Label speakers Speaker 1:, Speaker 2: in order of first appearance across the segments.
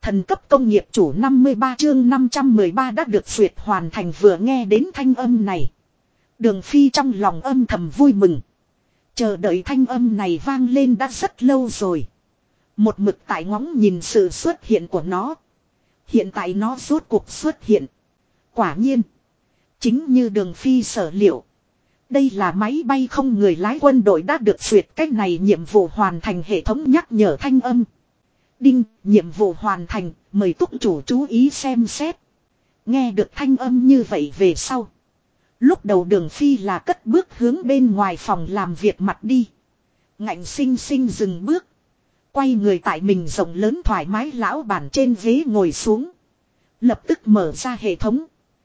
Speaker 1: Thần cấp công nghiệp chủ 53 chương 513 đã được duyệt hoàn thành. Vừa nghe đến thanh âm này, Đường Phi trong lòng âm thầm vui mừng. Chờ đợi thanh âm này vang lên đã rất lâu rồi. Một mực tại ngóng nhìn sự xuất hiện của nó. Hiện tại nó rốt cuộc xuất hiện. Quả nhiên, chính như Đường Phi sở liệu, đây là máy bay không người lái quân đội đã được duyệt. Cách này nhiệm vụ hoàn thành, hệ thống nhắc nhở thanh âm. Đinh, nhiệm vụ hoàn thành, mời túc chủ chú ý xem xét. Nghe được thanh âm như vậy về sau, lúc đầu Đường Phi là cất bước hướng bên ngoài phòng làm việc mặt đi. Ngạnh sinh sinh dừng bước, quay người tại mình rộng lớn thoải mái lão bản trên ghế ngồi xuống. Lập tức mở ra hệ thống,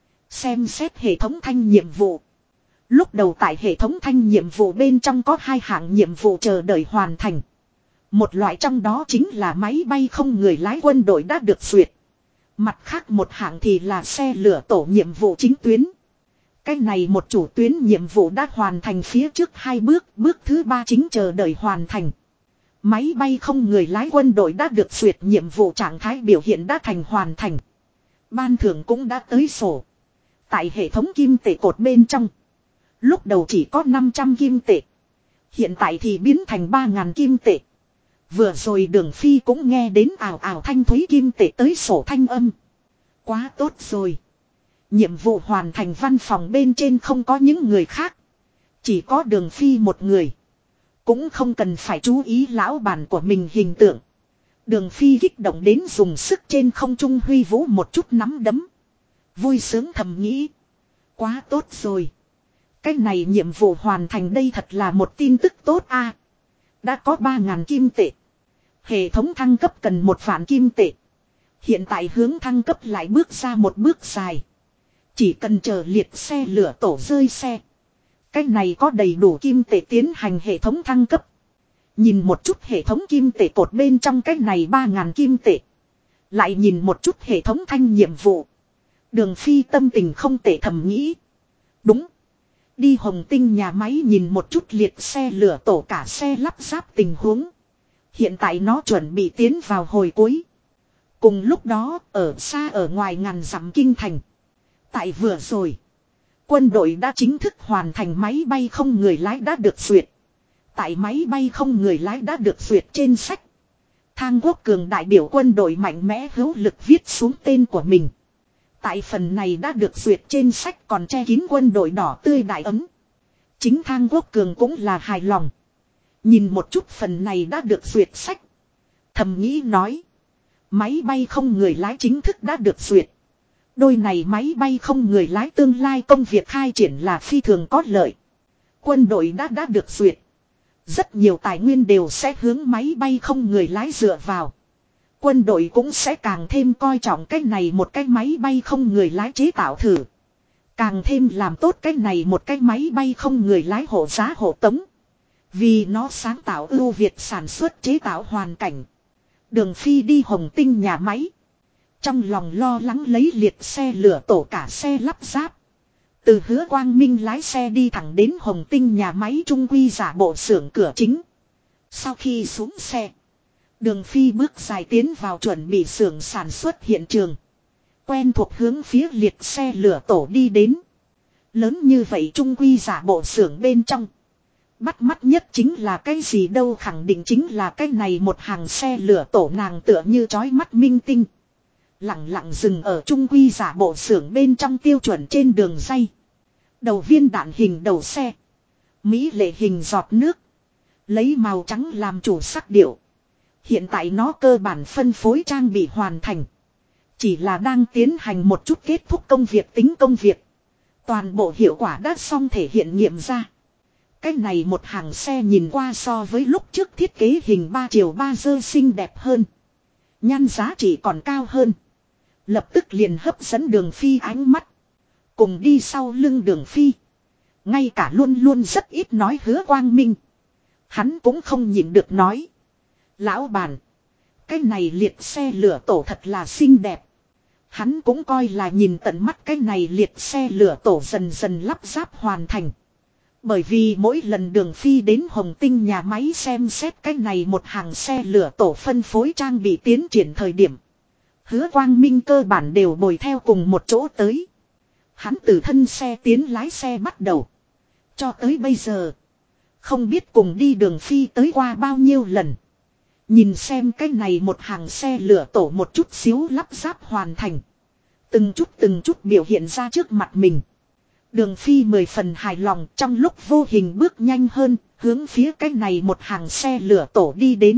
Speaker 1: xem xét hệ thống thanh nhiệm vụ. Lúc đầu tại hệ thống thanh nhiệm vụ bên trong có hai hạng nhiệm vụ chờ đợi hoàn thành. Một loại trong đó chính là máy bay không người lái quân đội đã được duyệt. Mặt khác một hạng thì là xe lửa tổ nhiệm vụ chính tuyến. Cái này một chủ tuyến nhiệm vụ đã hoàn thành phía trước hai bước. Bước thứ ba chính chờ đợi hoàn thành. Máy bay không người lái quân đội đã được duyệt, nhiệm vụ trạng thái biểu hiện đã thành hoàn thành. Ban thưởng cũng đã tới sổ. Tại hệ thống kim tệ cột bên trong, lúc đầu chỉ có 500 kim tệ, hiện tại thì biến thành 3.000 kim tệ. Vừa rồi Đường Phi cũng nghe đến ào ào thanh thúy kim tệ tới sổ thanh âm. Quá tốt rồi. Nhiệm vụ hoàn thành. Văn phòng bên trên không có những người khác, chỉ có Đường Phi một người. Cũng không cần phải chú ý lão bản của mình hình tượng. Đường Phi kích động đến dùng sức trên không trung huy vũ một chút nắm đấm. Vui sướng thầm nghĩ, quá tốt rồi. Cái này nhiệm vụ hoàn thành, đây thật là một tin tức tốt a. Đã có 3.000 kim tệ. Hệ thống thăng cấp cần 1.000 kim tệ. Hiện tại hướng thăng cấp lại bước ra một bước dài. Chỉ cần chờ liệt xe lửa tổ rơi xe, cái này có đầy đủ kim tệ tiến hành hệ thống thăng cấp. Nhìn một chút hệ thống kim tệ cột bên trong cái này 3.000 kim tệ. Lại nhìn một chút hệ thống thanh nhiệm vụ. Đường Phi tâm tình không tệ thầm nghĩ, đúng, đi Hồng Tinh nhà máy nhìn một chút liệt xe lửa tổ cả xe lắp ráp tình huống. Hiện tại nó chuẩn bị tiến vào hồi cuối. Cùng lúc đó, ở xa ở ngoài ngàn dặm kinh thành, tại vừa rồi, quân đội đã chính thức hoàn thành máy bay không người lái đã được duyệt. Tại máy bay không người lái đã được duyệt trên sách, Thang Quốc Cường đại biểu quân đội mạnh mẽ hữu lực viết xuống tên của mình. Tại phần này đã được duyệt trên sách còn che kín quân đội đỏ tươi đại ấm. Chính Thang Quốc Cường cũng là hài lòng. Nhìn một chút phần này đã được duyệt sách, thầm nghĩ nói, máy bay không người lái chính thức đã được duyệt. Đôi này máy bay không người lái tương lai công việc khai triển là phi thường có lợi. Quân đội đã được duyệt. Rất nhiều tài nguyên đều sẽ hướng máy bay không người lái dựa vào. Quân đội cũng sẽ càng thêm coi trọng cái này một cái máy bay không người lái chế tạo thử. Càng thêm làm tốt cái này một cái máy bay không người lái hộ giá hộ tống. Vì nó sáng tạo ưu việt sản xuất chế tạo hoàn cảnh. Đường Phi đi Hồng Tinh nhà máy, trong lòng lo lắng lấy liệt xe lửa tổ cả xe lắp ráp. Từ Hứa Quang Minh lái xe đi thẳng đến Hồng Tinh nhà máy trung quy giả bộ xưởng cửa chính. Sau khi xuống xe, Đường Phi bước dài tiến vào chuẩn bị xưởng sản xuất hiện trường. Quen thuộc hướng phía liệt xe lửa tổ đi đến. Lớn như vậy trung quy giả bộ xưởng bên trong, bắt mắt nhất chính là cái gì đâu, khẳng định chính là cái này một hàng xe lửa tổ nàng tựa như chói mắt minh tinh. Lặng lặng dừng ở trung quy giả bộ xưởng bên trong tiêu chuẩn trên đường ray. Đầu viên đạn hình đầu xe, mỹ lệ hình giọt nước, lấy màu trắng làm chủ sắc điệu. Hiện tại nó cơ bản phân phối trang bị hoàn thành, chỉ là đang tiến hành một chút kết thúc công việc tính công việc. Toàn bộ hiệu quả đã xong thể hiện nghiệm ra. Cái này một hàng xe nhìn qua so với lúc trước thiết kế hình 3 chiều 3 dơ xinh đẹp hơn. Nhan giá trị còn cao hơn. Lập tức liền hấp dẫn Đường Phi ánh mắt. Cùng đi sau lưng Đường Phi, ngay cả luôn luôn rất ít nói Hứa Quang Minh, hắn cũng không nhịn được nói, lão bản, cái này liệt xe lửa tổ thật là xinh đẹp. Hắn cũng coi là nhìn tận mắt cái này liệt xe lửa tổ dần dần lắp ráp hoàn thành. Bởi vì mỗi lần Đường Phi đến Hồng Tinh nhà máy xem xét cái này một hàng xe lửa tổ phân phối trang bị tiến triển thời điểm, Hứa Quang Minh cơ bản đều bồi theo cùng một chỗ tới. Hắn từ thân xe tiến lái xe bắt đầu. Cho tới bây giờ. Không biết cùng đi Đường Phi tới qua bao nhiêu lần. Nhìn xem cái này một hàng xe lửa tổ một chút xíu lắp ráp hoàn thành. Từng chút biểu hiện ra trước mặt mình. Đường Phi 10 phần hài lòng, trong lúc vô hình bước nhanh hơn, hướng phía cái này một hàng xe lửa tổ đi đến.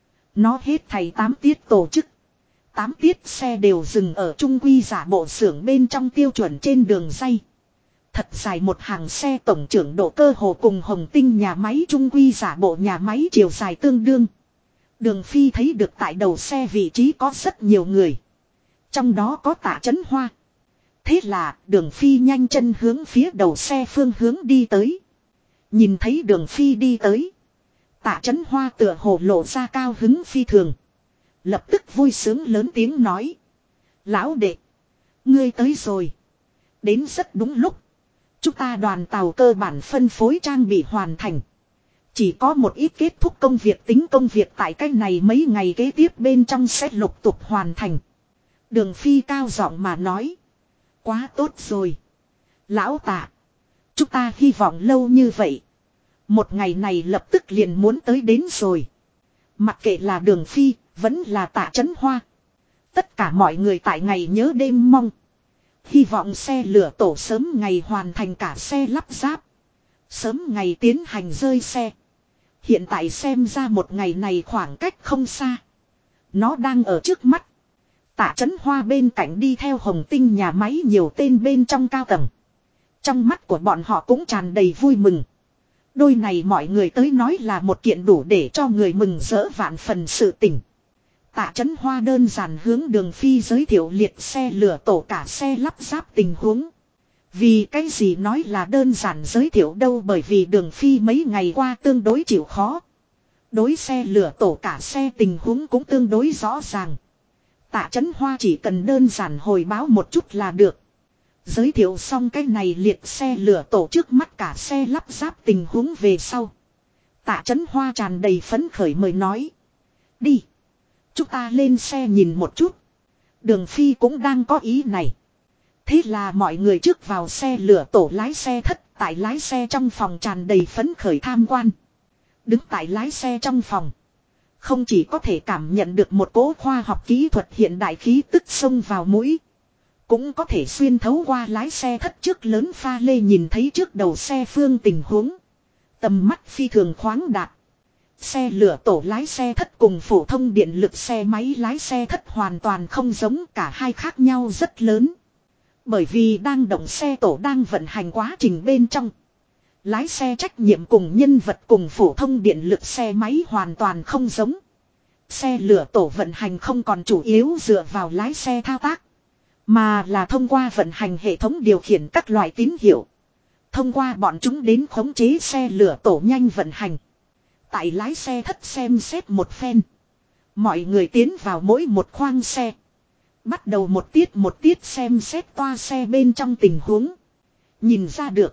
Speaker 1: Nó hết thảy 8 tiết tổ chức. 8 tiết xe đều dừng ở trung quy giả bộ xưởng bên trong tiêu chuẩn trên đường ray. Thật dài một hàng xe tổng trưởng độ cơ hồ cùng Hồng Tinh nhà máy trung quy giả bộ nhà máy chiều dài tương đương. Đường Phi thấy được tại đầu xe vị trí có rất nhiều người. Trong đó có Tạ Chấn Hoa. Thế là Đường Phi nhanh chân hướng phía đầu xe phương hướng đi tới. Nhìn thấy Đường Phi đi tới. Tạ Chấn Hoa tựa hồ lộ ra cao hứng phi thường. Lập tức vui sướng lớn tiếng nói. Lão đệ. Ngươi tới rồi. Đến rất đúng lúc. Chúng ta đoàn tàu cơ bản phân phối trang bị hoàn thành. Chỉ có một ít kết thúc công việc tính công việc tại cách này mấy ngày kế tiếp bên trong sẽ lục tục hoàn thành. Đường Phi cao giọng mà nói. Quá tốt rồi. Lão Tạ. Chúng ta hy vọng lâu như vậy. Một ngày này lập tức liền muốn tới đến rồi. Mặc kệ là Đường Phi, vẫn là Tạ Chấn Hoa. Tất cả mọi người tại ngày nhớ đêm mong. Hy vọng xe lửa tổ sớm ngày hoàn thành cả xe lắp ráp. Sớm ngày tiến hành rơi xe. Hiện tại xem ra một ngày này khoảng cách không xa. Nó đang ở trước mắt. Tạ Chấn Hoa bên cạnh đi theo Hồng Tinh nhà máy nhiều tên bên trong cao tầng. Trong mắt của bọn họ cũng tràn đầy vui mừng. Đôi này mọi người tới nói là một kiện đủ để cho người mừng rỡ vạn phần sự tình. Tạ Chấn Hoa đơn giản hướng Đường Phi giới thiệu liệt xe lửa tổ cả xe lắp ráp tình huống. Vì cái gì nói là đơn giản giới thiệu đâu, bởi vì Đường Phi mấy ngày qua tương đối chịu khó. Đối xe lửa tổ cả xe tình huống cũng tương đối rõ ràng. Tạ Chấn Hoa chỉ cần đơn giản hồi báo một chút là được. Giới thiệu xong cái này liệt xe lửa tổ trước mắt cả xe lắp ráp tình huống về sau. Tạ Chấn Hoa tràn đầy phấn khởi mời nói. Đi. Chúng ta lên xe nhìn một chút. Đường Phi cũng đang có ý này. Thế là mọi người trước vào xe lửa tổ lái xe thất, tại lái xe trong phòng tràn đầy phấn khởi tham quan. Đứng tại lái xe trong phòng. Không chỉ có thể cảm nhận được một cỗ khoa học kỹ thuật hiện đại khí tức xông vào mũi. Cũng có thể xuyên thấu qua lái xe thất trước lớn pha lê nhìn thấy trước đầu xe phương tình huống. Tầm mắt phi thường khoáng đạt. Xe lửa tổ lái xe thất cùng phổ thông điện lực xe máy lái xe thất hoàn toàn không giống, cả hai khác nhau rất lớn. Bởi vì đang động xe tổ đang vận hành quá trình bên trong. Lái xe trách nhiệm cùng nhân vật cùng phổ thông điện lực xe máy hoàn toàn không giống. Xe lửa tổ vận hành không còn chủ yếu dựa vào lái xe thao tác. Mà là thông qua vận hành hệ thống điều khiển các loại tín hiệu. Thông qua bọn chúng đến khống chế xe lửa tổ nhanh vận hành. Tại lái xe thất xem xét một phen. Mọi người tiến vào mỗi một khoang xe. Bắt đầu một tiết xem xét toa xe bên trong tình huống. Nhìn ra được.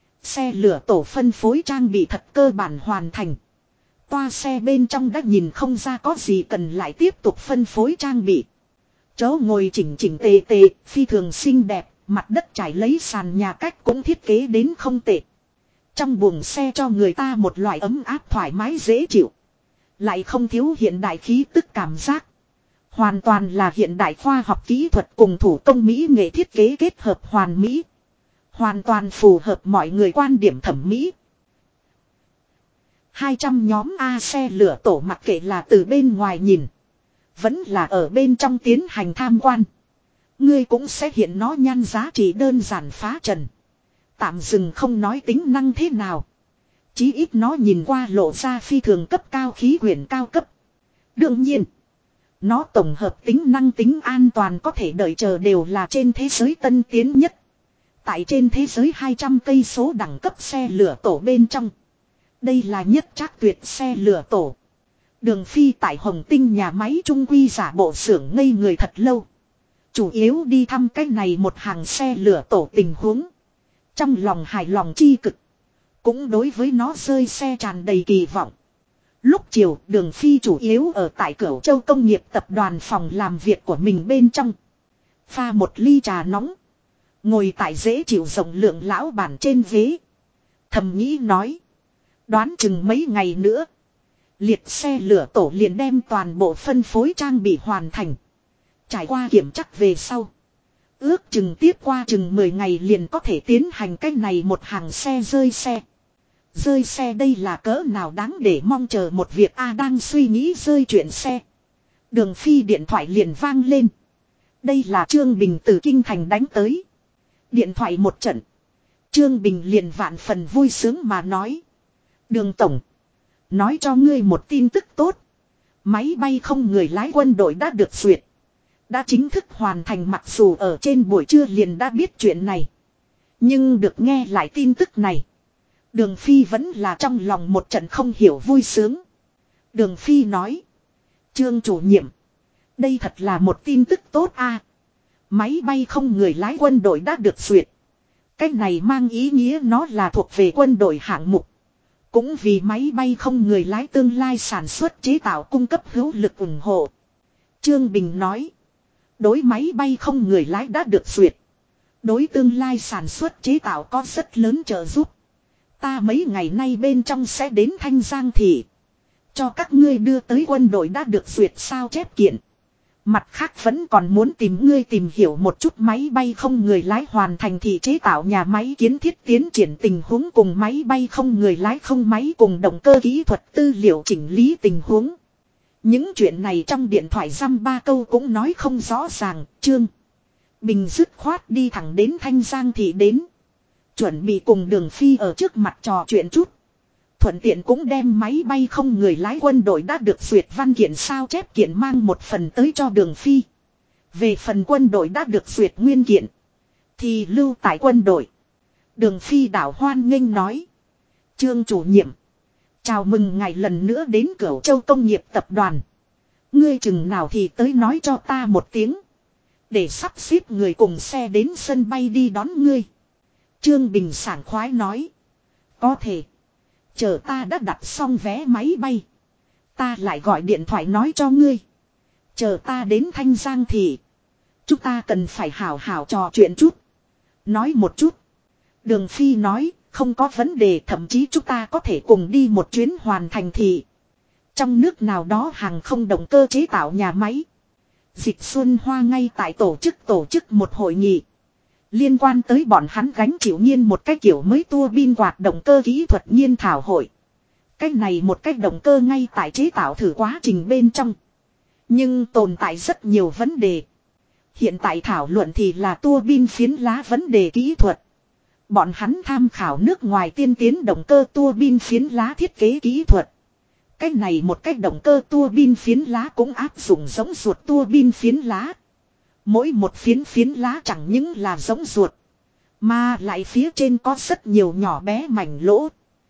Speaker 1: Xe lửa tổ phân phối trang bị thật cơ bản hoàn thành. Toa xe bên trong đã nhìn không ra có gì cần lại tiếp tục phân phối trang bị. Chỗ ngồi chỉnh chỉnh tề tề, phi thường xinh đẹp, mặt đất trải lấy sàn nhà cách cũng thiết kế đến không tệ. Trong buồng xe cho người ta một loại ấm áp thoải mái dễ chịu. Lại không thiếu hiện đại khí tức cảm giác. Hoàn toàn là hiện đại khoa học kỹ thuật cùng thủ công mỹ nghệ thiết kế kết hợp hoàn mỹ. Hoàn toàn phù hợp mọi người quan điểm thẩm mỹ. 200 nhóm A xe lửa tổ mặc kệ là từ bên ngoài nhìn. Vẫn là ở bên trong tiến hành tham quan. Ngươi cũng sẽ hiện nó nhan giá trị đơn giản phá trần. Tạm dừng không nói tính năng thế nào. Chí ít nó nhìn qua lộ ra phi thường cấp cao khí quyển cao cấp. Đương nhiên. Nó tổng hợp tính năng tính an toàn có thể đợi chờ đều là trên thế giới tân tiến nhất. Tại trên thế giới 200 cây số đẳng cấp xe lửa tổ bên trong. Đây là nhất trác tuyệt xe lửa tổ. Đường Phi tại Hồng Tinh nhà máy trung quy giả bộ xưởng ngây người thật lâu. Chủ yếu đi thăm cái này một hàng xe lửa tổ tình huống. Trong lòng hài lòng chi cực. Cũng đối với nó rơi xe tràn đầy kỳ vọng. Lúc chiều, Đường Phi chủ yếu ở tại Cửu Châu Công nghiệp tập đoàn phòng làm việc của mình bên trong. Pha một ly trà nóng. Ngồi tại dễ chịu rộng lượng lão bản trên ghế. Thầm nghĩ nói. Đoán chừng mấy ngày nữa. Liệt xe lửa tổ liền đem toàn bộ phân phối trang bị hoàn thành. Trải qua kiểm chắc về sau. Ước chừng tiếp qua chừng 10 ngày liền có thể tiến hành cách này một hàng xe rơi xe. Rơi xe đây là cỡ nào đáng để mong chờ một việc đang suy nghĩ rơi chuyện xe. Đường Phi điện thoại liền vang lên. Đây là Trương Bình từ Kinh Thành đánh tới. Điện thoại một trận. Trương Bình liền vạn phần vui sướng mà nói. Đường Tổng. Nói cho ngươi một tin tức tốt. Máy bay không người lái quân đội đã được duyệt. Đã chính thức hoàn thành mặc dù ở trên buổi trưa liền đã biết chuyện này. Nhưng được nghe lại tin tức này. Đường Phi vẫn là trong lòng một trận không hiểu vui sướng. Đường Phi nói. Trương chủ nhiệm. Đây thật là một tin tức tốt Máy bay không người lái quân đội đã được duyệt. Cái này mang ý nghĩa nó là thuộc về quân đội hạng mục. Cũng vì máy bay không người lái tương lai sản xuất chế tạo cung cấp hữu lực ủng hộ. Trương Bình nói. Đối máy bay không người lái đã được duyệt. Đối tương lai sản xuất chế tạo có rất lớn trợ giúp. Ta mấy ngày nay bên trong sẽ đến Thanh Giang Thị. Cho các ngươi đưa tới quân đội đã được duyệt sao chép kiện. Mặt khác vẫn còn muốn tìm ngươi tìm hiểu một chút máy bay không người lái hoàn thành thì chế tạo nhà máy kiến thiết tiến triển tình huống cùng máy bay không người lái không máy cùng động cơ kỹ thuật tư liệu chỉnh lý tình huống. Những chuyện này trong điện thoại dăm ba câu cũng nói không rõ ràng. Trương Bình dứt khoát đi thẳng đến Thanh Giang Thị đến. Chuẩn bị cùng Đường Phi ở trước mặt trò chuyện chút. Thuận tiện cũng đem máy bay không người lái quân đội đã được duyệt văn kiện sao chép kiện mang một phần tới cho Đường Phi. Về phần quân đội đã được duyệt nguyên kiện. Thì lưu tại quân đội. Đường Phi đảo hoan nghênh nói. Trương chủ nhiệm. Chào mừng ngài lần nữa đến Cửu Châu Công nghiệp tập đoàn. Ngươi chừng nào thì tới nói cho ta một tiếng. Để sắp xếp người cùng xe đến sân bay đi đón ngươi. Trương Bình sảng khoái nói. Có thể. Chờ ta đã đặt xong vé máy bay. Ta lại gọi điện thoại nói cho ngươi. Chờ ta đến Thanh Giang Thị. Chúng ta cần phải hào hào trò chuyện chút. Nói một chút. Đường Phi nói. Không có vấn đề, thậm chí chúng ta có thể cùng đi một chuyến hoàn thành thị. Trong nước nào đó hàng không động cơ chế tạo nhà máy. Dịch Xuân Hoa ngay tại tổ chức một hội nghị. Liên quan tới bọn hắn gánh chịu nhiên một cái kiểu mới tua bin quạt động cơ kỹ thuật nhiên thảo hội. Cái này một cái động cơ ngay tại chế tạo thử quá trình bên trong. Nhưng tồn tại rất nhiều vấn đề. Hiện tại thảo luận thì là tua bin phiến lá vấn đề kỹ thuật. Bọn hắn tham khảo nước ngoài tiên tiến động cơ tua bin phiến lá thiết kế kỹ thuật. Cái này một cái động cơ tua bin phiến lá cũng áp dụng giống ruột tua bin phiến lá. Mỗi một phiến lá chẳng những là giống ruột. Mà lại phía trên có rất nhiều nhỏ bé mảnh lỗ.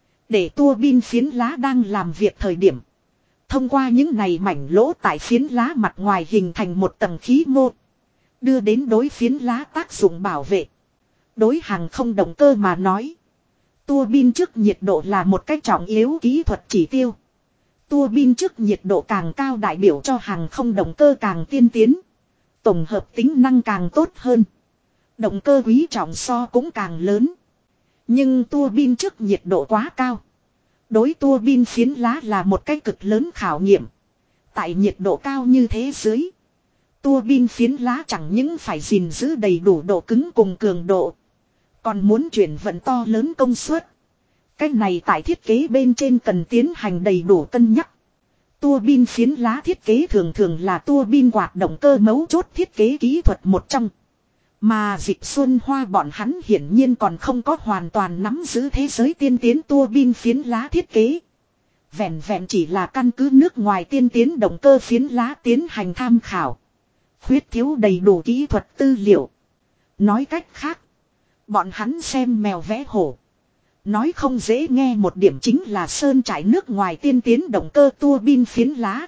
Speaker 1: Để tua bin phiến lá đang làm việc thời điểm. Thông qua những này mảnh lỗ tại phiến lá mặt ngoài hình thành một tầng khí mô. Đưa đến đối phiến lá tác dụng bảo vệ. Đối hàng không động cơ mà nói. Tua bin trước nhiệt độ là một cách trọng yếu kỹ thuật chỉ tiêu. Tua bin trước nhiệt độ càng cao đại biểu cho hàng không động cơ càng tiên tiến. Tổng hợp tính năng càng tốt hơn. Động cơ quý trọng so cũng càng lớn. Nhưng tua bin trước nhiệt độ quá cao. Đối tua bin phiến lá là một cái cực lớn khảo nghiệm. Tại nhiệt độ cao như thế dưới. Tua bin phiến lá chẳng những phải gìn giữ đầy đủ độ cứng cùng cường độ. Còn muốn chuyển vận to lớn công suất. Cái này tại thiết kế bên trên cần tiến hành đầy đủ cân nhắc. Tua bin phiến lá thiết kế thường thường là tua bin quạt động cơ mấu chốt thiết kế kỹ thuật một trong. Mà Dịch Xuân Hoa bọn hắn hiển nhiên còn không có hoàn toàn nắm giữ thế giới tiên tiến tua bin phiến lá thiết kế. Vẹn vẹn chỉ là căn cứ nước ngoài tiên tiến động cơ phiến lá tiến hành tham khảo. Khuyết thiếu đầy đủ kỹ thuật tư liệu. Nói cách khác. Bọn hắn xem mèo vẽ hổ. Nói không dễ nghe một điểm chính là sơn trải nước ngoài tiên tiến động cơ tua bin phiến lá.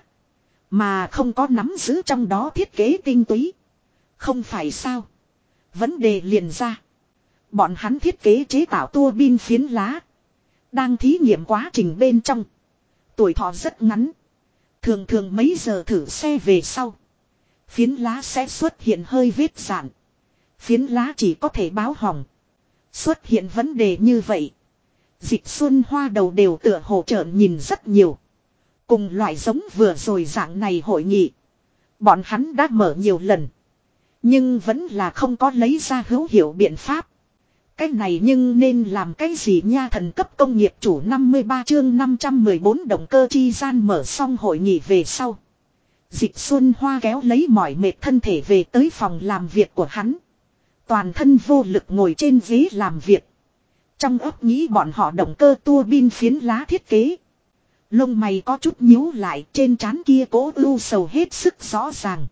Speaker 1: Mà không có nắm giữ trong đó thiết kế tinh túy. Không phải sao. Vấn đề liền ra. Bọn hắn thiết kế chế tạo tua bin phiến lá. Đang thí nghiệm quá trình bên trong. tuổi thọ rất ngắn. Thường thường mấy giờ thử xe về sau. Phiến lá sẽ xuất hiện hơi vết rạn. Phiến lá chỉ có thể báo hỏng. Xuất hiện vấn đề như vậy. Dịch Xuân Hoa đầu đều tựa hồ trợn nhìn rất nhiều. Cùng loại giống vừa rồi dạng này hội nghị. Bọn hắn đã mở nhiều lần. Nhưng vẫn là không có lấy ra hữu hiệu biện pháp. Cái này nhưng nên làm cái gì nha, thần cấp công nghiệp chủ 53 chương 514 động cơ chi gian mở xong hội nghị về sau. Dịch Xuân Hoa kéo lấy mỏi mệt thân thể về tới phòng làm việc của hắn. Toàn thân vô lực ngồi trên ghế làm việc. Trong óc nghĩ bọn họ động cơ tua bin phiến lá thiết kế. Lông mày có chút nhíu lại, trên trán kia cố ưu sầu hết sức rõ ràng.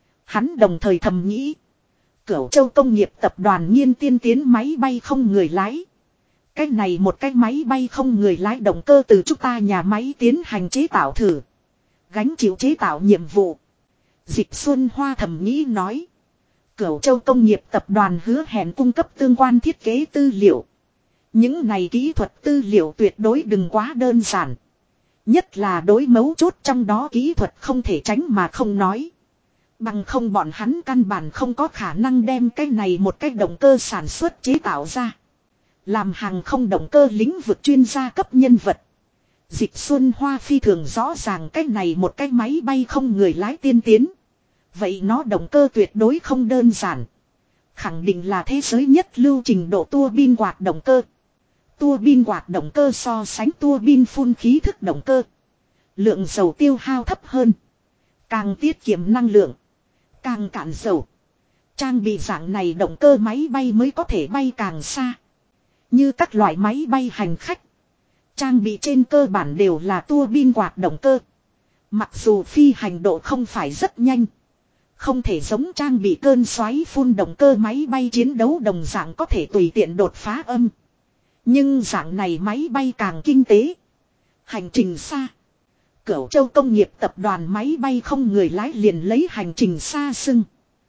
Speaker 1: Hắn đồng thời thầm nghĩ. Cửu Châu công nghiệp tập đoàn nghiên tiên tiến máy bay không người lái. Cái này một cái máy bay không người lái động cơ từ chúng ta nhà máy tiến hành chế tạo thử. Gánh chịu chế tạo nhiệm vụ. Dịch Xuân Hoa thầm nghĩ nói. Cửu Châu công nghiệp tập đoàn hứa hẹn cung cấp tương quan thiết kế tư liệu. Những này kỹ thuật tư liệu tuyệt đối đừng quá đơn giản. Nhất là đối mấu chốt trong đó kỹ thuật không thể tránh mà không nói. Bằng không bọn hắn căn bản không có khả năng đem cái này một cái động cơ sản xuất chế tạo ra. Làm hàng không động cơ lĩnh vực chuyên gia cấp nhân vật. Dịch Xuân Hoa phi thường rõ ràng cái này một cái máy bay không người lái tiên tiến. Vậy nó động cơ tuyệt đối không đơn giản. Khẳng định là thế giới nhất lưu trình độ tua bin quạt động cơ. Tua bin quạt động cơ so sánh tua bin phun khí thức động cơ. Lượng dầu tiêu hao thấp hơn. Càng tiết kiệm năng lượng. Càng cạn dầu. Trang bị dạng này động cơ máy bay mới có thể bay càng xa. Như các loại máy bay hành khách. Trang bị trên cơ bản đều là tua bin quạt động cơ. Mặc dù phi hành độ không phải rất nhanh. Không thể giống trang bị cơn xoáy phun động cơ máy bay chiến đấu đồng dạng có thể tùy tiện đột phá âm. Nhưng dạng này máy bay càng kinh tế. Hành trình xa. Cửu Châu công nghiệp tập đoàn máy bay không người lái liền lấy hành trình xa xưng.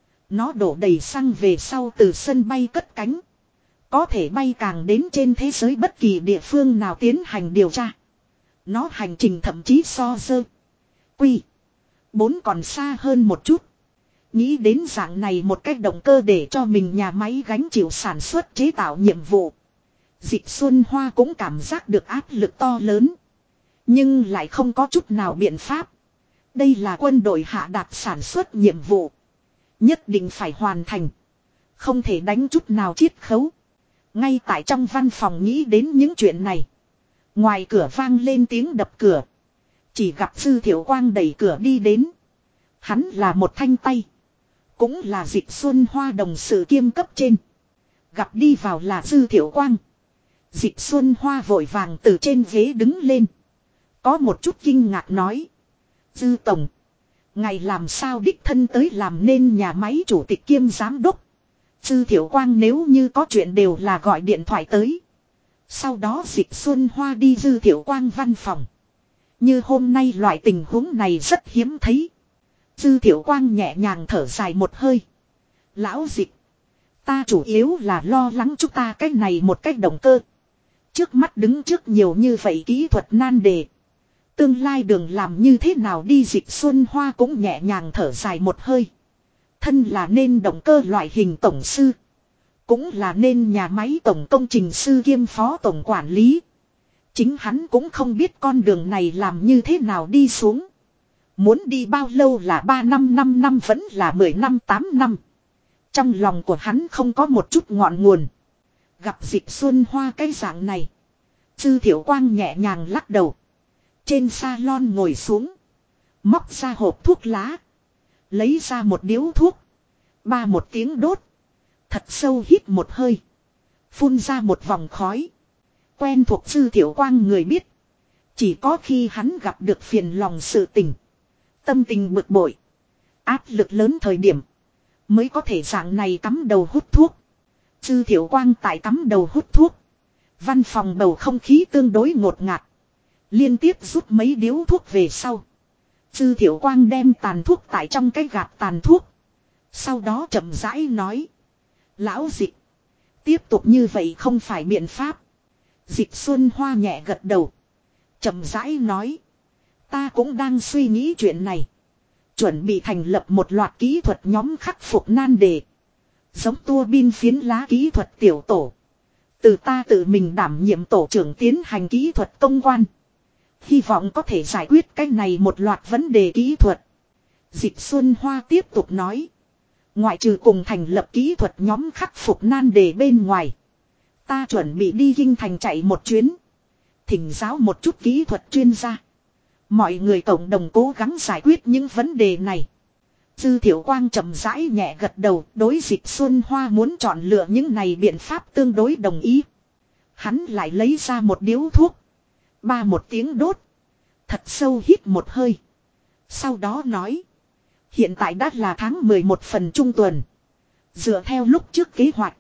Speaker 1: Nó đổ đầy xăng về sau từ sân bay cất cánh. Có thể bay càng đến trên thế giới bất kỳ địa phương nào tiến hành điều tra. Nó hành trình thậm chí so dơ. Quy. 4 còn xa hơn một chút. Nghĩ đến dạng này một cách động cơ để cho mình nhà máy gánh chịu sản xuất chế tạo nhiệm vụ. Dịch Xuân Hoa cũng cảm giác được áp lực to lớn. Nhưng lại không có chút nào biện pháp. Đây là quân đội hạ đạt sản xuất nhiệm vụ. Nhất định phải hoàn thành. Không thể đánh chút nào chiết khấu. Ngay tại trong văn phòng nghĩ đến những chuyện này. Ngoài cửa vang lên tiếng đập cửa. Chỉ gặp Dư Thiệu Quang đẩy cửa đi đến. Hắn là một thanh tay. Cũng là Dịch Xuân Hoa đồng sự kiêm cấp trên. Gặp đi vào là Dư Thiệu Quang. Dịch Xuân Hoa vội vàng từ trên ghế đứng lên. Có một chút kinh ngạc nói. Dư Tổng. Ngày làm sao đích thân tới làm nên nhà máy chủ tịch kiêm giám đốc. Dư Thiệu Quang nếu như có chuyện đều là gọi điện thoại tới. Sau đó Dịch Xuân Hoa đi Dư Thiệu Quang văn phòng. Như hôm nay loại tình huống này rất hiếm thấy. Dư Thiệu Quang nhẹ nhàng thở dài một hơi. Lão Dịch. Ta chủ yếu là lo lắng chúng ta cái này một cách động cơ. Trước mắt đứng trước nhiều như vậy kỹ thuật nan đề. Tương lai đường làm như thế nào đi, Dịch Xuân Hoa cũng nhẹ nhàng thở dài một hơi. Thân là nên động cơ loại hình tổng sư. Cũng là nên nhà máy tổng công trình sư kiêm phó tổng quản lý. Chính hắn cũng không biết con đường này làm như thế nào đi xuống. Muốn đi bao lâu là 3 năm 5 năm vẫn là 10 năm 8 năm. Trong lòng của hắn không có một chút ngọn nguồn. Gặp Dịch Xuân Hoa cái dạng này. Dư Thiệu Quang nhẹ nhàng lắc đầu. Trên salon ngồi xuống. Móc ra hộp thuốc lá. Lấy ra một điếu thuốc. Ba một tiếng đốt. Thật sâu hít một hơi. Phun ra một vòng khói. Quen thuộc Dư Thiệu Quang người biết. Chỉ có khi hắn gặp được phiền lòng sự tình. Tâm tình bực bội. Áp lực lớn thời điểm. Mới có thể dạng này cắm đầu hút thuốc. Dư Thiệu Quang tại cắm đầu hút thuốc. Văn phòng bầu không khí tương đối ngột ngạt. Liên tiếp rút mấy điếu thuốc về sau. Dư Thiệu Quang đem tàn thuốc tại trong cái gạt tàn thuốc. Sau đó chậm rãi nói. Lão Dịch. Tiếp tục như vậy không phải biện pháp. Dịch Xuân Hoa nhẹ gật đầu. Chậm rãi nói. Ta cũng đang suy nghĩ chuyện này. Chuẩn bị thành lập một loạt kỹ thuật nhóm khắc phục nan đề. Giống tua bin phiến lá kỹ thuật tiểu tổ. Từ ta tự mình đảm nhiệm tổ trưởng tiến hành kỹ thuật công quan. Hy vọng có thể giải quyết cái này một loạt vấn đề kỹ thuật. Dịch Xuân Hoa tiếp tục nói. Ngoại trừ cùng thành lập kỹ thuật nhóm khắc phục nan đề bên ngoài. Ta chuẩn bị đi Kinh Thành chạy một chuyến. Thỉnh giáo một chút kỹ thuật chuyên gia. Mọi người cộng đồng cố gắng giải quyết những vấn đề này. Dư Thiệu Quang chậm rãi nhẹ gật đầu, đối Dịch Xuân Hoa muốn chọn lựa những này biện pháp tương đối đồng ý. Hắn lại lấy ra một điếu thuốc. Ba một tiếng đốt. Thật sâu hít một hơi. Sau đó nói. Hiện tại đã là tháng 11 phần trung tuần. Dựa theo lúc trước kế hoạch.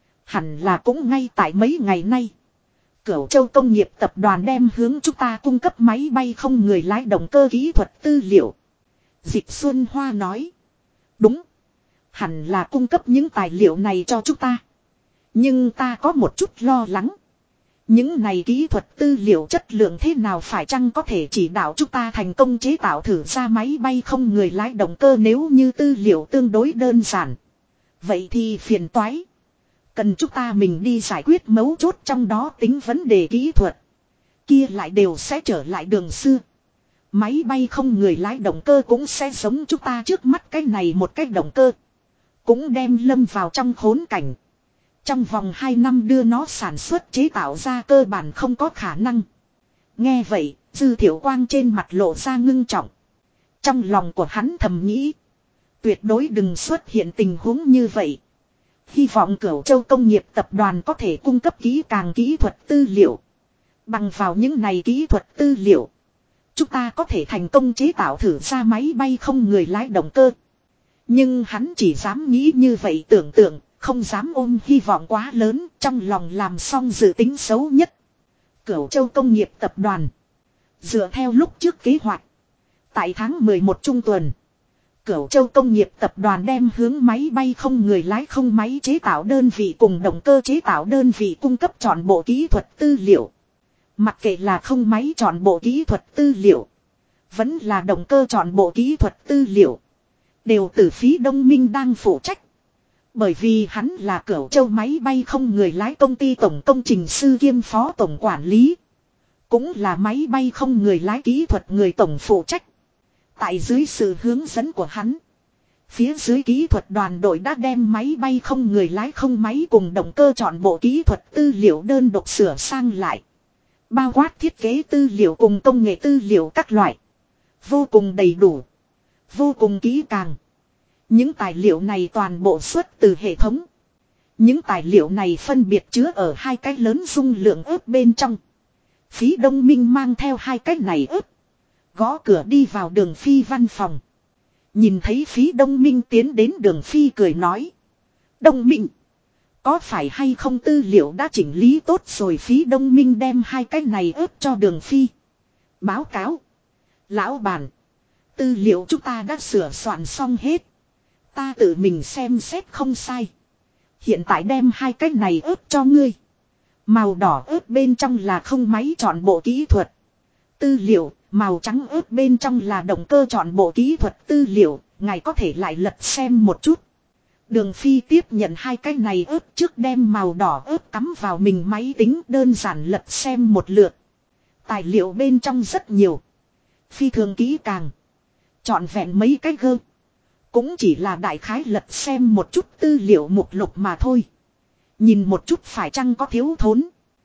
Speaker 1: Hẳn là cũng ngay tại mấy ngày nay. Cửu Châu Công nghiệp tập đoàn đem hướng chúng ta cung cấp máy bay không người lái động cơ kỹ thuật tư liệu. Dịch Xuân Hoa nói. Đúng. Hẳn là cung cấp những tài liệu này cho chúng ta. Nhưng ta có một chút lo lắng. Những này kỹ thuật tư liệu chất lượng thế nào phải chăng có thể chỉ đạo chúng ta thành công chế tạo thử ra máy bay không người lái động cơ nếu như tư liệu tương đối đơn giản. Vậy thì phiền toái. Cần chúng ta mình đi giải quyết mấu chốt trong đó tính vấn đề kỹ thuật. Kia lại đều sẽ trở lại đường xưa. Máy bay không người lái động cơ cũng sẽ giống chúng ta trước mắt cái này một cái động cơ. Cũng đem lâm vào trong khốn cảnh. Trong vòng 2 năm đưa nó sản xuất chế tạo ra cơ bản không có khả năng. Nghe vậy, Dư Thiệu Quang trên mặt lộ ra ngưng trọng. Trong lòng của hắn thầm nghĩ. Tuyệt đối đừng xuất hiện tình huống như vậy. Hy vọng Cửu Châu Công nghiệp tập đoàn có thể cung cấp kỹ càng kỹ thuật tư liệu. Bằng vào những này kỹ thuật tư liệu. Chúng ta có thể thành công chế tạo thử ra máy bay không người lái động cơ. Nhưng hắn chỉ dám nghĩ như vậy tưởng tượng. Không dám ôm hy vọng quá lớn, trong lòng làm xong dự tính xấu nhất. Cửu Châu Công nghiệp tập đoàn. Dựa theo lúc trước kế hoạch. Tại tháng 11 trung tuần. Cửu Châu Công nghiệp tập đoàn đem hướng máy bay không người lái không máy chế tạo đơn vị cùng động cơ chế tạo đơn vị cung cấp trọn bộ kỹ thuật tư liệu. Mặc kệ là không máy trọn bộ kỹ thuật tư liệu. Vẫn là động cơ trọn bộ kỹ thuật tư liệu. Đều từ Phí Đông Minh đang phụ trách. Bởi vì hắn là Cửu Châu máy bay không người lái công ty tổng công trình sư kiêm phó tổng quản lý. Cũng là máy bay không người lái kỹ thuật người tổng phụ trách. Tại dưới sự hướng dẫn của hắn. Phía dưới kỹ thuật đoàn đội đã đem máy bay không người lái không máy cùng động cơ chọn bộ kỹ thuật tư liệu đơn độc sửa sang lại. Bao quát thiết kế tư liệu cùng công nghệ tư liệu các loại. Vô cùng đầy đủ. Vô cùng kỹ càng. Những tài liệu này toàn bộ xuất từ hệ thống. Những tài liệu này phân biệt chứa ở hai cái lớn dung lượng ớt bên trong. Phí Đông Minh mang theo hai cái này ớt. Gõ cửa đi vào Đường Phi văn phòng. Nhìn thấy Phí Đông Minh tiến đến Đường Phi cười nói. Đông Minh. Có phải hay không tư liệu đã chỉnh lý tốt rồi Phí Đông Minh đem hai cái này ớt cho Đường Phi. Báo cáo. Lão bản. Tư liệu chúng ta đã sửa soạn xong hết. Ta tự mình xem xét không sai. Hiện tại đem hai cái này ớt cho ngươi. Màu đỏ ớt bên trong là không máy chọn bộ kỹ thuật. Tư liệu, màu trắng ớt bên trong là động cơ chọn bộ kỹ thuật tư liệu. Ngài có thể lại lật xem một chút. Đường Phi tiếp nhận hai cái này ớt trước đem màu đỏ ớt cắm vào mình máy tính đơn giản lật xem một lượt. Tài liệu bên trong rất nhiều. Phi thường kỹ càng. Chọn vẹn mấy cái gơ. Cũng chỉ là đại khái lật xem một chút tư liệu mục lục mà thôi. Nhìn một chút phải chăng có thiếu thốn.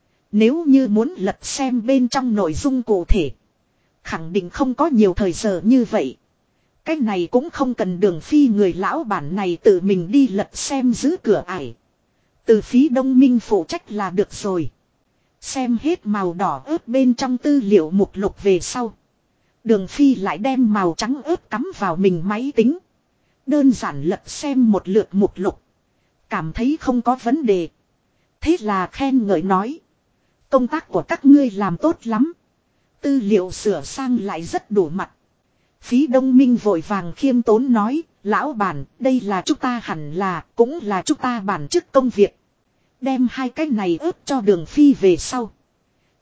Speaker 1: Nếu như muốn lật xem bên trong nội dung cụ thể. Khẳng định không có nhiều thời giờ như vậy. Cái này cũng không cần Đường Phi người lão bản này tự mình đi lật xem giữ cửa ải. Từ Phí Đông Minh phụ trách là được rồi. Xem hết màu đỏ ớt bên trong tư liệu mục lục về sau. Đường Phi lại đem màu trắng ớt cắm vào mình máy tính. Đơn giản lật xem một lượt mục lục. Cảm thấy không có vấn đề. Thế là khen ngợi nói. Công tác của các ngươi làm tốt lắm. Tư liệu sửa sang lại rất đủ mặt. Phí Đông Minh vội vàng khiêm tốn nói. Lão bản, đây là chúng ta hẳn là, cũng là chúng ta bản chức công việc. Đem hai cái này ớt cho Đường Phi về sau.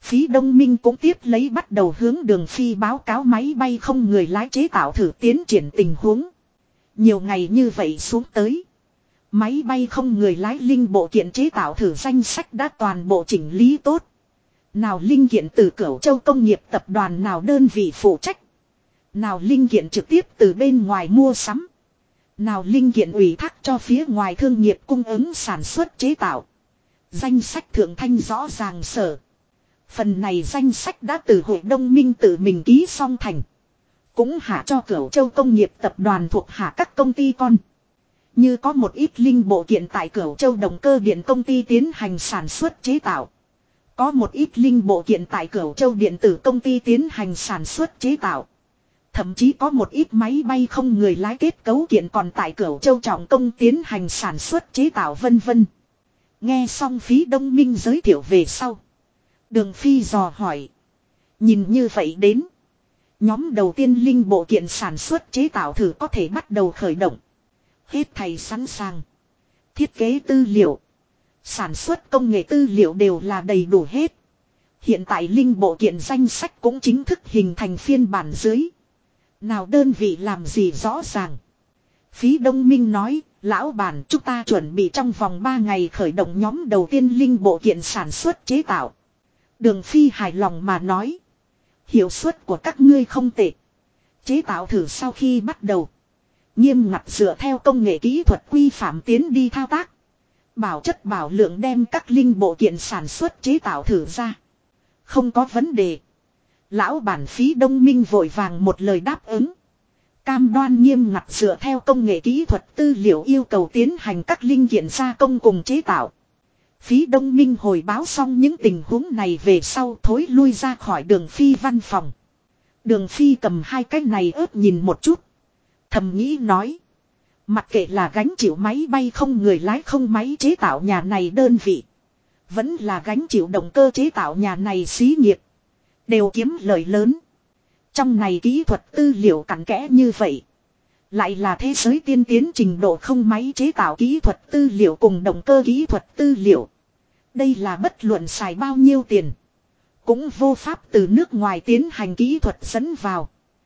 Speaker 1: Phí Đông Minh cũng tiếp lấy bắt đầu hướng Đường Phi báo cáo máy bay không người lái chế tạo thử tiến triển tình huống. Nhiều ngày như vậy xuống tới. Máy bay không người lái linh bộ kiện chế tạo thử danh sách đã toàn bộ chỉnh lý tốt. Nào linh kiện từ Cửu Châu công nghiệp tập đoàn nào đơn vị phụ trách. Nào linh kiện trực tiếp từ bên ngoài mua sắm. Nào linh kiện ủy thác cho phía ngoài thương nghiệp cung ứng sản xuất chế tạo. Danh sách thượng thanh rõ ràng sở. Phần này danh sách đã từ Hội Đông Minh tự mình ký xong thành. Cũng hạ cho Cửu Châu công nghiệp tập đoàn thuộc hạ các công ty con. Như có một ít linh bộ kiện tại Cửu Châu động cơ điện công ty tiến hành sản xuất chế tạo. Có một ít linh bộ kiện tại Cửu Châu điện tử công ty tiến hành sản xuất chế tạo. Thậm chí có một ít máy bay không người lái kết cấu kiện còn tại Cửu Châu trọng công tiến hành sản xuất chế tạo vân vân. Nghe xong Phí Đông Minh giới thiệu về sau. Đường Phi dò hỏi. Nhìn như vậy đến. Nhóm đầu tiên linh bộ kiện sản xuất chế tạo thử có thể bắt đầu khởi động. Hết thầy sẵn sàng. Thiết kế tư liệu. Sản xuất công nghệ tư liệu đều là đầy đủ hết. Hiện tại linh bộ kiện danh sách cũng chính thức hình thành phiên bản dưới. Nào đơn vị làm gì rõ ràng. Phí Đông Minh nói, lão bản chúng ta chuẩn bị trong vòng 3 ngày khởi động nhóm đầu tiên linh bộ kiện sản xuất chế tạo. Đường Phi hài lòng mà nói. Hiệu suất của các ngươi không tệ. Chế tạo thử sau khi bắt đầu. Nghiêm ngặt dựa theo công nghệ kỹ thuật quy phạm tiến đi thao tác. Bảo chất bảo lượng đem các linh bộ kiện sản xuất chế tạo thử ra. Không có vấn đề. Lão bản Phí Đông Minh vội vàng một lời đáp ứng. Cam đoan nghiêm ngặt dựa theo công nghệ kỹ thuật tư liệu yêu cầu tiến hành các linh kiện gia công cùng chế tạo. Phí Đông Minh hồi báo xong những tình huống này về sau thối lui ra khỏi Đường Phi văn phòng. Đường Phi cầm hai cái này ớt nhìn một chút. Thầm nghĩ nói. Mặc kệ là gánh chịu máy bay không người lái không máy chế tạo nhà này đơn vị. Vẫn là gánh chịu động cơ chế tạo nhà này xí nghiệp. Đều kiếm lợi lớn. Trong này kỹ thuật tư liệu cặn kẽ như vậy. Lại là thế giới tiên tiến trình độ không máy chế tạo kỹ thuật tư liệu cùng động cơ kỹ thuật tư liệu. Đây là bất luận xài bao nhiêu tiền. Cũng vô pháp từ nước ngoài tiến hành kỹ thuật dẫn vào.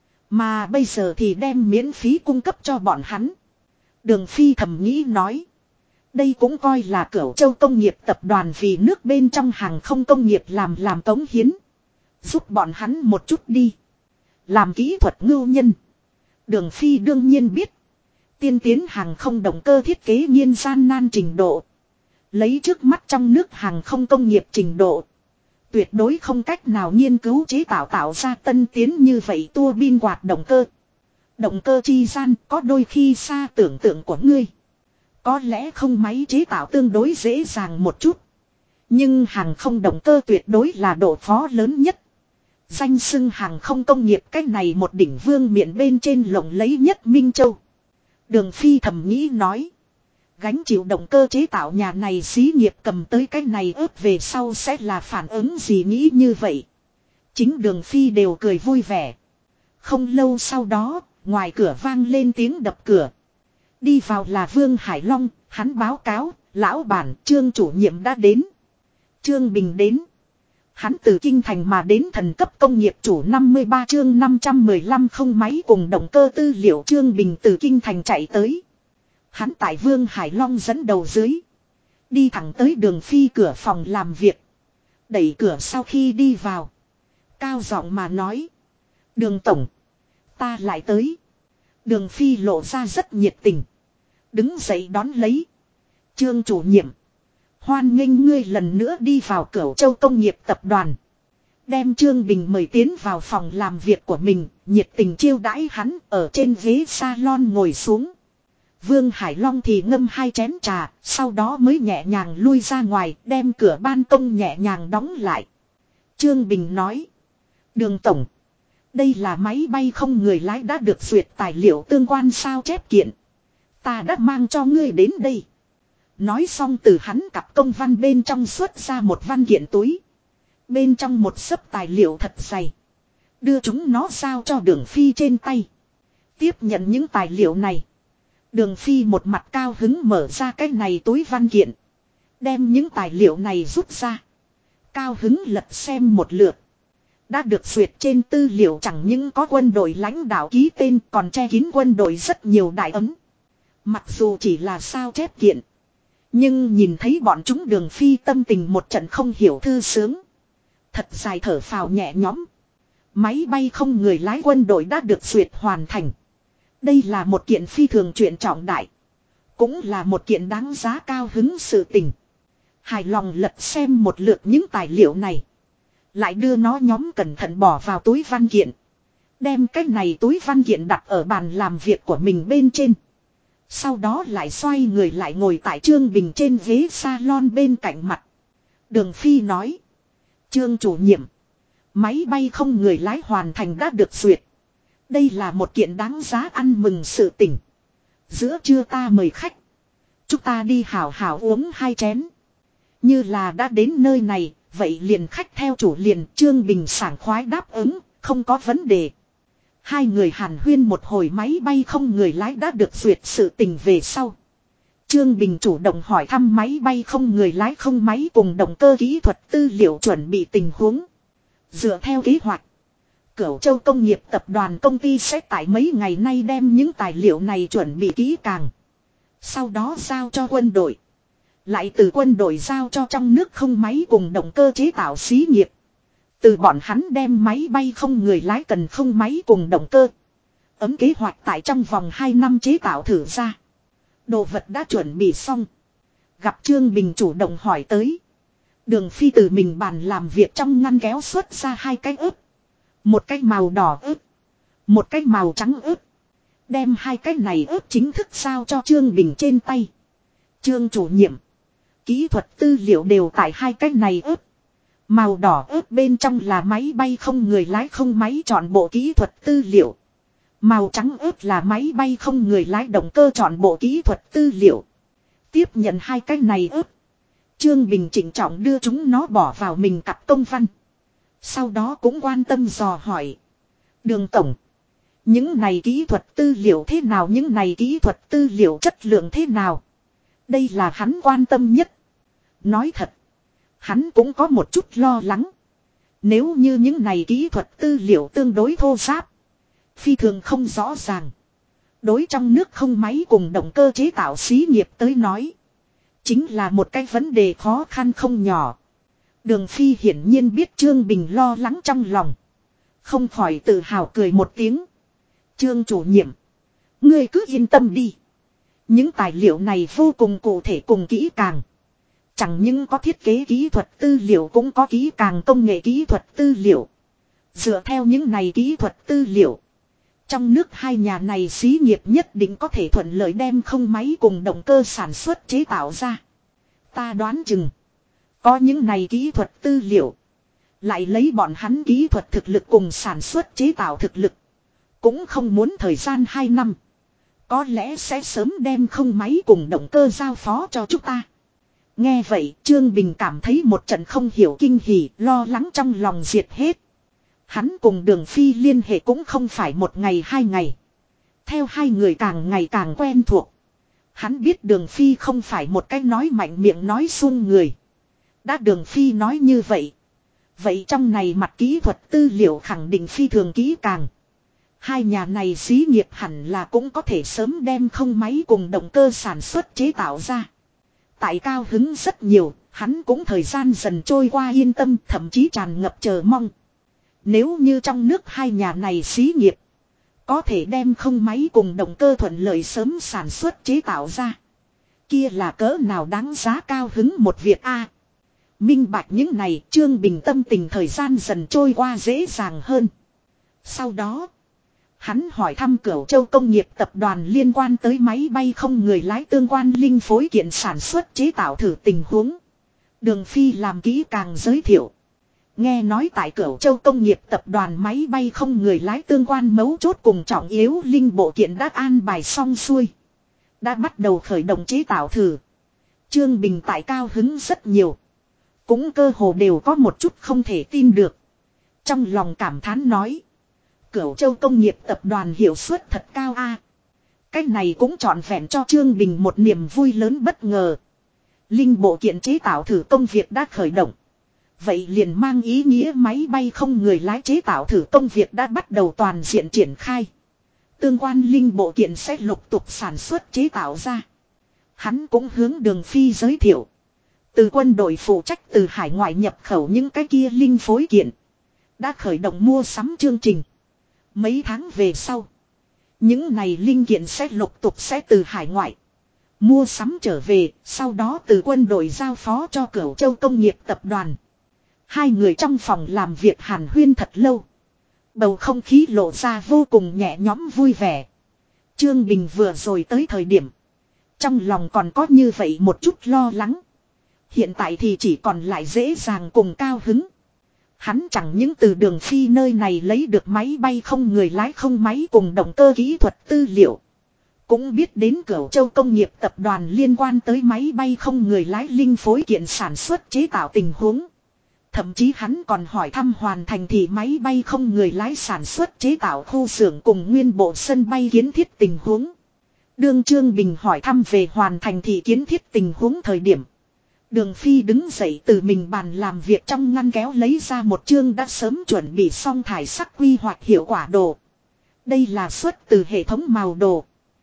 Speaker 1: Mà bây giờ thì đem miễn phí cung cấp cho bọn hắn. Đường Phi thầm nghĩ nói. Đây cũng coi là Cửu Châu công nghiệp tập đoàn vì nước bên trong hàng không công nghiệp làm cống hiến. Giúp bọn hắn một chút đi. Làm kỹ thuật ngưu nhân. Đường Phi đương nhiên biết. Tiên tiến hàng không động cơ thiết kế nhiên gian nan trình độ. Lấy trước mắt trong nước hàng không công nghiệp trình độ. Tuyệt đối không cách nào nghiên cứu chế tạo ra tân tiến như vậy tua bin quạt động cơ. Động cơ chi gian có đôi khi xa tưởng tượng của ngươi. Có lẽ không máy chế tạo tương đối dễ dàng một chút. Nhưng hàng không động cơ tuyệt đối là độ khó lớn nhất. Danh xưng hàng không công nghiệp cách này một đỉnh vương miện bên trên lộng lấy nhất Minh Châu. Đường Phi thầm nghĩ nói. Gánh chịu động cơ chế tạo nhà này xí nghiệp cầm tới cái này ướp về sau sẽ là phản ứng gì nghĩ như vậy. Chính Đường Phi đều cười vui vẻ. Không lâu sau đó, ngoài cửa vang lên tiếng đập cửa. Đi vào là Vương Hải Long, hắn báo cáo, lão bản Trương chủ nhiệm đã đến. Trương Bình đến. Hắn từ kinh thành mà đến thần cấp công nghiệp chủ 53 chương 515 không máy cùng động cơ tư liệu Trương Bình từ kinh thành chạy tới. Hắn tại Vương Hải Long dẫn đầu dưới. Đi thẳng tới Đường Phi cửa phòng làm việc. Đẩy cửa sau khi đi vào. Cao giọng mà nói. Đường tổng. Ta lại tới. Đường Phi lộ ra rất nhiệt tình. Đứng dậy đón lấy. Trương chủ nhiệm. Hoan nghênh ngươi lần nữa đi vào Cửu Châu công nghiệp tập đoàn. Đem Trương Bình mời tiến vào phòng làm việc của mình. Nhiệt tình chiêu đãi hắn ở trên ghế salon ngồi xuống. Vương Hải Long thì ngâm 2 chén trà. Sau đó mới nhẹ nhàng lui ra ngoài. Đem cửa ban công nhẹ nhàng đóng lại. Trương Bình nói. Đường tổng. Đây là máy bay không người lái đã được duyệt tài liệu tương quan sao chép kiện. Ta đã mang cho ngươi đến đây. Nói xong từ hắn cặp công văn bên trong xuất ra một văn kiện túi. Bên trong một xấp tài liệu thật dày. Đưa chúng nó giao cho Đường Phi trên tay. Tiếp nhận những tài liệu này. Đường Phi một mặt cao hứng mở ra cái này túi văn kiện. Đem những tài liệu này rút ra. Cao hứng lật xem một lượt. Đã được duyệt trên tư liệu chẳng những có quân đội lãnh đạo ký tên còn che kín quân đội rất nhiều đại ấn. Mặc dù chỉ là sao chép kiện. Nhưng nhìn thấy bọn chúng Đường Phi tâm tình một trận không hiểu thư sướng. Thật dài thở phào nhẹ nhõm. Máy bay không người lái quân đội đã được duyệt hoàn thành. Đây là một kiện phi thường chuyện trọng đại. Cũng là một kiện đáng giá cao hứng sự tình. Hài lòng lật xem một lượt những tài liệu này. Lại đưa nó nhóm cẩn thận bỏ vào túi văn kiện. Đem cái này túi văn kiện đặt ở bàn làm việc của mình bên trên. Sau đó lại xoay người lại ngồi tại Trương Bình trên ghế salon bên cạnh mặt. Đường Phi nói. Trương chủ nhiệm. Máy bay không người lái hoàn thành đã được duyệt. Đây là một kiện đáng giá ăn mừng sự tình. Giữa trưa ta mời khách. Chúng ta đi hảo hảo uống 2 chén. Như là đã đến nơi này, vậy liền khách theo chủ liền. Trương Bình sảng khoái đáp ứng, không có vấn đề. Hai người hàn huyên một hồi máy bay không người lái đã được duyệt sự tình về sau. Trương Bình chủ động hỏi thăm máy bay không người lái không máy cùng động cơ kỹ thuật tư liệu chuẩn bị tình huống. Dựa theo kế hoạch, Cửu Châu Công nghiệp tập đoàn công ty sẽ tại mấy ngày nay đem những tài liệu này chuẩn bị kỹ càng. Sau đó giao cho quân đội. Lại từ quân đội giao cho trong nước không máy cùng động cơ chế tạo xí nghiệp. Từ bọn hắn đem máy bay không người lái cần không máy cùng động cơ. Ấm kế hoạch tại trong vòng 2 năm chế tạo thử ra. Đồ vật đã chuẩn bị xong. Gặp Trương Bình chủ động hỏi tới. Đường Phi từ mình bàn làm việc trong ngăn kéo xuất ra 2 cái ớt. Một cái màu đỏ ớt. Một cái màu trắng ớt. Đem 2 cái này ớt chính thức giao cho Trương Bình trên tay. Trương chủ nhiệm. Kỹ thuật tư liệu đều tại 2 cái này ớt. Màu đỏ ớt bên trong là máy bay không người lái không máy chọn bộ kỹ thuật tư liệu. Màu trắng ớt là máy bay không người lái động cơ chọn bộ kỹ thuật tư liệu. Tiếp nhận 2 cái này ớt. Trương Bình chỉnh trọng đưa chúng nó bỏ vào mình cặp công văn. Sau đó cũng quan tâm dò hỏi. Đường tổng. Những này kỹ thuật tư liệu thế nào? Những này kỹ thuật tư liệu chất lượng thế nào? Đây là hắn quan tâm nhất. Nói thật. Hắn cũng có một chút lo lắng. Nếu như những này kỹ thuật tư liệu tương đối thô ráp. Phi thường không rõ ràng. Đối trong nước không máy cùng động cơ chế tạo xí nghiệp tới nói. Chính là một cái vấn đề khó khăn không nhỏ. Đường Phi hiển nhiên biết Trương Bình lo lắng trong lòng. Không khỏi tự hào cười một tiếng. Trương chủ nhiệm. Ngươi cứ yên tâm đi. Những tài liệu này vô cùng cụ thể cùng kỹ càng. Chẳng những có thiết kế kỹ thuật tư liệu cũng có kỹ càng công nghệ kỹ thuật tư liệu. Dựa theo những này kỹ thuật tư liệu. Trong nước 2 nhà này xí nghiệp nhất định có thể thuận lợi đem không máy cùng động cơ sản xuất chế tạo ra. Ta đoán chừng. Có những này kỹ thuật tư liệu. Lại lấy bọn hắn kỹ thuật thực lực cùng sản xuất chế tạo thực lực. Cũng không muốn thời gian 2 năm. Có lẽ sẽ sớm đem không máy cùng động cơ giao phó cho chúng ta. Nghe vậy Trương Bình cảm thấy một trận không hiểu kinh hỉ, lo lắng trong lòng diệt hết. Hắn cùng Đường Phi liên hệ cũng không phải 1 ngày 2 ngày. Theo 2 người càng ngày càng quen thuộc. Hắn biết Đường Phi không phải một cái nói mạnh miệng nói suông người. Đã Đường Phi nói như vậy. Vậy trong này mặt kỹ thuật tư liệu khẳng định phi thường kỹ càng. 2 nhà này xí nghiệp hẳn là cũng có thể sớm đem không máy cùng động cơ sản xuất chế tạo ra. Tại cao hứng rất nhiều, hắn cũng thời gian dần trôi qua yên tâm, thậm chí tràn ngập chờ mong. Nếu như trong nước 2 nhà này xí nghiệp có thể đem không máy cùng động cơ thuận lợi sớm sản xuất chế tạo ra. Kia là cỡ nào đáng giá cao hứng một việc a. Minh bạch những này, Trương Bình tâm tình thời gian dần trôi qua dễ dàng hơn. Sau đó, hắn hỏi thăm Cửu Châu Công nghiệp tập đoàn liên quan tới máy bay không người lái tương quan linh phối kiện sản xuất chế tạo thử tình huống. Đường Phi làm kỹ càng giới thiệu. Nghe nói tại Cửu Châu Công nghiệp tập đoàn máy bay không người lái tương quan mấu chốt cùng trọng yếu linh bộ kiện đã an bài xong xuôi. Đã bắt đầu khởi động chế tạo thử. Trương Bình tại cao hứng rất nhiều. Cũng cơ hồ đều có một chút không thể tin được. Trong lòng cảm thán nói. Cửu Châu Công nghiệp tập đoàn hiệu suất thật cao a. Cái này cũng trọn vẹn cho Trương Bình một niềm vui lớn bất ngờ. Linh bộ kiện chế tạo thử công việc đã khởi động. Vậy liền mang ý nghĩa máy bay không người lái chế tạo thử công việc đã bắt đầu toàn diện triển khai. Tương quan linh bộ kiện sẽ lục tục sản xuất chế tạo ra. Hắn cũng hướng Đường Phi giới thiệu. Từ quân đội phụ trách từ hải ngoại nhập khẩu những cái kia linh phối kiện. Đã khởi động mua sắm chương trình. Mấy tháng về sau. Những này linh kiện sẽ lục tục sẽ từ hải ngoại. Mua sắm trở về. Sau đó từ quân đội giao phó cho Cửu Châu Công nghiệp tập đoàn. Hai người trong phòng làm việc hàn huyên thật lâu. Bầu không khí lộ ra vô cùng nhẹ nhõm vui vẻ. Trương Bình vừa rồi tới thời điểm. Trong lòng còn có như vậy một chút lo lắng. Hiện tại thì chỉ còn lại dễ dàng cùng cao hứng. Hắn chẳng những từ Đường Phi nơi này lấy được máy bay không người lái không máy cùng động cơ kỹ thuật tư liệu. Cũng biết đến Cửu Châu Công nghiệp tập đoàn liên quan tới máy bay không người lái linh phối kiện sản xuất chế tạo tình huống. Thậm chí hắn còn hỏi thăm hoàn thành thì máy bay không người lái sản xuất chế tạo khu xưởng cùng nguyên bộ sân bay kiến thiết tình huống. Đương Trương Bình hỏi thăm về hoàn thành thì kiến thiết tình huống thời điểm. Đường Phi đứng dậy từ mình bàn làm việc trong ngăn kéo lấy ra một chương đã sớm chuẩn bị xong thải sắc quy hoạch hiệu quả đồ. Đây là xuất từ hệ thống màu đồ.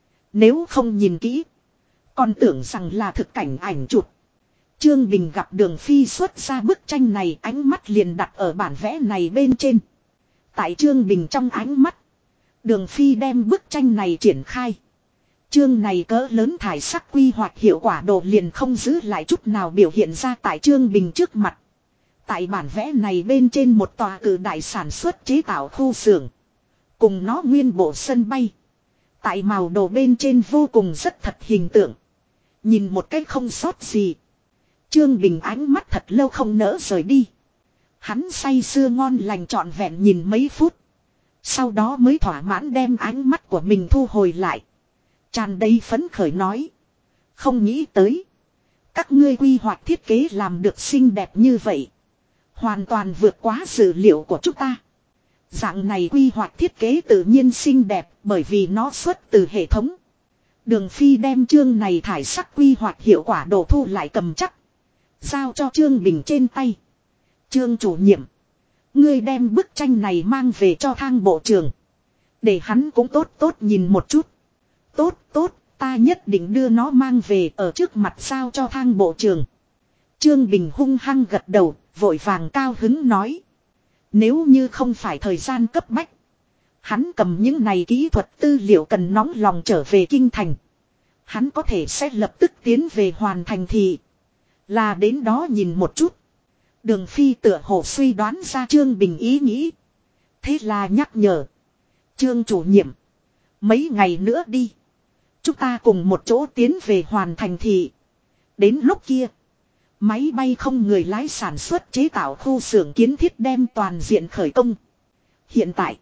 Speaker 1: Nếu không nhìn kỹ, còn tưởng rằng là thực cảnh ảnh chụp. Trương Bình gặp Đường Phi xuất ra bức tranh này, ánh mắt liền đặt ở bản vẽ này bên trên. Tại Trương Bình trong ánh mắt, Đường Phi đem bức tranh này triển khai. Chương này cỡ lớn thải sắc quy hoạch hiệu quả đồ liền không giữ lại chút nào biểu hiện ra tại Trương Bình trước mặt. Tại bản vẽ này bên trên một tòa cử đại sản xuất chế tạo khu xưởng. Cùng nó nguyên bộ sân bay. Tại màu đồ bên trên vô cùng rất thật hình tượng. Nhìn một cách không sót gì. Trương Bình ánh mắt thật lâu không nỡ rời đi. Hắn say sưa ngon lành trọn vẹn nhìn mấy phút. Sau đó mới thỏa mãn đem ánh mắt của mình thu hồi lại. Tràn đầy phấn khởi nói. Không nghĩ tới. Các ngươi quy hoạch thiết kế làm được xinh đẹp như vậy. Hoàn toàn vượt quá dự liệu của chúng ta. Dạng này quy hoạch thiết kế tự nhiên xinh đẹp bởi vì nó xuất từ hệ thống. Đường Phi đem chương này thải sắc quy hoạch hiệu quả đồ thu lại cầm chắc. Giao cho Trương Bình trên tay. Trương chủ nhiệm. Ngươi đem bức tranh này mang về cho Thang bộ trưởng. Để hắn cũng tốt tốt nhìn một chút. Tốt tốt, ta nhất định đưa nó mang về ở trước mặt sao cho Thang bộ trưởng. Trương Bình hung hăng gật đầu, vội vàng cao hứng nói. Nếu như không phải thời gian cấp bách. Hắn cầm những này kỹ thuật tư liệu cần nóng lòng trở về kinh thành. Hắn có thể sẽ lập tức tiến về hoàn thành thị. Là đến đó nhìn một chút. Đường Phi tựa hồ suy đoán ra Trương Bình ý nghĩ. Thế là nhắc nhở. Trương chủ nhiệm. Mấy ngày nữa đi. Chúng ta cùng một chỗ tiến về hoàn thành thị. Đến lúc kia. Máy bay không người lái sản xuất chế tạo khu xưởng kiến thiết đem toàn diện khởi công. Hiện tại.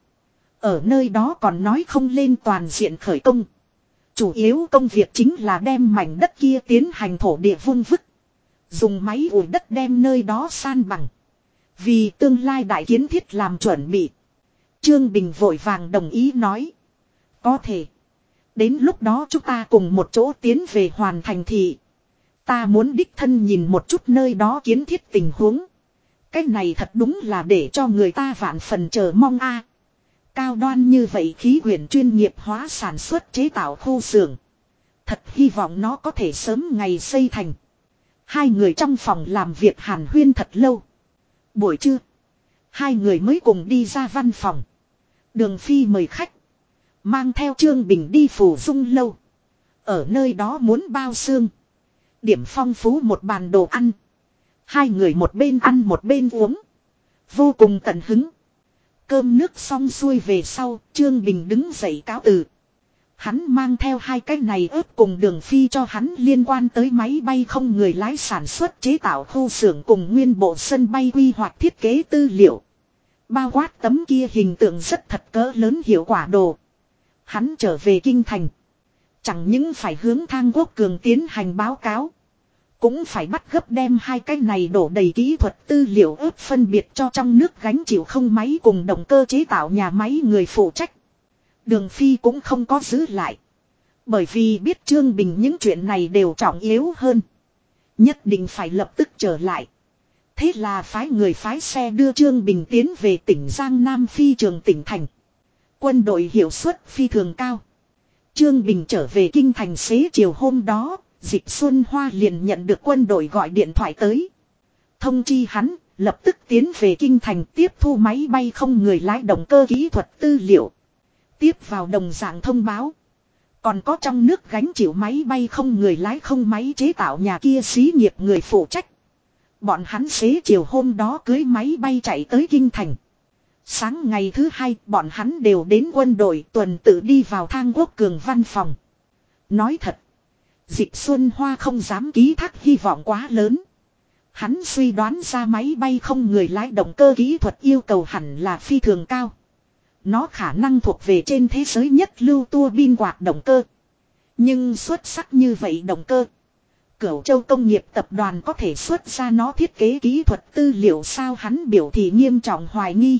Speaker 1: Ở nơi đó còn nói không lên toàn diện khởi công. Chủ yếu công việc chính là đem mảnh đất kia tiến hành thổ địa vun vức. Dùng máy ủi đất đem nơi đó san bằng. Vì tương lai đại kiến thiết làm chuẩn bị. Trương Bình vội vàng đồng ý nói. Có thể. Đến lúc đó chúng ta cùng một chỗ tiến về hoàn thành thị. Ta muốn đích thân nhìn một chút nơi đó kiến thiết tình huống. Cái này thật đúng là để cho người ta vạn phần chờ mong a. Cao đoan như vậy khí quyển chuyên nghiệp hóa sản xuất chế tạo khu xưởng. Thật hy vọng nó có thể sớm ngày xây thành. Hai người trong phòng làm việc hàn huyên thật lâu. Buổi trưa. Hai người mới cùng đi ra văn phòng. Đường Phi mời khách. Mang theo Trương Bình đi Phủ Dung lâu. Ở nơi đó muốn bao xương. Điểm phong phú một bàn đồ ăn. Hai người một bên ăn một bên uống. Vô cùng tận hứng. Cơm nước xong xuôi về sau, Trương Bình đứng dậy cáo từ. Hắn mang theo hai cái này ớt cùng Đường Phi cho hắn liên quan tới máy bay không người lái sản xuất chế tạo khu xưởng cùng nguyên bộ sân bay quy hoạch thiết kế tư liệu. Bao quát tấm kia hình tượng rất thật cỡ lớn hiệu quả đồ. Hắn trở về kinh thành. Chẳng những phải hướng Thang Quốc Cường tiến hành báo cáo. Cũng phải bắt gấp đem hai cái này đổ đầy kỹ thuật tư liệu ớt phân biệt cho trong nước gánh chịu không máy cùng động cơ chế tạo nhà máy người phụ trách. Đường Phi cũng không có giữ lại. Bởi vì biết Trương Bình những chuyện này đều trọng yếu hơn. Nhất định phải lập tức trở lại. Thế là phái xe đưa Trương Bình tiến về tỉnh Giang Nam phi trường tỉnh thành. Quân đội hiệu suất phi thường cao. Trương Bình trở về kinh thành xế chiều hôm đó, Dịch Xuân Hoa liền nhận được quân đội gọi điện thoại tới. Thông chi hắn, lập tức tiến về kinh thành tiếp thu máy bay không người lái động cơ kỹ thuật tư liệu. Tiếp vào đồng dạng thông báo. Còn có trong nước gánh chịu máy bay không người lái không máy chế tạo nhà kia xí nghiệp người phụ trách. Bọn hắn xế chiều hôm đó cưới máy bay chạy tới kinh thành. Sáng ngày thứ hai bọn hắn đều đến quân đội tuần tự đi vào Thang Quốc Cường văn phòng. Nói thật. Dịch Xuân Hoa không dám ký thác hy vọng quá lớn. Hắn suy đoán ra máy bay không người lái động cơ kỹ thuật yêu cầu hẳn là phi thường cao. Nó khả năng thuộc về trên thế giới nhất lưu tua bin quạt động cơ. Nhưng xuất sắc như vậy động cơ. Cửu Châu Công nghiệp tập đoàn có thể xuất ra nó thiết kế kỹ thuật tư liệu sao, hắn biểu thị nghiêm trọng hoài nghi.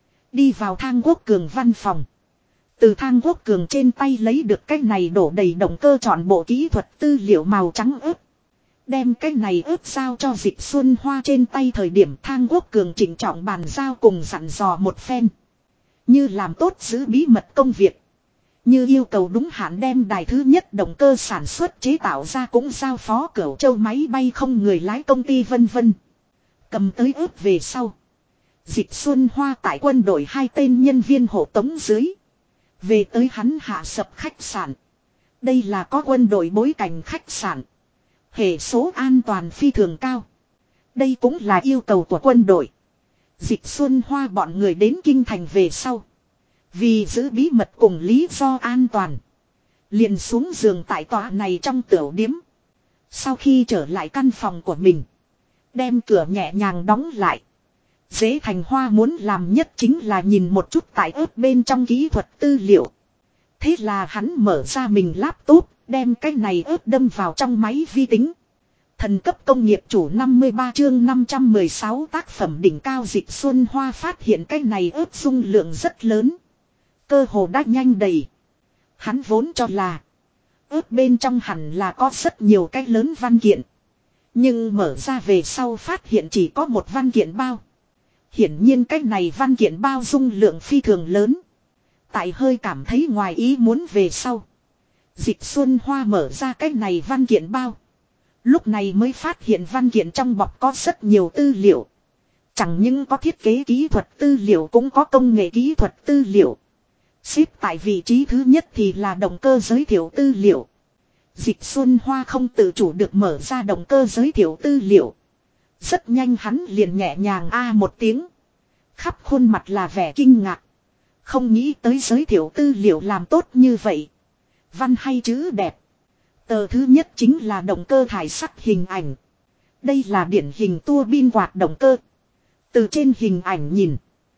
Speaker 1: Đi vào Thang Quốc Cường văn phòng. Từ Thang Quốc Cường trên tay lấy được cái này đổ đầy động cơ trọn bộ kỹ thuật tư liệu màu trắng ướp. Đem cái này ướp giao cho Dịch Xuân Hoa trên tay thời điểm Thang Quốc Cường chỉnh trọng bàn giao cùng dặn dò một phen. Như làm tốt giữ bí mật công việc. Như yêu cầu đúng hạn đem đài thứ nhất động cơ sản xuất chế tạo ra cũng giao phó Cửu Châu máy bay không người lái công ty vân vân. Cầm tới ướp về sau. Dịch Xuân Hoa tại quân đội hai tên nhân viên hộ tống dưới. Về tới hắn hạ sập khách sạn. Đây là có quân đội bối cảnh khách sạn. Hệ số an toàn phi thường cao. Đây cũng là yêu cầu của quân đội. Dịch Xuân Hoa bọn người đến kinh thành về sau. Vì giữ bí mật cùng lý do an toàn. Liền xuống giường tại tòa này trong tiểu điếm. Sau khi trở lại căn phòng của mình. Đem cửa nhẹ nhàng đóng lại. Dễ Thành Hoa muốn làm nhất chính là nhìn một chút tại ớt bên trong kỹ thuật tư liệu. Thế là hắn mở ra mình laptop, đem cái này ớt đâm vào trong máy vi tính. Thần cấp công nghiệp chủ 53 chương 516 tác phẩm đỉnh cao. Dịch Xuân Hoa phát hiện cái này ớt dung lượng rất lớn. Cơ hồ đã nhanh đầy. Hắn vốn cho là ớt bên trong hẳn là có rất nhiều cái lớn văn kiện. Nhưng mở ra về sau phát hiện chỉ có một văn kiện bao. Hiển nhiên cái này văn kiện bao dung lượng phi thường lớn. Tại hơi cảm thấy ngoài ý muốn về sau. Dịch Xuân Hoa mở ra cái này văn kiện bao. Lúc này mới phát hiện văn kiện trong bọc có rất nhiều tư liệu. Chẳng những có thiết kế kỹ thuật tư liệu cũng có công nghệ kỹ thuật tư liệu. Xếp tại vị trí thứ nhất thì là động cơ giới thiệu tư liệu. Dịch Xuân Hoa không tự chủ được mở ra động cơ giới thiệu tư liệu. Rất nhanh hắn liền nhẹ nhàng một tiếng. Khắp khuôn mặt là vẻ kinh ngạc. Không nghĩ tới giới thiệu tư liệu làm tốt như vậy. Văn hay chữ đẹp. Tờ thứ nhất chính là động cơ thải sắc hình ảnh. Đây là điển hình tua bin quạt động cơ. Từ trên hình ảnh nhìn.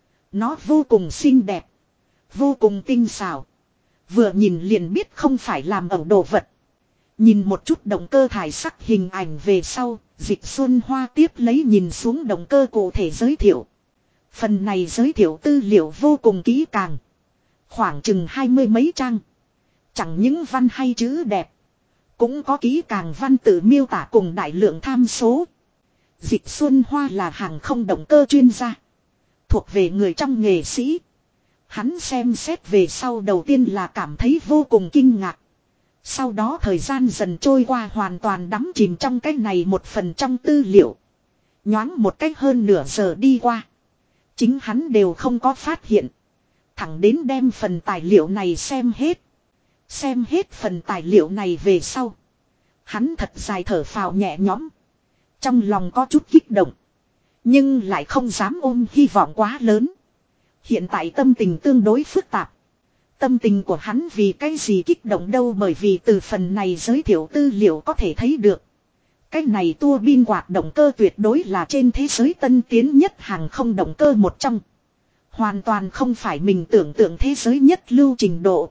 Speaker 1: Nó vô cùng xinh đẹp. Vô cùng tinh xảo. Vừa nhìn liền biết không phải làm ẩu đồ vật. Nhìn một chút động cơ thải sắc hình ảnh về sau. Dịch Xuân Hoa tiếp lấy nhìn xuống động cơ cụ thể giới thiệu. Phần này giới thiệu tư liệu vô cùng kỹ càng. Khoảng chừng 20 mấy trang. Chẳng những văn hay chữ đẹp. Cũng có kỹ càng văn tự miêu tả cùng đại lượng tham số. Dịch Xuân Hoa là hàng không động cơ chuyên gia. Thuộc về người trong nghề sĩ. Hắn xem xét về sau đầu tiên là cảm thấy vô cùng kinh ngạc. Sau đó thời gian dần trôi qua hoàn toàn đắm chìm trong cái này một phần trong tư liệu. Nhoáng một cách hơn nửa giờ đi qua. Chính hắn đều không có phát hiện. Thẳng đến đem phần tài liệu này xem hết. Xem hết phần tài liệu này về sau. Hắn thật dài thở phào nhẹ nhõm. Trong lòng có chút kích động. Nhưng lại không dám ôm hy vọng quá lớn. Hiện tại tâm tình tương đối phức tạp. Tâm tình của hắn vì cái gì kích động đâu, bởi vì từ phần này giới thiệu tư liệu có thể thấy được. Cái này tua bin quạt động cơ tuyệt đối là trên thế giới tân tiến nhất hàng không động cơ một trong. Hoàn toàn không phải mình tưởng tượng thế giới nhất lưu trình độ.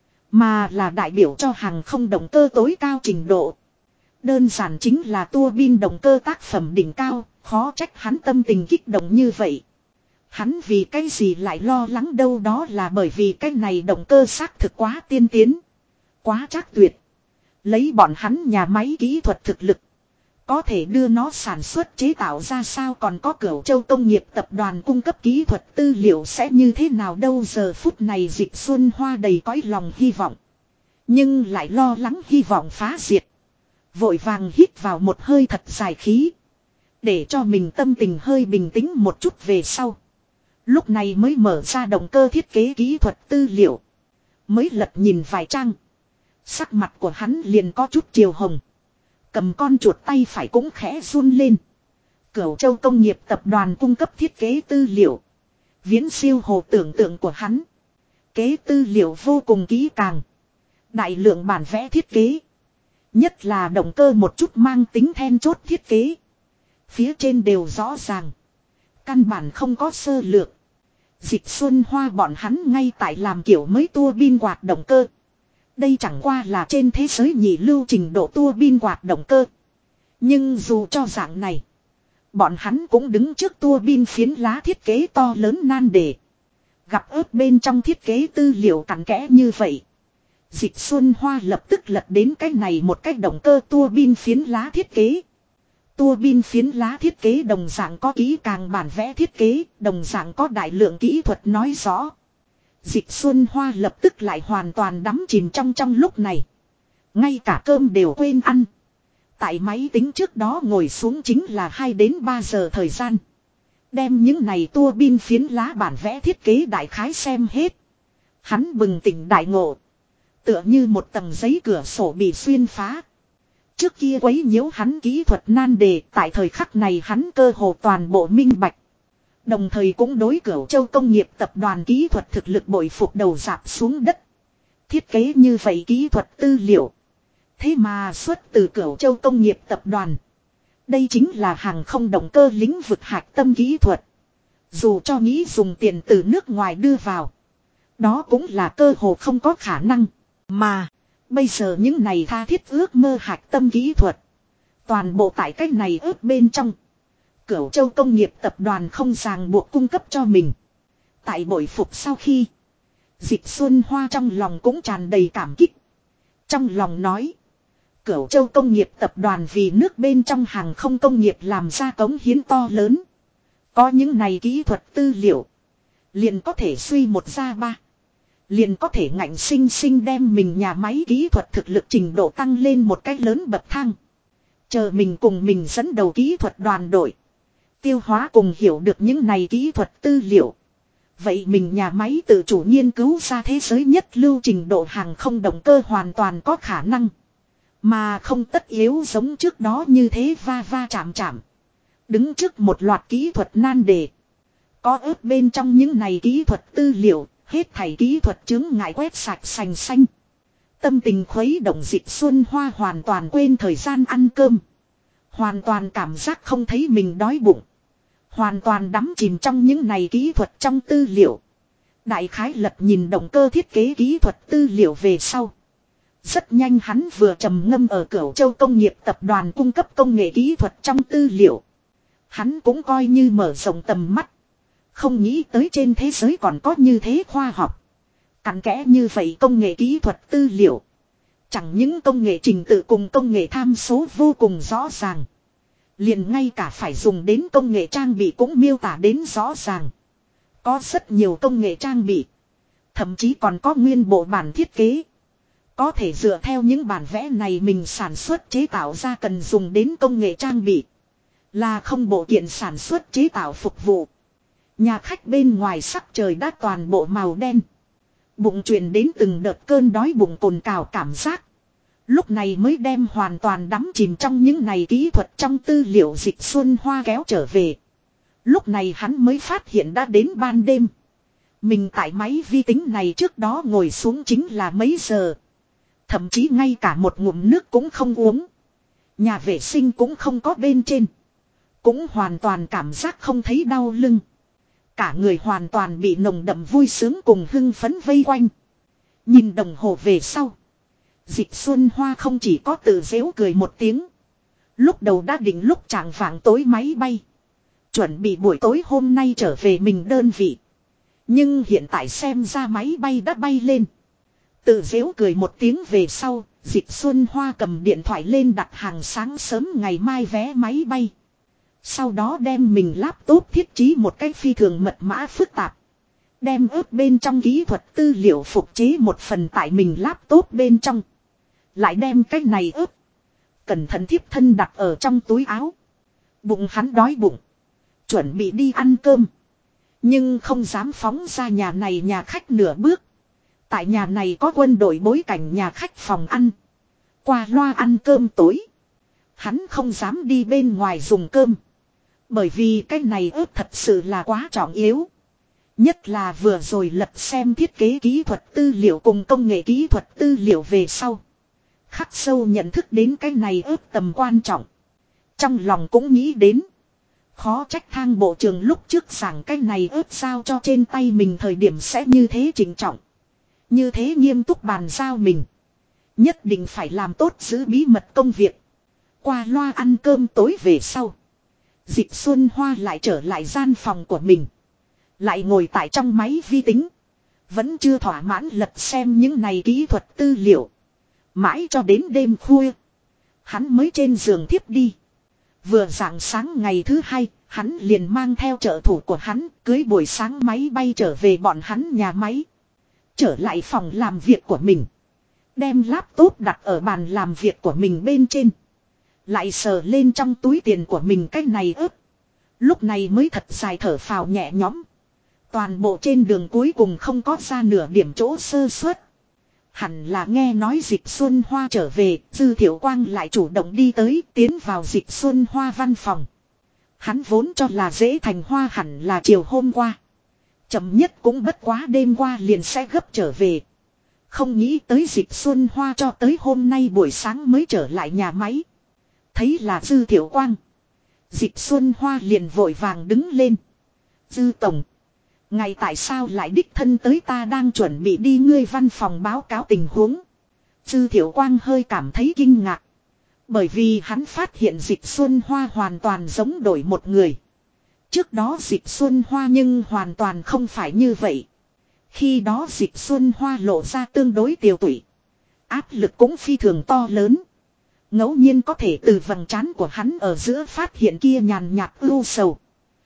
Speaker 1: Mà là đại biểu cho hàng không động cơ tối cao trình độ. Đơn giản chính là tua bin động cơ tác phẩm đỉnh cao, khó trách hắn tâm tình kích động như vậy. Hắn vì cái gì lại lo lắng đâu, đó là bởi vì cái này động cơ xác thực quá tiên tiến. Quá trác tuyệt. Lấy bọn hắn nhà máy kỹ thuật thực lực. Có thể đưa nó sản xuất chế tạo ra sao, còn có Cửu Châu Công nghiệp tập đoàn cung cấp kỹ thuật tư liệu sẽ như thế nào đâu. Giờ phút này Dịch Xuân Hoa đầy cõi lòng hy vọng. Nhưng lại lo lắng hy vọng phá diệt. Vội vàng hít vào một hơi thật dài khí. Để cho mình tâm tình hơi bình tĩnh một chút về sau. Lúc này mới mở ra động cơ thiết kế kỹ thuật tư liệu. Mới lật nhìn vài trang. Sắc mặt của hắn liền có chút chiều hồng. Cầm con chuột tay phải cũng khẽ run lên. Cửu Châu Công nghiệp tập đoàn cung cấp thiết kế tư liệu. Viễn siêu hồ tưởng tượng của hắn. Kế tư liệu vô cùng kỹ càng. Đại lượng bản vẽ thiết kế. Nhất là động cơ một chút mang tính then chốt thiết kế. Phía trên đều rõ ràng. Căn bản không có sơ lược. Dịch Xuân Hoa bọn hắn ngay tại làm kiểu mới tua bin quạt động cơ. Đây chẳng qua là trên thế giới nhị lưu trình độ tua bin quạt động cơ. Nhưng dù cho dạng này, bọn hắn cũng đứng trước tua bin phiến lá thiết kế to lớn nan đề. Gặp ớt bên trong thiết kế tư liệu cặn kẽ như vậy. Dịch Xuân Hoa lập tức lật đến cái này một cái động cơ tua bin phiến lá thiết kế. Tua bin phiến lá thiết kế đồng dạng có kỹ càng bản vẽ thiết kế, đồng dạng có đại lượng kỹ thuật nói rõ. Dịch Xuân Hoa lập tức lại hoàn toàn đắm chìm trong lúc này. Ngay cả cơm đều quên ăn. Tại máy tính trước đó ngồi xuống chính là 2 đến 3 giờ thời gian. Đem những này tua bin phiến lá bản vẽ thiết kế đại khái xem hết. Hắn bừng tỉnh đại ngộ. Tựa như một tầng giấy cửa sổ bị xuyên phá. Trước kia quấy nhiễu hắn kỹ thuật nan đề, tại thời khắc này hắn cơ hồ toàn bộ minh bạch. Đồng thời cũng đối Cửu Châu Công nghiệp tập đoàn kỹ thuật thực lực bội phục đầu rạp xuống đất. Thiết kế như vậy kỹ thuật tư liệu. Thế mà xuất từ Cửu Châu Công nghiệp tập đoàn. Đây chính là hàng không động cơ lĩnh vực hạch tâm kỹ thuật. Dù cho nghĩ dùng tiền từ nước ngoài đưa vào. Đó cũng là cơ hồ không có khả năng. Mà, bây giờ những này tha thiết ước mơ hạch tâm kỹ thuật. Toàn bộ tại cách này ước bên trong. Cửu Châu Công nghiệp tập đoàn không ràng buộc cung cấp cho mình. Tại bội phục sau khi. Dịch Xuân Hoa trong lòng cũng tràn đầy cảm kích. Trong lòng nói. Cửu Châu Công nghiệp tập đoàn vì nước bên trong hàng không công nghiệp làm ra cống hiến to lớn. Có những này kỹ thuật tư liệu. Liền có thể suy một ra ba. Liền có thể ngạnh sinh sinh đem mình nhà máy kỹ thuật thực lực trình độ tăng lên một cách lớn bậc thang. Chờ mình cùng mình dẫn đầu kỹ thuật đoàn đội. Tiêu hóa cùng hiểu được những này kỹ thuật tư liệu. Vậy mình nhà máy tự chủ nghiên cứu ra thế giới nhất lưu trình độ hàng không động cơ hoàn toàn có khả năng. Mà không tất yếu giống trước đó như thế va va chạm chạm. Đứng trước một loạt kỹ thuật nan đề. Có ớt bên trong những này kỹ thuật tư liệu, hết thảy kỹ thuật chứng ngại quét sạch sành xanh. Tâm tình khuấy động Dịch Xuân Hoa hoàn toàn quên thời gian ăn cơm. Hoàn toàn cảm giác không thấy mình đói bụng. Hoàn toàn đắm chìm trong những này kỹ thuật trong tư liệu. Đại khái lật nhìn động cơ thiết kế kỹ thuật tư liệu về sau. Rất nhanh hắn vừa trầm ngâm ở Cửu Châu Công nghiệp tập đoàn cung cấp công nghệ kỹ thuật trong tư liệu. Hắn cũng coi như mở rộng tầm mắt. Không nghĩ tới trên thế giới còn có như thế khoa học. Cặn kẽ như vậy công nghệ kỹ thuật tư liệu. Chẳng những công nghệ trình tự cùng công nghệ tham số vô cùng rõ ràng. Liền ngay cả phải dùng đến công nghệ trang bị cũng miêu tả đến rõ ràng. Có rất nhiều công nghệ trang bị. Thậm chí còn có nguyên bộ bản thiết kế. Có thể dựa theo những bản vẽ này mình sản xuất chế tạo ra cần dùng đến công nghệ trang bị. Là không bộ kiện sản xuất chế tạo phục vụ. Nhà khách bên ngoài sắc trời đã toàn bộ màu đen. Bụng truyền đến từng đợt cơn đói bụng cồn cào cảm giác. Lúc này mới đem hoàn toàn đắm chìm trong những này kỹ thuật trong tư liệu Dịch Xuân Hoa kéo trở về. Lúc này hắn mới phát hiện đã đến ban đêm. Mình tại máy vi tính này trước đó ngồi xuống chính là mấy giờ. Thậm chí ngay cả một ngụm nước cũng không uống. Nhà vệ sinh cũng không có bên trên. Cũng hoàn toàn cảm giác không thấy đau lưng. Cả người hoàn toàn bị nồng đậm vui sướng cùng hưng phấn vây quanh. Nhìn đồng hồ về sau. Dịch Xuân Hoa không chỉ có tự giễu cười một tiếng. Lúc đầu đã định lúc chạng vạng tối máy bay. Chuẩn bị buổi tối hôm nay trở về mình đơn vị. Nhưng hiện tại xem ra máy bay đã bay lên. Tự giễu cười một tiếng về sau, Dịch Xuân Hoa cầm điện thoại lên đặt hàng sáng sớm ngày mai vé máy bay. Sau đó đem mình laptop thiết trí một cách phi thường mật mã phức tạp. Đem ướp bên trong kỹ thuật tư liệu phục chế một phần tại mình laptop bên trong. Lại đem cái này ướp. Cẩn thận thiếp thân đặt ở trong túi áo. Bụng hắn đói bụng. Chuẩn bị đi ăn cơm. Nhưng không dám phóng ra nhà này nhà khách nửa bước. Tại nhà này có quân đội bối cảnh nhà khách phòng ăn. Qua loa ăn cơm tối. Hắn không dám đi bên ngoài dùng cơm. Bởi vì cái này ướp thật sự là quá trọng yếu. Nhất là vừa rồi lật xem thiết kế kỹ thuật tư liệu cùng công nghệ kỹ thuật tư liệu về sau. Khắc sâu nhận thức đến cái này ướp tầm quan trọng. Trong lòng cũng nghĩ đến. Khó trách Thang bộ trưởng lúc trước giảng cái này ướp giao cho trên tay mình thời điểm sẽ như thế trịnh trọng. Như thế nghiêm túc bàn giao mình. Nhất định phải làm tốt giữ bí mật công việc. Qua loa ăn cơm tối về sau. Dịch Xuân Hoa lại trở lại gian phòng của mình. Lại ngồi tại trong máy vi tính. Vẫn chưa thỏa mãn lật xem những này kỹ thuật tư liệu. Mãi cho đến đêm khuya. Hắn mới trên giường thiếp đi. Vừa rạng sáng ngày thứ hai, hắn liền mang theo trợ thủ của hắn cưới buổi sáng máy bay trở về bọn hắn nhà máy. Trở lại phòng làm việc của mình. Đem laptop đặt ở bàn làm việc của mình bên trên. Lại sờ lên trong túi tiền của mình cái này ướp. Lúc này mới thật dài thở phào nhẹ nhõm. Toàn bộ trên đường cuối cùng không có ra nửa điểm chỗ sơ suất. Hẳn là nghe nói Dịch Xuân Hoa trở về, Dư Thiệu Quang lại chủ động đi tới tiến vào Dịch Xuân Hoa văn phòng. Hắn vốn cho là dễ thành hoa hẳn là chiều hôm qua. Chậm nhất cũng bất quá đêm qua liền sẽ gấp trở về. Không nghĩ tới Dịch Xuân Hoa cho tới hôm nay buổi sáng mới trở lại nhà máy. Thấy là Dư Thiệu Quang. Dịch Xuân Hoa liền vội vàng đứng lên. Dư Tổng. Ngày tại sao lại đích thân tới, ta đang chuẩn bị đi ngươi văn phòng báo cáo tình huống. Dư Thiệu Quang hơi cảm thấy kinh ngạc. Bởi vì hắn phát hiện Dịch Xuân Hoa hoàn toàn giống đổi một người. Trước đó Dịch Xuân Hoa nhưng hoàn toàn không phải như vậy. Khi đó Dịch Xuân Hoa lộ ra tương đối tiều tụy. Áp lực cũng phi thường to lớn. Ngẫu nhiên có thể từ vầng trán của hắn ở giữa phát hiện kia nhàn nhạt ưu sầu.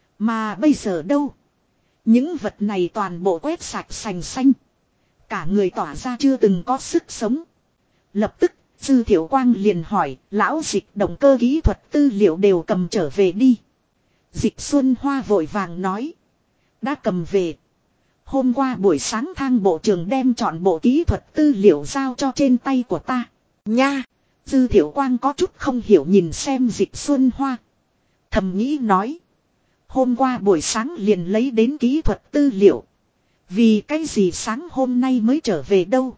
Speaker 1: Mà bây giờ đâu? Những vật này toàn bộ quét sạch sành xanh. Cả người tỏa ra chưa từng có sức sống. Lập tức, Dư Thiệu Quang liền hỏi, lão Dịch động cơ kỹ thuật tư liệu đều cầm trở về đi. Dịch Xuân Hoa vội vàng nói. Đã cầm về. Hôm qua buổi sáng Thang bộ trưởng đem chọn bộ kỹ thuật tư liệu giao cho trên tay của ta. Nha! Dư Thiệu Quang có chút không hiểu nhìn xem Dịch Xuân Hoa. Thầm nghĩ nói. Hôm qua buổi sáng liền lấy đến kỹ thuật tư liệu. Vì cái gì sáng hôm nay mới trở về đâu?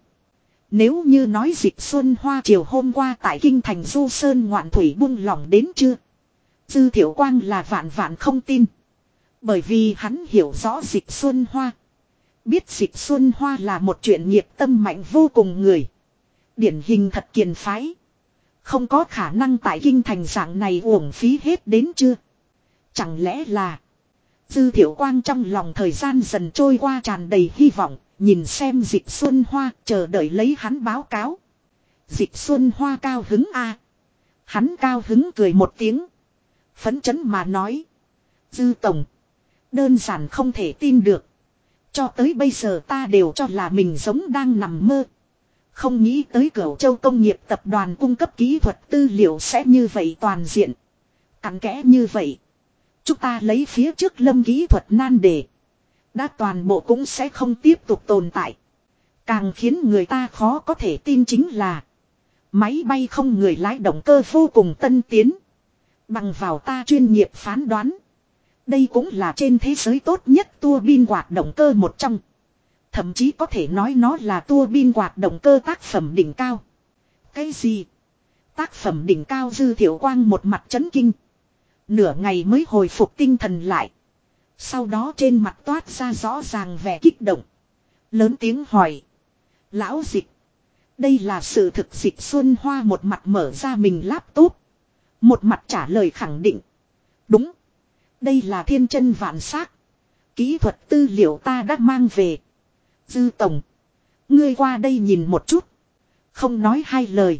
Speaker 1: Nếu như nói Dịch Xuân Hoa chiều hôm qua tại kinh thành Du Sơn ngoạn thủy buông lỏng đến chưa? Dư Thiệu Quang là vạn vạn không tin. Bởi vì hắn hiểu rõ Dịch Xuân Hoa. Biết Dịch Xuân Hoa là một chuyện nghiệp tâm mạnh vô cùng người. Điển hình thật kiền phái. Không có khả năng tại kinh thành dạng này uổng phí hết đến chưa? Chẳng lẽ là... Dư Thiệu Quang trong lòng thời gian dần trôi qua tràn đầy hy vọng, nhìn xem Dịch Xuân Hoa chờ đợi lấy hắn báo cáo. Dịch Xuân Hoa cao hứng a. Hắn cao hứng cười một tiếng. Phấn chấn mà nói. Dư Tổng. Đơn giản không thể tin được. Cho tới bây giờ ta đều cho là mình giống đang nằm mơ. Không nghĩ tới Cửu Châu Công nghiệp tập đoàn cung cấp kỹ thuật tư liệu sẽ như vậy toàn diện. Cặn kẽ như vậy. Chúng ta lấy phía trước lâm kỹ thuật nan đề. Đã toàn bộ cũng sẽ không tiếp tục tồn tại. Càng khiến người ta khó có thể tin chính là. Máy bay không người lái động cơ vô cùng tân tiến. Bằng vào ta chuyên nghiệp phán đoán. Đây cũng là trên thế giới tốt nhất tua bin quạt động cơ một trong. Thậm chí có thể nói nó là tua bin quạt động cơ tác phẩm đỉnh cao. Cái gì? Tác phẩm đỉnh cao? Dư Thiệu Quang một mặt chấn kinh. Nửa ngày mới hồi phục tinh thần lại. Sau đó trên mặt toát ra rõ ràng vẻ kích động. Lớn tiếng hỏi. Lão Dịch. Đây là sự thực? Dịch Xuân Hoa một mặt mở ra mình laptop. Một mặt trả lời khẳng định. Đúng. Đây là thiên chân vạn xác. Kỹ thuật tư liệu ta đã mang về. Dư Tổng. Ngươi qua đây nhìn một chút. Không nói hai lời.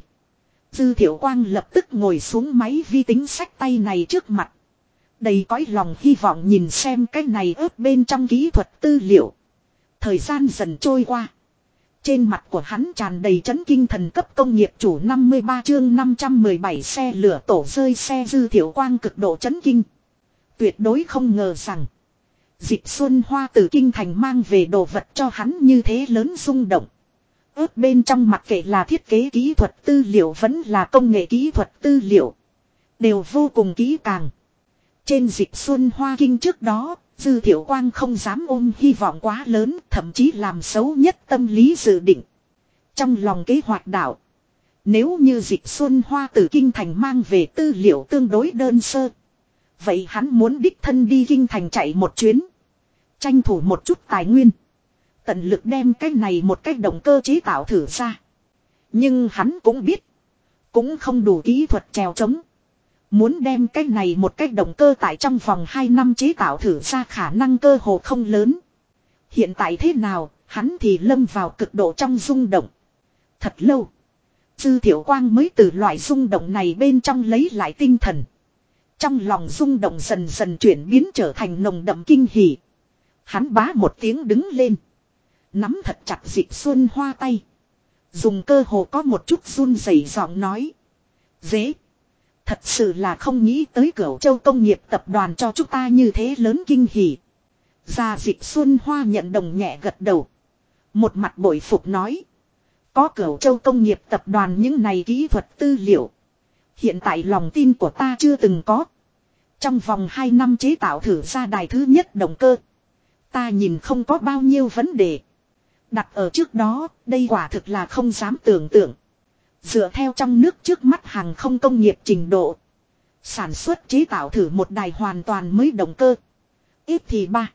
Speaker 1: Dư Thiệu Quang lập tức ngồi xuống máy vi tính xách tay này trước mặt. Đầy cõi lòng hy vọng nhìn xem cái này ướp bên trong kỹ thuật tư liệu. Thời gian dần trôi qua. Trên mặt của hắn tràn đầy chấn kinh thần cấp công nghiệp chủ 53 chương 517 xe lửa tổ rơi xe. Dư Thiệu Quang cực độ chấn kinh. Tuyệt đối không ngờ rằng Dịch Xuân Hoa từ kinh thành mang về đồ vật cho hắn như thế lớn rung động. Ướp bên trong mặc kệ là thiết kế kỹ thuật tư liệu vẫn là công nghệ kỹ thuật tư liệu. Đều vô cùng kỹ càng. Trên Dịch Xuân Hoa kinh trước đó, Dư Thiệu Quang không dám ôm hy vọng quá lớn, thậm chí làm xấu nhất tâm lý dự định. Trong lòng kế hoạch đảo, nếu như Dịch Xuân Hoa từ kinh thành mang về tư liệu tương đối đơn sơ, vậy hắn muốn đích thân đi kinh thành chạy một chuyến. Tranh thủ một chút tài nguyên. Tận lực đem cái này một cái động cơ chế tạo thử ra. Nhưng hắn cũng biết. Cũng không đủ kỹ thuật trèo trống. Muốn đem cái này một cái động cơ tại trong vòng 2 năm chế tạo thử ra khả năng cơ hồ không lớn. Hiện tại thế nào, hắn thì lâm vào cực độ trong rung động. Thật lâu. Dư Thiệu Quang mới từ loại rung động này bên trong lấy lại tinh thần. Trong lòng rung động dần dần chuyển biến trở thành nồng đậm kinh hỉ. Hắn bá một tiếng đứng lên. Nắm thật chặt Dịch Xuân Hoa tay. Dùng cơ hồ có một chút run rẩy giọng nói. Dễ. Thật sự là không nghĩ tới Cửu Châu công nghiệp tập đoàn cho chúng ta như thế lớn kinh hỉ. Gia Dịch Xuân Hoa nhận đồng nhẹ gật đầu. Một mặt bội phục nói. Có Cửu Châu công nghiệp tập đoàn những này kỹ thuật tư liệu. Hiện tại lòng tin của ta chưa từng có. Trong vòng 2 năm chế tạo thử ra đài thứ nhất động cơ. Ta nhìn không có bao nhiêu vấn đề. Đặt ở trước đó, đây quả thực là không dám tưởng tượng. Dựa theo trong nước trước mắt hàng không công nghiệp trình độ. Sản xuất chế tạo thử một đài hoàn toàn mới động cơ. Ít thì 3,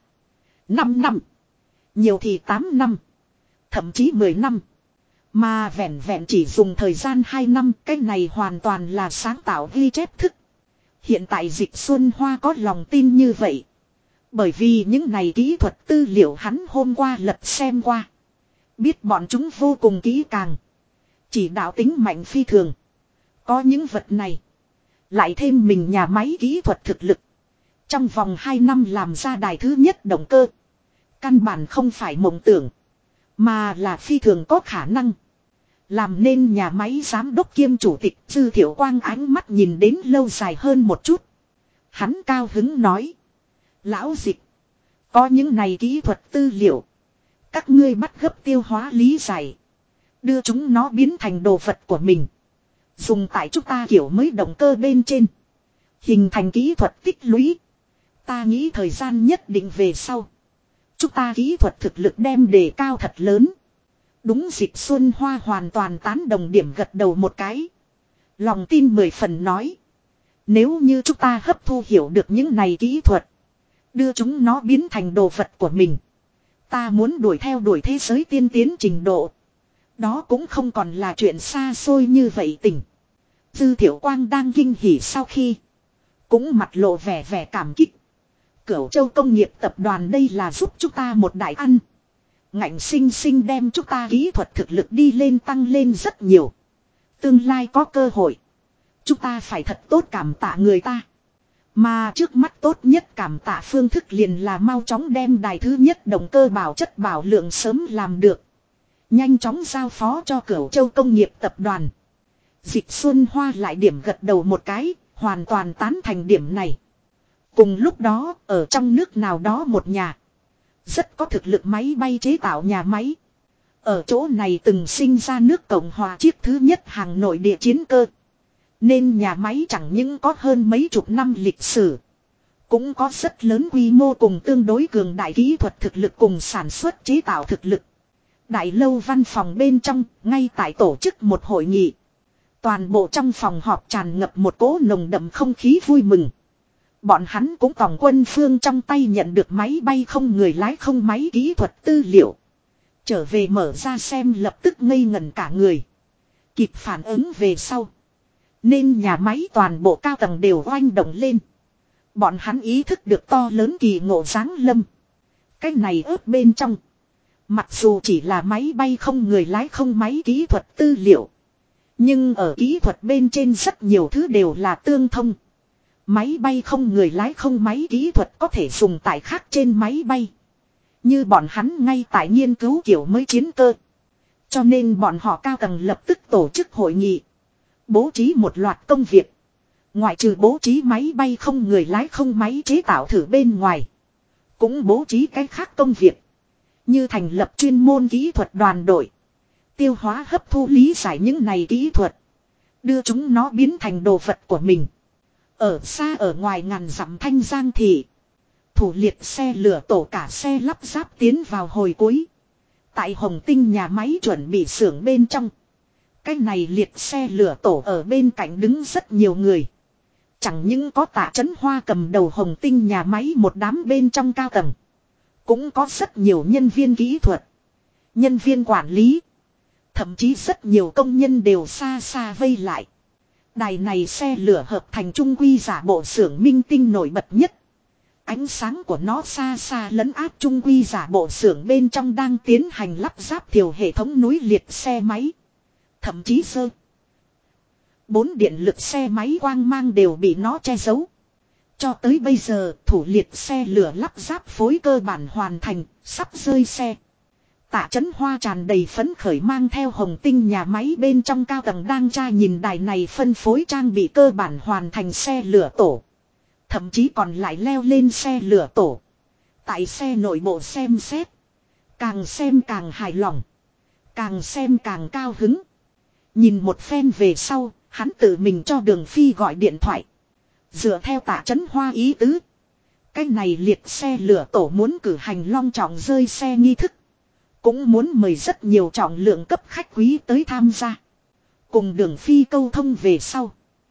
Speaker 1: 5 năm. Nhiều thì 8 năm. Thậm chí 10 năm. Mà vẹn vẹn chỉ dùng thời gian 2 năm, cái này hoàn toàn là sáng tạo ghi chép thức. Hiện tại Dịch Xuân Hoa có lòng tin như vậy. Bởi vì những này kỹ thuật tư liệu hắn hôm qua lật xem qua. Biết bọn chúng vô cùng kỹ càng. Chỉ đạo tính mạnh phi thường. Có những vật này. Lại thêm mình nhà máy kỹ thuật thực lực. Trong vòng 2 năm làm ra đài thứ nhất động cơ. Căn bản không phải mộng tưởng. Mà là phi thường có khả năng. Làm nên nhà máy giám đốc kiêm chủ tịch Dư Thiệu Quang ánh mắt nhìn đến lâu dài hơn một chút. Hắn cao hứng nói. Lão Dịch. Có những này kỹ thuật tư liệu. Các ngươi bắt gấp tiêu hóa lý giải. Đưa chúng nó biến thành đồ vật của mình. Dùng tại chúng ta kiểu mới động cơ bên trên. Hình thành kỹ thuật tích lũy. Ta nghĩ thời gian nhất định về sau. Chúng ta kỹ thuật thực lực đem đề cao thật lớn. Đúng. Dịch Xuân Hoa hoàn toàn tán đồng điểm gật đầu một cái. Lòng tin 10 phần nói. Nếu như chúng ta hấp thu hiểu được những này kỹ thuật. Đưa chúng nó biến thành đồ vật của mình. Ta muốn đuổi theo đuổi thế giới tiên tiến trình độ. Đó cũng không còn là chuyện xa xôi như vậy tình. Dư Thiệu Quang đang kinh hỉ sau khi. Cũng mặt lộ vẻ cảm kích. Cửu Châu công nghiệp tập đoàn đây là giúp chúng ta một đại ăn. Ngạnh sinh sinh đem chúng ta kỹ thuật thực lực đi lên tăng lên rất nhiều. Tương lai có cơ hội. Chúng ta phải thật tốt cảm tạ người ta. Mà trước mắt tốt nhất cảm tạ phương thức liền là mau chóng đem đài thứ nhất động cơ bảo chất bảo lượng sớm làm được. Nhanh chóng giao phó cho Cửu Châu công nghiệp tập đoàn. Dịch Xuân Hoa lại điểm gật đầu một cái, hoàn toàn tán thành điểm này. Cùng lúc đó, ở trong nước nào đó một nhà. Rất có thực lực máy bay chế tạo nhà máy. Ở chỗ này từng sinh ra nước Cộng Hòa chiếc thứ nhất hàng nội địa chiến cơ. Nên nhà máy chẳng những có hơn mấy chục năm lịch sử. Cũng có rất lớn quy mô cùng tương đối cường đại kỹ thuật thực lực cùng sản xuất chế tạo thực lực. Đại lâu văn phòng bên trong, ngay tại tổ chức một hội nghị. Toàn bộ trong phòng họp tràn ngập một cỗ nồng đậm không khí vui mừng. Bọn hắn cũng tổng quân phương trong tay nhận được máy bay không người lái không máy kỹ thuật tư liệu. Trở về mở ra xem lập tức ngây ngẩn cả người. Kịp phản ứng về sau. Nên nhà máy toàn bộ cao tầng đều oanh động lên. Bọn hắn ý thức được to lớn kỳ ngộ giáng lâm. Cái này ớt bên trong. Mặc dù chỉ là máy bay không người lái không máy kỹ thuật tư liệu. Nhưng ở kỹ thuật bên trên rất nhiều thứ đều là tương thông. Máy bay không người lái không máy kỹ thuật có thể dùng tại khác trên máy bay. Như bọn hắn ngay tại nghiên cứu kiểu mới chiến cơ. Cho nên bọn họ cao tầng lập tức tổ chức hội nghị. Bố trí một loạt công việc. Ngoại trừ bố trí máy bay không người lái không máy chế tạo thử bên ngoài. Cũng bố trí cái khác công việc. Như thành lập chuyên môn kỹ thuật đoàn đội. Tiêu hóa hấp thu lý giải những này kỹ thuật. Đưa chúng nó biến thành đồ vật của mình. Ở xa ở ngoài ngàn dặm Thanh Giang thị. Thủ liệt xe lửa tổ cả xe lắp ráp tiến vào hồi cuối. Tại Hồng Tinh nhà máy chuẩn bị xưởng bên trong. Cái này liệt xe lửa tổ ở bên cạnh đứng rất nhiều người. Chẳng những có Tạ Chấn Hoa cầm đầu Hồng Tinh nhà máy một đám bên trong cao tầng. Cũng có rất nhiều nhân viên kỹ thuật. Nhân viên quản lý. Thậm chí rất nhiều công nhân đều xa xa vây lại. Đài này xe lửa hợp thành trung quy giả bộ xưởng minh tinh nổi bật nhất. Ánh sáng của nó xa xa lấn áp trung quy giả bộ xưởng bên trong đang tiến hành lắp ráp thiểu hệ thống núi liệt xe máy. Thậm chí sơ. 4 điện lực xe máy quang mang đều bị nó che giấu. Cho tới bây giờ thủ liệt xe lửa lắp ráp phối cơ bản hoàn thành, sắp rơi xe. Tạ Chấn Hoa tràn đầy phấn khởi mang theo Hồng Tinh nhà máy bên trong cao tầng đang tra nhìn đài này phân phối trang bị cơ bản hoàn thành xe lửa tổ. Thậm chí còn lại leo lên xe lửa tổ. Tại xe nội bộ xem xét. Càng xem càng hài lòng. Càng xem càng cao hứng. Nhìn một phen về sau, hắn tự mình cho Đường Phi gọi điện thoại. Dựa theo Tạ Chấn Hoa ý tứ. Cái này liệt xe lửa tổ muốn cử hành long trọng rơi xe nghi thức. Cũng muốn mời rất nhiều trọng lượng cấp khách quý tới tham gia. Cùng Đường Phi câu thông về sau.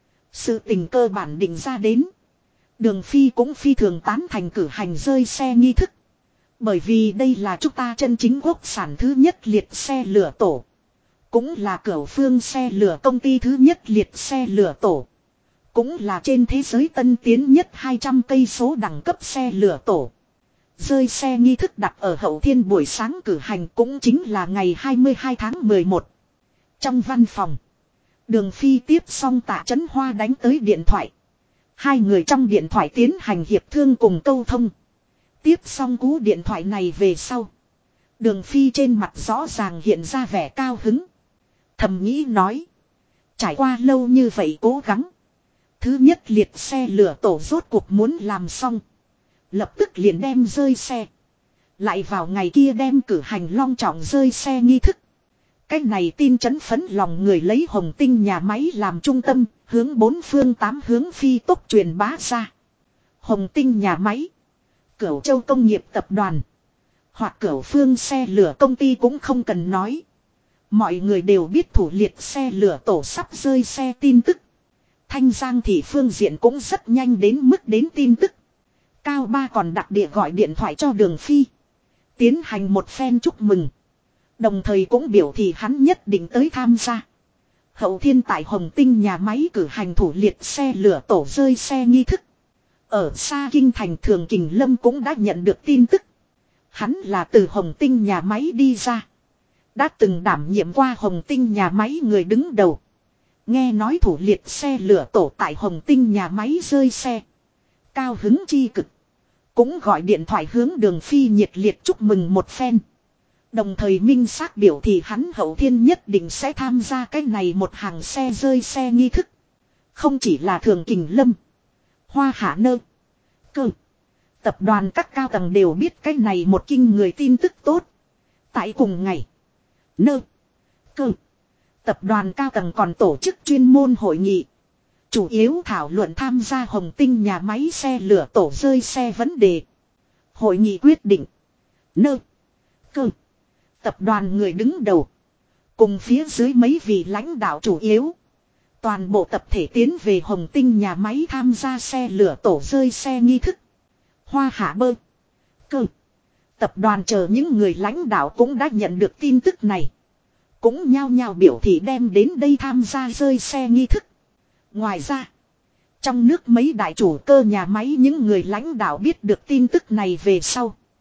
Speaker 1: Sự tình cơ bản định ra đến. Đường Phi cũng phi thường tán thành cử hành rơi xe nghi thức. Bởi vì đây là chúng ta chân chính quốc sản thứ nhất liệt xe lửa tổ. Cũng là Cửu Phương xe lửa công ty thứ nhất liệt xe lửa tổ. Cũng là trên thế giới tân tiến nhất 200 cây số đẳng cấp xe lửa tổ. Rơi xe nghi thức đặt ở Hậu Thiên buổi sáng cử hành cũng chính là ngày 22 tháng 11. Trong văn phòng, Đường Phi tiếp xong Tạ Chấn Hoa đánh tới điện thoại. Hai người trong điện thoại tiến hành hiệp thương cùng câu thông. Tiếp xong cú điện thoại này về sau. Đường Phi trên mặt rõ ràng hiện ra vẻ cao hứng. Thầm nghĩ nói. Trải qua lâu như vậy cố gắng. Thứ nhất liệt xe lửa tổ rốt cuộc muốn làm xong. Lập tức liền đem rơi xe. Lại vào ngày kia đem cử hành long trọng rơi xe nghi thức. Cái này tin chấn phấn lòng người lấy Hồng Tinh nhà máy làm trung tâm, hướng 4 phương 8 hướng phi tốc truyền bá ra. Hồng Tinh nhà máy, Cửu Châu công nghiệp tập đoàn, hoặc Cửu Phương xe lửa công ty cũng không cần nói. Mọi người đều biết thủ liệt xe lửa tổ sắp rơi xe tin tức. Thanh Giang thị phương diện cũng rất nhanh đến mức đến tin tức. Cao Ba còn đặc địa gọi điện thoại cho Đường Phi. Tiến hành một phen chúc mừng. Đồng thời cũng biểu thị hắn nhất định tới tham gia. Hậu Thiên tại Hồng Tinh nhà máy cử hành thủ liệt xe lửa tổ rơi xe nghi thức. Ở xa kinh thành Thường Kình Lâm cũng đã nhận được tin tức. Hắn là từ Hồng Tinh nhà máy đi ra. Đã từng đảm nhiệm qua Hồng Tinh nhà máy người đứng đầu. Nghe nói thủ liệt xe lửa tổ tại Hồng Tinh nhà máy rơi xe. Cao hứng chi cực. Cũng gọi điện thoại hướng Đường Phi nhiệt liệt chúc mừng một phen. Đồng thời minh xác biểu thì hắn Hậu Thiên nhất định sẽ tham gia cái này một hàng xe rơi xe nghi thức. Không chỉ là Thường Kình Lâm, Hoa Hạ Nơ, Cơ, tập đoàn các cao tầng đều biết cái này một kinh người tin tức tốt. Tại cùng ngày, Nơ, Cơ, tập đoàn cao tầng còn tổ chức chuyên môn hội nghị. Chủ yếu thảo luận tham gia Hồng Tinh nhà máy xe lửa tổ rơi xe vấn đề. Hội nghị quyết định. Nơ. Cơ. Tập đoàn người đứng đầu. Cùng phía dưới mấy vị lãnh đạo chủ yếu. Toàn bộ tập thể tiến về Hồng Tinh nhà máy tham gia xe lửa tổ rơi xe nghi thức. Hoa Hạ Bơ. Cơ. Tập đoàn chờ những người lãnh đạo cũng đã nhận được tin tức này. Cũng nhao nhao biểu thị đem đến đây tham gia rơi xe nghi thức. Ngoài ra, trong nước mấy đại chủ cơ nhà máy những người lãnh đạo biết được tin tức này về sau.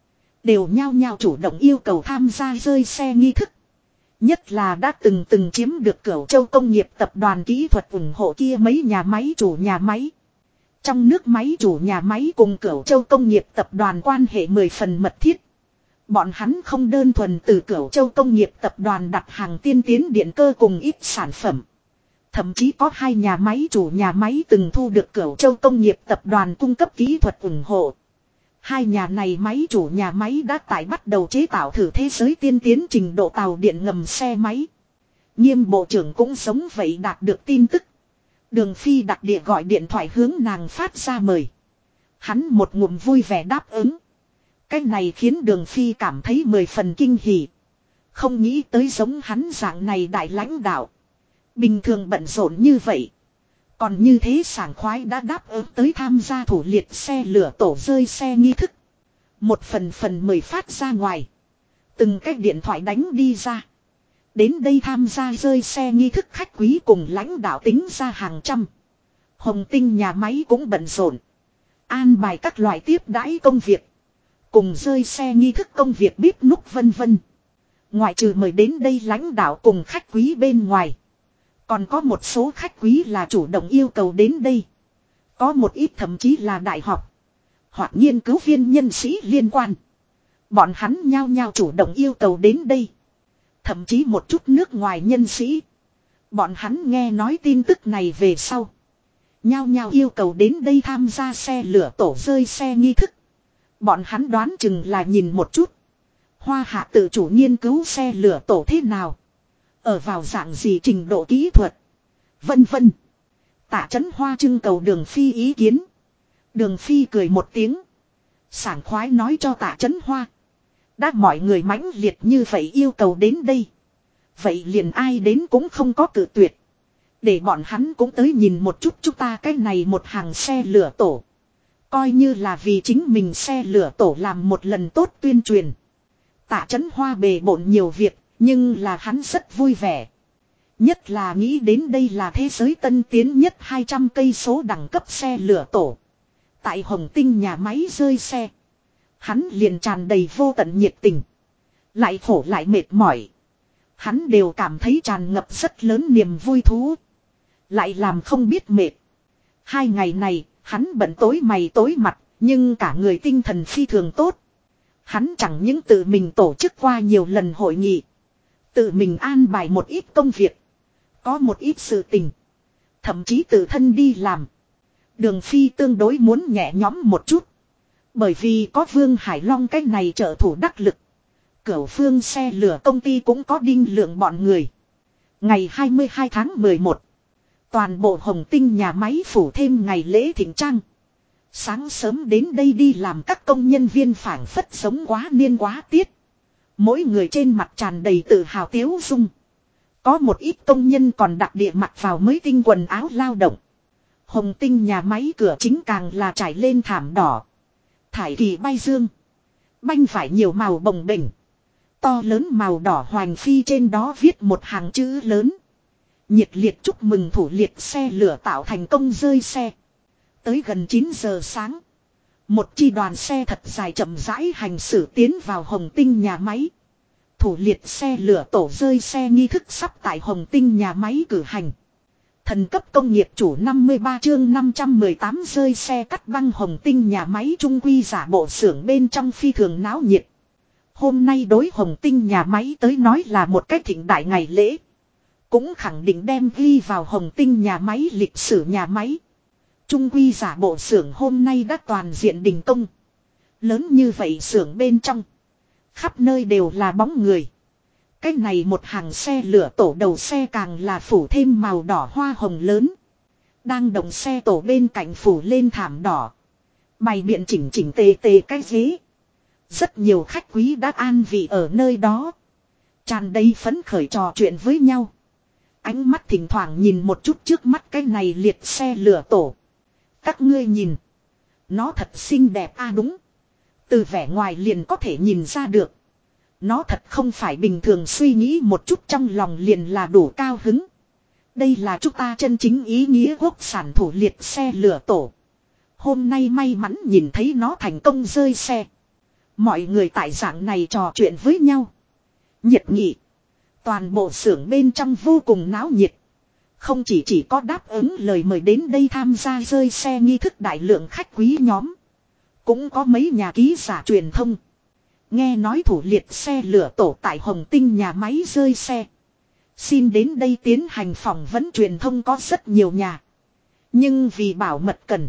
Speaker 1: đều nhao nhao chủ động yêu cầu tham gia rơi xe nghi thức. Nhất là đã từng chiếm được Cửu Châu Công nghiệp tập đoàn kỹ thuật ủng hộ kia mấy nhà máy chủ nhà máy. Trong nước máy chủ nhà máy cùng Cửu Châu Công nghiệp tập đoàn quan hệ 10 phần mật thiết. Bọn hắn không đơn thuần từ Cửu Châu Công nghiệp tập đoàn đặt hàng tiên tiến điện cơ cùng ít sản phẩm. Thậm chí có 2 nhà máy chủ nhà máy từng thu được Cửu Châu Công nghiệp tập đoàn cung cấp kỹ thuật ủng hộ. 2 nhà này máy chủ nhà máy đã tại bắt đầu chế tạo thử thế giới tiên tiến trình độ tàu điện ngầm xe máy. Nghiêm bộ trưởng cũng giống vậy đạt được tin tức. Đường Phi đặc địa gọi điện thoại hướng nàng phát ra mời. Hắn một ngụm vui vẻ đáp ứng. Cái này khiến Đường Phi cảm thấy 10 phần kinh hỉ. Không nghĩ tới giống hắn dạng này đại lãnh đạo. Bình thường bận rộn như vậy. Còn như thế sảng khoái đã đáp ứng tới tham gia thủ liệt xe lửa tổ rơi xe nghi thức. Một phần mời phát ra ngoài. Từng cái điện thoại đánh đi ra. Đến đây tham gia rơi xe nghi thức khách quý cùng lãnh đạo tính ra hàng trăm. Hồng Tinh nhà máy cũng bận rộn. An bài các loại tiếp đãi công việc. Cùng rơi xe nghi thức công việc bíp núc vân vân. Ngoại trừ mời đến đây lãnh đạo cùng khách quý bên ngoài. Còn có một số khách quý là chủ động yêu cầu đến đây. Có một ít thậm chí là đại học. Hoặc nghiên cứu viên nhân sĩ liên quan. Bọn hắn nhao nhao chủ động yêu cầu đến đây. Thậm chí một chút nước ngoài nhân sĩ. Bọn hắn nghe nói tin tức này về sau. Nhao nhao yêu cầu đến đây tham gia xe lửa tổ rơi xe nghi thức. Bọn hắn đoán chừng là nhìn một chút. Hoa Hạ tự chủ nghiên cứu xe lửa tổ thế nào. Ở vào dạng gì trình độ kỹ thuật. Vân vân. Tạ Chấn Hoa trưng cầu Đường Phi ý kiến. Đường Phi cười một tiếng. Sảng khoái nói cho Tạ Chấn Hoa. Đã mọi người mãnh liệt như vậy yêu cầu đến đây. Vậy liền ai đến cũng không có cự tuyệt. Để bọn hắn cũng tới nhìn một chút chúng ta cái này một hàng xe lửa tổ. Coi như là vì chính mình xe lửa tổ làm một lần tốt tuyên truyền. Tạ Chấn Hoa bề bộn nhiều việc, nhưng là hắn rất vui vẻ. Nhất là nghĩ đến đây là thế giới tân tiến nhất 200 cây số đẳng cấp xe lửa tổ. Tại Hồng Tinh nhà máy rơi xe. Hắn liền tràn đầy vô tận nhiệt tình. Lại khổ lại mệt mỏi. Hắn đều cảm thấy tràn ngập rất lớn niềm vui thú. Lại làm không biết mệt. 2 ngày này, hắn bận tối mày tối mặt, nhưng cả người tinh thần phi thường tốt. Hắn chẳng những tự mình tổ chức qua nhiều lần hội nghị. Tự mình an bài một ít công việc. Có một ít sự tình. Thậm chí tự thân đi làm. Đường Phi tương đối muốn nhẹ nhõm một chút. Bởi vì có Vương Hải Long cái này trợ thủ đắc lực. Cửu Phương xe lửa công ty cũng có Đinh Lượng bọn người. Ngày 22 tháng 11. Toàn bộ Hồng Tinh nhà máy phủ thêm ngày lễ thịnh trang. Sáng sớm đến đây đi làm các công nhân viên phảng phất sống quá niên quá tiết. Mỗi người trên mặt tràn đầy tự hào tiếu dung. Có một ít công nhân còn đặc địa mặc vào mới tinh quần áo lao động. Hồng Tinh nhà máy cửa chính càng là trải lên thảm đỏ. Thải kỳ bay dương. Banh vải nhiều màu bồng bềnh. To lớn màu đỏ hoành phi trên đó viết một hàng chữ lớn. Nhiệt liệt chúc mừng thủ liệt xe lửa tạo thành công rơi xe. Tới gần 9 giờ sáng. Một chi đoàn xe thật dài chậm rãi hành xử tiến vào Hồng Tinh nhà máy. Thủ liệt xe lửa tổ rơi xe nghi thức sắp tại Hồng Tinh nhà máy cử hành. Thần cấp công nghiệp chủ 53 chương 518 rơi xe cắt băng Hồng Tinh nhà máy trung quy giả bộ xưởng bên trong phi thường náo nhiệt. Hôm nay đối Hồng Tinh nhà máy tới nói là một cái thịnh đại ngày lễ. Cũng khẳng định đem ghi vào Hồng Tinh nhà máy lịch sử nhà máy. Trung quy giả bộ xưởng hôm nay đã toàn diện đình công. Lớn như vậy xưởng bên trong. Khắp nơi đều là bóng người. Cái này một hàng xe lửa tổ đầu xe càng là phủ thêm màu đỏ hoa hồng lớn. Đang động xe tổ bên cạnh phủ lên thảm đỏ. Bày biện chỉnh chỉnh tề tề cái ghế. Rất nhiều khách quý đã an vị ở nơi đó. Tràn đầy phấn khởi trò chuyện với nhau. Ánh mắt thỉnh thoảng nhìn một chút trước mắt cái này liệt xe lửa tổ. Các ngươi nhìn. Nó thật xinh đẹp đúng. Từ vẻ ngoài liền có thể nhìn ra được. Nó thật không phải bình thường suy nghĩ một chút trong lòng liền là đủ cao hứng. Đây là chúng ta chân chính ý nghĩa quốc sản thủ liệt xe lửa tổ. Hôm nay may mắn nhìn thấy nó thành công rơi xe. Mọi người tại dạng này trò chuyện với nhau. Nhiệt nghị. Toàn bộ xưởng bên trong vô cùng náo nhiệt. Không chỉ có đáp ứng lời mời đến đây tham gia rơi xe nghi thức đại lượng khách quý nhóm. Cũng có mấy nhà ký giả truyền thông. Nghe nói thủ liệt xe lửa tổ tại Hồng Tinh nhà máy rơi xe. Xin đến đây tiến hành phỏng vấn truyền thông có rất nhiều nhà. Nhưng vì bảo mật cần.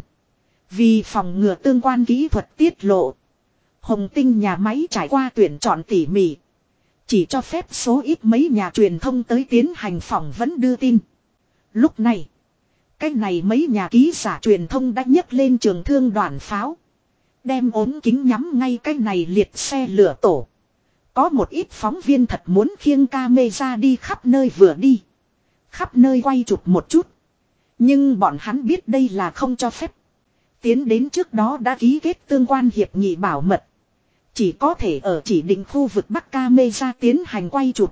Speaker 1: Vì phòng ngừa tương quan kỹ thuật tiết lộ. Hồng Tinh nhà máy trải qua tuyển chọn tỉ mỉ. Chỉ cho phép số ít mấy nhà truyền thông tới tiến hành phỏng vấn đưa tin. Lúc này. Cái này mấy nhà ký giả truyền thông đã nhấc lên trường thương đoàn pháo. Đem ốm kính nhắm ngay cái này liệt xe lửa tổ. Có một ít phóng viên thật muốn khiêng camera đi khắp nơi vừa đi. Khắp nơi quay chụp một chút. Nhưng bọn hắn biết đây là không cho phép. Tiến đến trước đó đã ký kết tương quan hiệp nghị bảo mật. Chỉ có thể ở chỉ định khu vực bắt camera tiến hành quay chụp.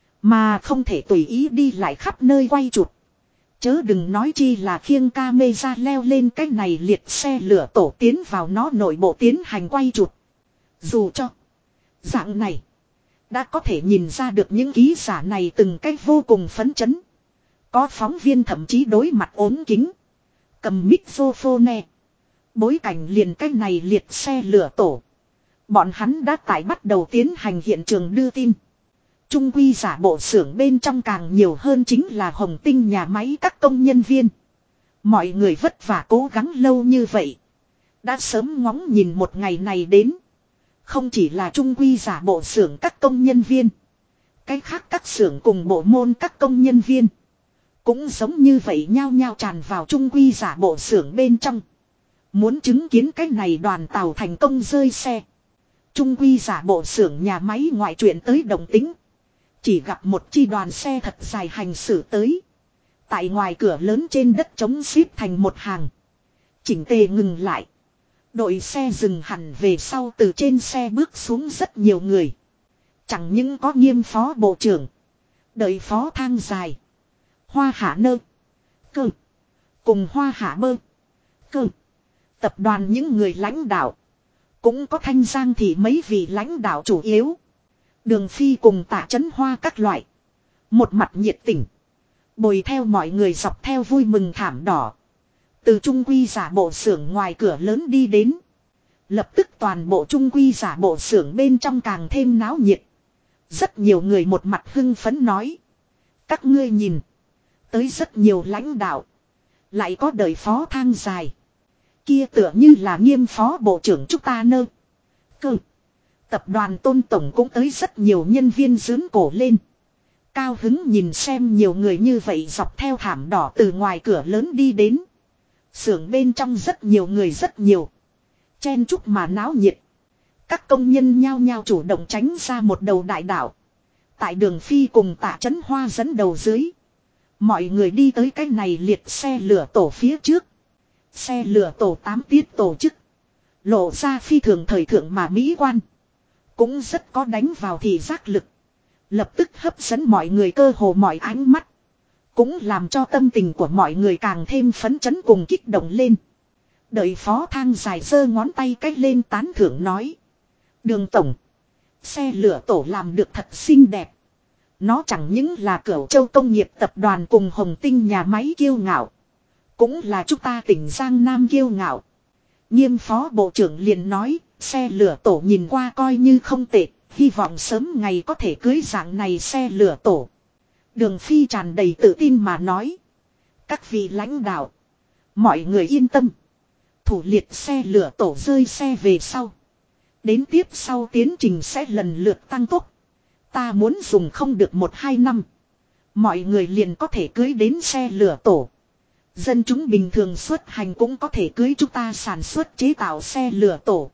Speaker 1: Mà không thể tùy ý đi lại khắp nơi quay chụp. Chớ đừng nói chi là khiêng camera leo lên cái này liệt xe lửa tổ tiến vào nó nội bộ tiến hành quay chụp. Dù cho dạng này đã có thể nhìn ra được những ký giả này từng cách vô cùng phấn chấn. Có phóng viên thậm chí đối mặt ốm kính. Cầm microphone. Bối cảnh liền cái này liệt xe lửa tổ. Bọn hắn đã tải bắt đầu tiến hành hiện trường đưa tin. Trung quy giả bộ xưởng bên trong càng nhiều hơn chính là Hồng Tinh nhà máy các công nhân viên. Mọi người vất vả cố gắng lâu như vậy. Đã sớm ngóng nhìn một ngày này đến. Không chỉ là trung quy giả bộ xưởng các công nhân viên. Cái khác các xưởng cùng bộ môn các công nhân viên. Cũng giống như vậy nhao nhao tràn vào trung quy giả bộ xưởng bên trong. Muốn chứng kiến cái này đoàn tàu thành công rơi xe. Trung quy giả bộ xưởng nhà máy ngoại chuyện tới động tính. Chỉ gặp một chi đoàn xe thật dài hành xử tới. Tại ngoài cửa lớn trên đất trống xếp thành một hàng. Chỉnh tề ngừng lại. Đội xe dừng hẳn về sau từ trên xe bước xuống rất nhiều người. Chẳng những có Nghiêm phó bộ trưởng. Đợi phó thang dài. Hoa hạ nơ. Cơ. Cùng hoa hạ bơ. Cơ. Tập đoàn những người lãnh đạo. Cũng có Thanh Giang thì mấy vị lãnh đạo chủ yếu. Đường Phi cùng Tạ Chấn Hoa các loại. Một mặt nhiệt tình. Bồi theo mọi người dọc theo vui mừng thảm đỏ. Từ trung quy giả bộ xưởng ngoài cửa lớn đi đến. Lập tức toàn bộ trung quy giả bộ xưởng bên trong càng thêm náo nhiệt. Rất nhiều người một mặt hưng phấn nói. Các ngươi nhìn. Tới rất nhiều lãnh đạo. Lại có đời phó thang dài. Kia tựa như là Nghiêm phó bộ trưởng chúng ta nơ. Cơ. Tập đoàn Tôn Tổng cũng tới rất nhiều nhân viên dướn cổ lên. Cao hứng nhìn xem nhiều người như vậy dọc theo thảm đỏ từ ngoài cửa lớn đi đến. Xưởng bên trong rất nhiều người rất nhiều. Chen chúc mà náo nhiệt. Các công nhân nhao nhao chủ động tránh ra một đầu đại đảo. Tại Đường Phi cùng Tạ Chấn Hoa dẫn đầu dưới. Mọi người đi tới cái này liệt xe lửa tổ phía trước. Xe lửa tổ 8 tiết tổ chức. Lộ ra phi thường thời thượng mà mỹ quan. Cũng rất có đánh vào thị giác lực. Lập tức hấp dẫn mọi người cơ hồ mọi ánh mắt. Cũng làm cho tâm tình của mọi người càng thêm phấn chấn cùng kích động lên. Đợi phó thang dài giơ ngón tay cách lên tán thưởng nói. Đường tổng. Xe lửa tổ làm được thật xinh đẹp. Nó chẳng những là Cửu Châu công nghiệp tập đoàn cùng Hồng Tinh nhà máy kiêu ngạo. Cũng là chúng ta tỉnh Giang Nam kiêu ngạo. Nghiêm phó bộ trưởng liền nói. Xe lửa tổ nhìn qua coi như không tệ. Hy vọng sớm ngày có thể cưới dạng này xe lửa tổ. Đường Phi tràn đầy tự tin mà nói. Các vị lãnh đạo. Mọi người yên tâm. Thủ liệt xe lửa tổ rơi xe về sau. Đến tiếp sau tiến trình sẽ lần lượt tăng tốc. Ta muốn dùng không được 1-2 năm. Mọi người liền có thể cưới đến xe lửa tổ. Dân chúng bình thường xuất hành cũng có thể cưới chúng ta sản xuất chế tạo xe lửa tổ.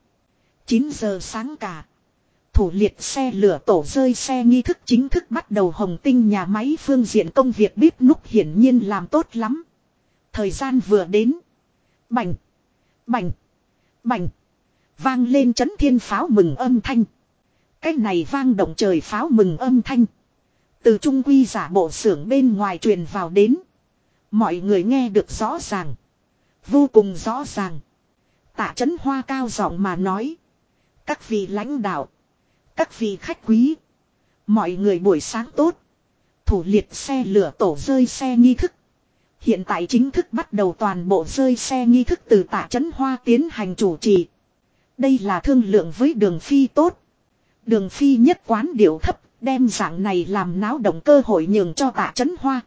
Speaker 1: 9 giờ sáng cả. Thủ liệt xe lửa tổ rơi xe nghi thức chính thức bắt đầu. Hồng Tinh nhà máy phương diện công việc bếp núc hiển nhiên làm tốt lắm. Thời gian vừa đến. Bành. Bành. Bành. Vang lên chấn thiên pháo mừng âm thanh. Cái này vang động trời pháo mừng âm thanh. Từ trung quy giả bộ xưởng bên ngoài truyền vào đến. Mọi người nghe được rõ ràng. Vô cùng rõ ràng. Tạ Chấn Hoa cao giọng mà nói. Các vị lãnh đạo, các vị khách quý, mọi người buổi sáng tốt. Thủ liệt xe lửa tổ rơi xe nghi thức. Hiện tại chính thức bắt đầu toàn bộ rơi xe nghi thức từ Tạ Chấn Hoa tiến hành chủ trì. Đây là thương lượng với Đường Phi tốt. Đường Phi nhất quán điệu thấp, đem dạng này làm náo động cơ hội nhường cho Tạ Chấn Hoa.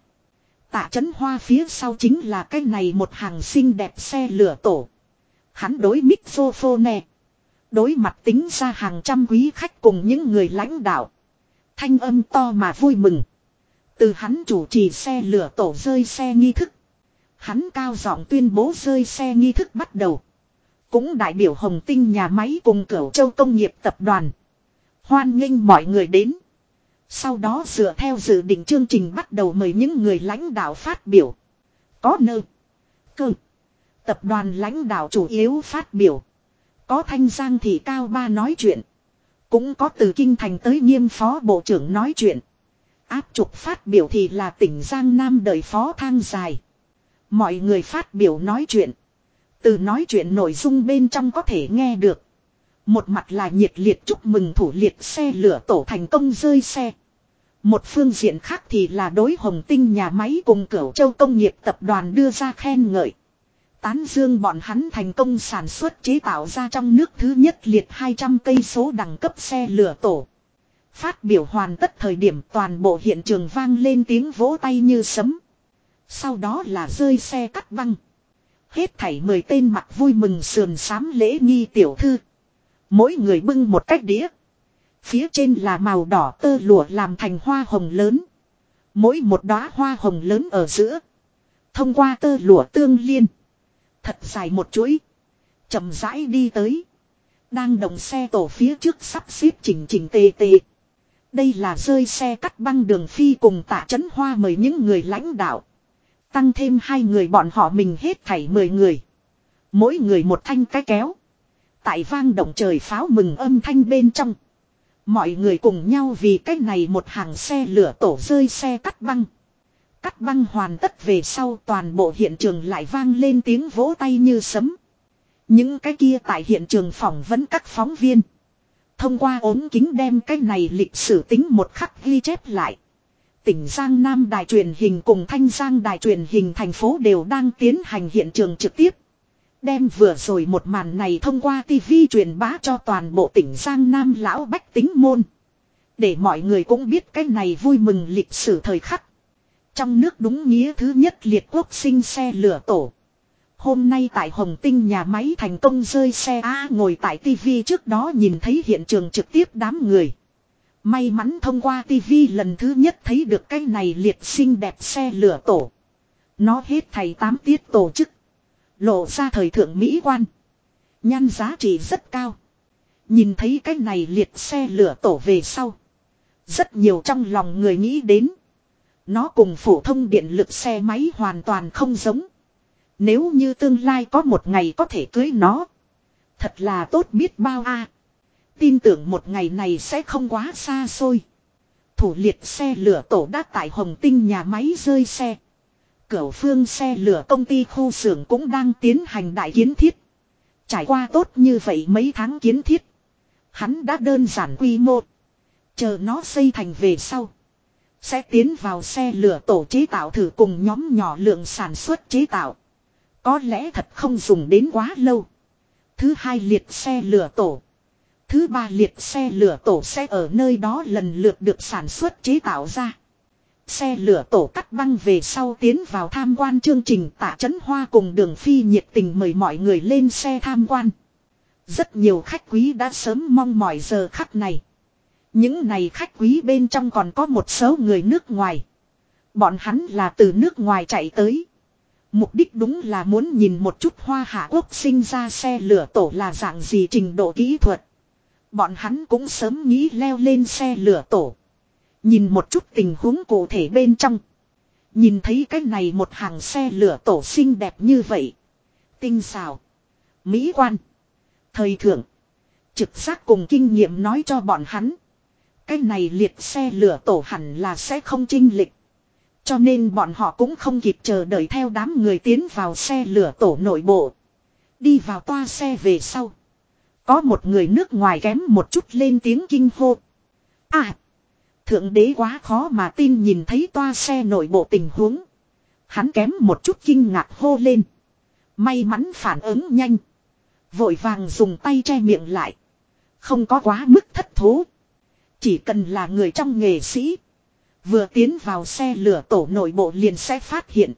Speaker 1: Tạ Chấn Hoa phía sau chính là cái này một hàng xinh đẹp xe lửa tổ. Hắn đối microphone, đối mặt tính ra hàng trăm quý khách cùng những người lãnh đạo. Thanh âm to mà vui mừng. Từ hắn chủ trì xe lửa tổ rơi xe nghi thức. Hắn cao giọng tuyên bố rơi xe nghi thức bắt đầu. Cũng đại biểu Hồng Tinh nhà máy cùng Cửu Châu Công nghiệp tập đoàn. Hoan nghênh mọi người đến. Sau đó dựa theo dự định chương trình bắt đầu mời những người lãnh đạo phát biểu. Có nơ. Cơ. Tập đoàn lãnh đạo chủ yếu phát biểu. Có Thanh Giang Thị Cao Ba nói chuyện. Cũng có từ Kinh Thành tới Nghiêm Phó Bộ trưởng nói chuyện. Áp trục phát biểu thì là tỉnh Giang Nam đời Phó Thang Dài. Mọi người phát biểu nói chuyện. Từ nói chuyện nội dung bên trong có thể nghe được. Một mặt là nhiệt liệt chúc mừng thủ liệt xe lửa tổ thành công rơi xe. Một phương diện khác thì là đối Hồng Tinh nhà máy cùng Cửu Châu Công nghiệp tập đoàn đưa ra khen ngợi. Tán dương bọn hắn thành công sản xuất chế tạo ra trong nước thứ nhất liệt 200 cây số đẳng cấp xe lửa tổ. Phát biểu hoàn tất thời điểm toàn bộ hiện trường vang lên tiếng vỗ tay như sấm. Sau đó là rơi xe cắt băng. Hết thảy 10 tên mặc vui mừng sườn xám lễ nghi tiểu thư. Mỗi người bưng một cách đĩa. Phía trên là màu đỏ tơ lụa làm thành hoa hồng lớn. Mỗi một đóa hoa hồng lớn ở giữa. Thông qua tơ lụa tương liên. Thật dài một chuỗi. Chậm rãi đi tới. Đang động xe tổ phía trước sắp xếp chỉnh chỉnh tề tề. Đây là rơi xe cắt băng Đường Phi cùng Tạ Chấn Hoa mời những người lãnh đạo. Tăng thêm 2 người bọn họ mình hết thảy 10 người. Mỗi người một thanh cái kéo. Tại vang động trời pháo mừng âm thanh bên trong. Mọi người cùng nhau vì cái này một hàng xe lửa tổ rơi xe cắt băng. Cắt băng hoàn tất về sau toàn bộ hiện trường lại vang lên tiếng vỗ tay như sấm. Những cái kia tại hiện trường phỏng vấn các phóng viên. Thông qua ống kính đem cái này lịch sử tính một khắc ghi chép lại. Tỉnh Giang Nam đài truyền hình cùng Thanh Giang đài truyền hình thành phố đều đang tiến hành hiện trường trực tiếp. Đem vừa rồi một màn này thông qua TV truyền bá cho toàn bộ tỉnh Giang Nam lão bách tính môn. Để mọi người cũng biết cái này vui mừng lịch sử thời khắc. Trong nước đúng nghĩa thứ nhất liệt quốc sinh xe lửa tổ. Hôm nay tại Hồng Tinh nhà máy thành công rơi xe ngồi tại TV trước đó nhìn thấy hiện trường trực tiếp đám người. May mắn thông qua TV lần thứ nhất thấy được cái này liệt xinh đẹp xe lửa tổ. Nó hết thảy 8 tiết tổ chức. Lộ ra thời thượng mỹ quan. Nhan giá trị rất cao. Nhìn thấy cái này liệt xe lửa tổ về sau. Rất nhiều trong lòng người nghĩ đến. Nó cùng phổ thông điện lực xe máy hoàn toàn không giống. Nếu như tương lai có một ngày có thể cưới nó. Thật là tốt biết bao a. Tin tưởng một ngày này sẽ không quá xa xôi. Thủ liệt xe lửa tổ đã tại Hồng Tinh nhà máy rơi xe. Cửu Phương xe lửa công ty khu xưởng cũng đang tiến hành đại kiến thiết. Trải qua tốt như vậy mấy tháng kiến thiết. Hắn đã đơn giản quy mô. Chờ nó xây thành về sau. Sẽ tiến vào xe lửa tổ chế tạo thử cùng nhóm nhỏ lượng sản xuất chế tạo. Có lẽ thật không dùng đến quá lâu. Thứ 2 liệt xe lửa tổ. Thứ 3 liệt xe lửa tổ sẽ ở nơi đó lần lượt được sản xuất chế tạo ra. Xe lửa tổ cắt băng về sau tiến vào tham quan chương trình. Tạ Chấn Hoa cùng Đường Phi nhiệt tình mời mọi người lên xe tham quan. Rất nhiều khách quý đã sớm mong mỏi giờ khắc này. Những này khách quý bên trong còn có một số người nước ngoài. Bọn hắn là từ nước ngoài chạy tới. Mục đích đúng là muốn nhìn một chút Hoa Hạ Quốc sinh ra xe lửa tổ là dạng gì trình độ kỹ thuật. Bọn hắn cũng sớm nghĩ leo lên xe lửa tổ. Nhìn một chút tình huống cụ thể bên trong. Nhìn thấy cái này một hàng xe lửa tổ xinh đẹp như vậy. Tinh xảo. Mỹ quan. Thời thượng. Trực giác cùng kinh nghiệm nói cho bọn hắn. Cái này liệt xe lửa tổ hẳn là sẽ không chênh lệch. Cho nên bọn họ cũng không kịp chờ đợi theo đám người tiến vào xe lửa tổ nội bộ. Đi vào toa xe về sau. Có một người nước ngoài kém một chút lên tiếng kinh hô. À! Thượng đế quá khó mà tin nhìn thấy toa xe nội bộ tình huống. Hắn kém một chút kinh ngạc hô lên. May mắn phản ứng nhanh. Vội vàng dùng tay che miệng lại. Không có quá mức thất thố. Chỉ cần là người trong nghệ sĩ. Vừa tiến vào xe lửa tổ nội bộ liền sẽ phát hiện.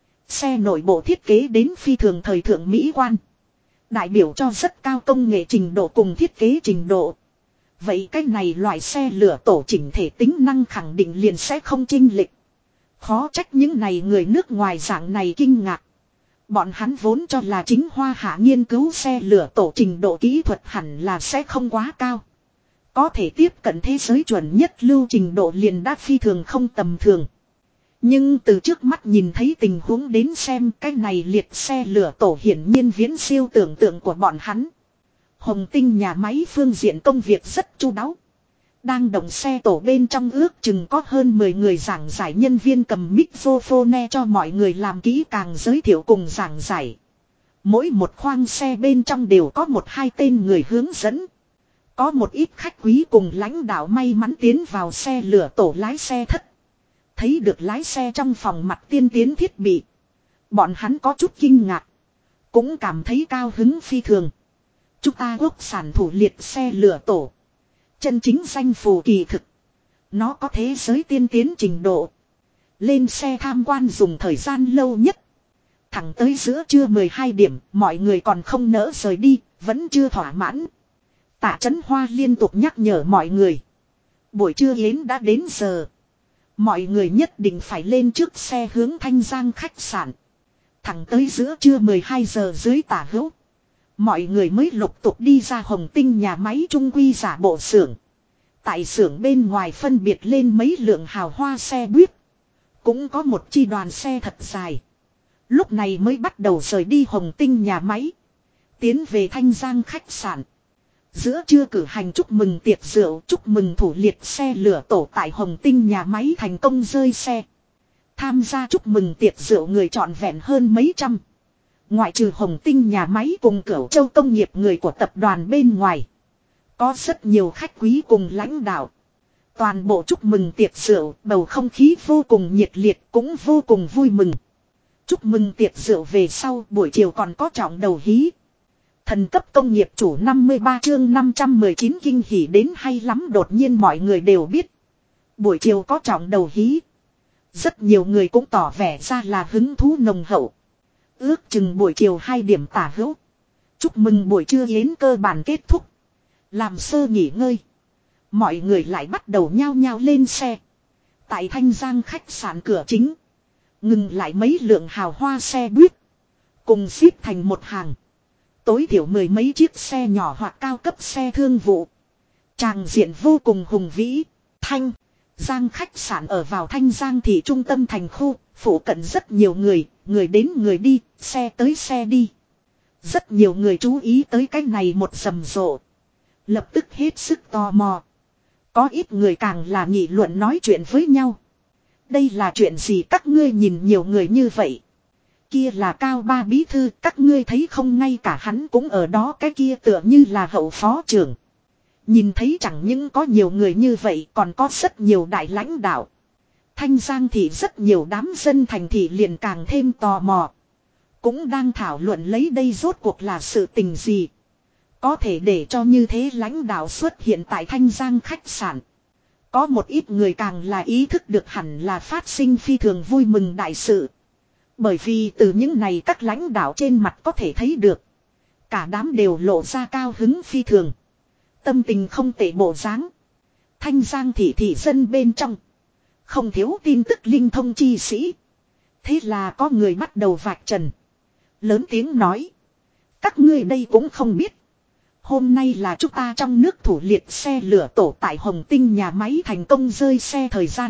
Speaker 1: Xe nội bộ thiết kế đến phi thường thời thượng mỹ quan. Đại biểu cho rất cao công nghệ trình độ cùng thiết kế trình độ. Vậy cái này loại xe lửa tổ chỉnh thể tính năng khẳng định liền sẽ không chênh lệch. Khó trách những này người nước ngoài dạng này kinh ngạc. Bọn hắn vốn cho là chính Hoa Hạ nghiên cứu xe lửa tổ trình độ kỹ thuật hẳn là sẽ không quá cao. Có thể tiếp cận thế giới chuẩn nhất lưu trình độ liền đã phi thường không tầm thường. Nhưng từ trước mắt nhìn thấy tình huống đến xem cái này liệt xe lửa tổ hiển nhiên viễn siêu tưởng tượng của bọn hắn. Hồng Tinh nhà máy phương diện công việc rất chu đáo. Đang động xe tổ bên trong ước chừng có hơn 10 người giảng giải nhân viên cầm microphone cho mọi người làm kỹ càng giới thiệu cùng giảng giải. Mỗi một khoang xe bên trong đều có một hai tên người hướng dẫn. Có một ít khách quý cùng lãnh đạo may mắn tiến vào xe lửa tổ lái xe thất. Thấy được lái xe trong phòng mặt tiên tiến thiết bị. Bọn hắn có chút kinh ngạc. Cũng cảm thấy cao hứng phi thường. Chúng ta quốc sản thủ liệt xe lửa tổ. Chân chính danh phù kỳ thực. Nó có thế giới tiên tiến trình độ. Lên xe tham quan dùng thời gian lâu nhất. Thẳng tới giữa trưa 12 điểm, mọi người còn không nỡ rời đi, vẫn chưa thỏa mãn. Tạ Chấn Hoa liên tục nhắc nhở mọi người. Buổi trưa yến đã đến giờ. Mọi người nhất định phải lên trước xe hướng Thanh Giang khách sạn. Thẳng tới giữa trưa 12 giờ dưới tả hữu. Mọi người mới lục tục đi ra Hồng Tinh nhà máy trung quy giả bộ xưởng. Tại xưởng bên ngoài phân biệt lên mấy lượng hào hoa xe buýt. Cũng có một chi đoàn xe thật dài. Lúc này mới bắt đầu rời đi Hồng Tinh nhà máy. Tiến về Thanh Giang khách sạn. Giữa trưa cử hành chúc mừng tiệc rượu, chúc mừng thủ liệt xe lửa tổ tại Hồng Tinh nhà máy thành công rơi xe. Tham gia chúc mừng tiệc rượu người trọn vẹn hơn mấy trăm. Ngoại trừ Hồng Tinh nhà máy cùng Cửu Châu công nghiệp người của tập đoàn bên ngoài. Có rất nhiều khách quý cùng lãnh đạo. Toàn bộ chúc mừng tiệc rượu, bầu không khí vô cùng nhiệt liệt cũng vô cùng vui mừng. Chúc mừng tiệc rượu về sau buổi chiều còn có trọng đầu hí. Thần cấp công nghiệp chủ 53 chương 519 kinh hỉ đến hay lắm đột nhiên mọi người đều biết. Buổi chiều có trọng đầu hí. Rất nhiều người cũng tỏ vẻ ra là hứng thú nồng hậu. Ước chừng buổi chiều 2 điểm tả hữu. Chúc mừng buổi trưa yến cơ bản kết thúc. Làm sơ nghỉ ngơi. Mọi người lại bắt đầu nhao nhao lên xe. Tại Thanh Giang khách sạn cửa chính. Ngừng lại mấy lượng hào hoa xe buýt. Cùng xếp thành một hàng. Tối thiểu 10 mấy chiếc xe nhỏ hoặc cao cấp xe thương vụ. Tràng diện vô cùng hùng vĩ. Thanh Giang khách sạn ở vào Thanh Giang thị trung tâm thành khu. Phụ cận rất nhiều người, người đến người đi, xe tới xe đi. Rất nhiều người chú ý tới cái này một rầm rộ. Lập tức hết sức tò mò. Có ít người càng là nghị luận nói chuyện với nhau. Đây là chuyện gì các ngươi nhìn nhiều người như vậy? Kia là Cao Ba bí thư, các ngươi thấy không ngay cả hắn cũng ở đó, cái kia tựa như là hậu phó trưởng. Nhìn thấy chẳng những có nhiều người như vậy còn có rất nhiều đại lãnh đạo. Thanh Giang thị rất nhiều đám dân thành thị liền càng thêm tò mò. Cũng đang thảo luận lấy đây rốt cuộc là sự tình gì. Có thể để cho như thế lãnh đạo xuất hiện tại Thanh Giang khách sạn. Có một ít người càng là ý thức được hẳn là phát sinh phi thường vui mừng đại sự. Bởi vì từ những này các lãnh đạo trên mặt có thể thấy được. Cả đám đều lộ ra cao hứng phi thường. Tâm tình không tệ bộ dáng. Thanh Giang thị dân bên trong. Không thiếu tin tức linh thông chi sĩ. Thế là có người bắt đầu vạch trần. Lớn tiếng nói. Các ngươi đây cũng không biết. Hôm nay là chúng ta trong nước thủ liệt xe lửa tổ tại Hồng Tinh nhà máy thành công rơi xe thời gian.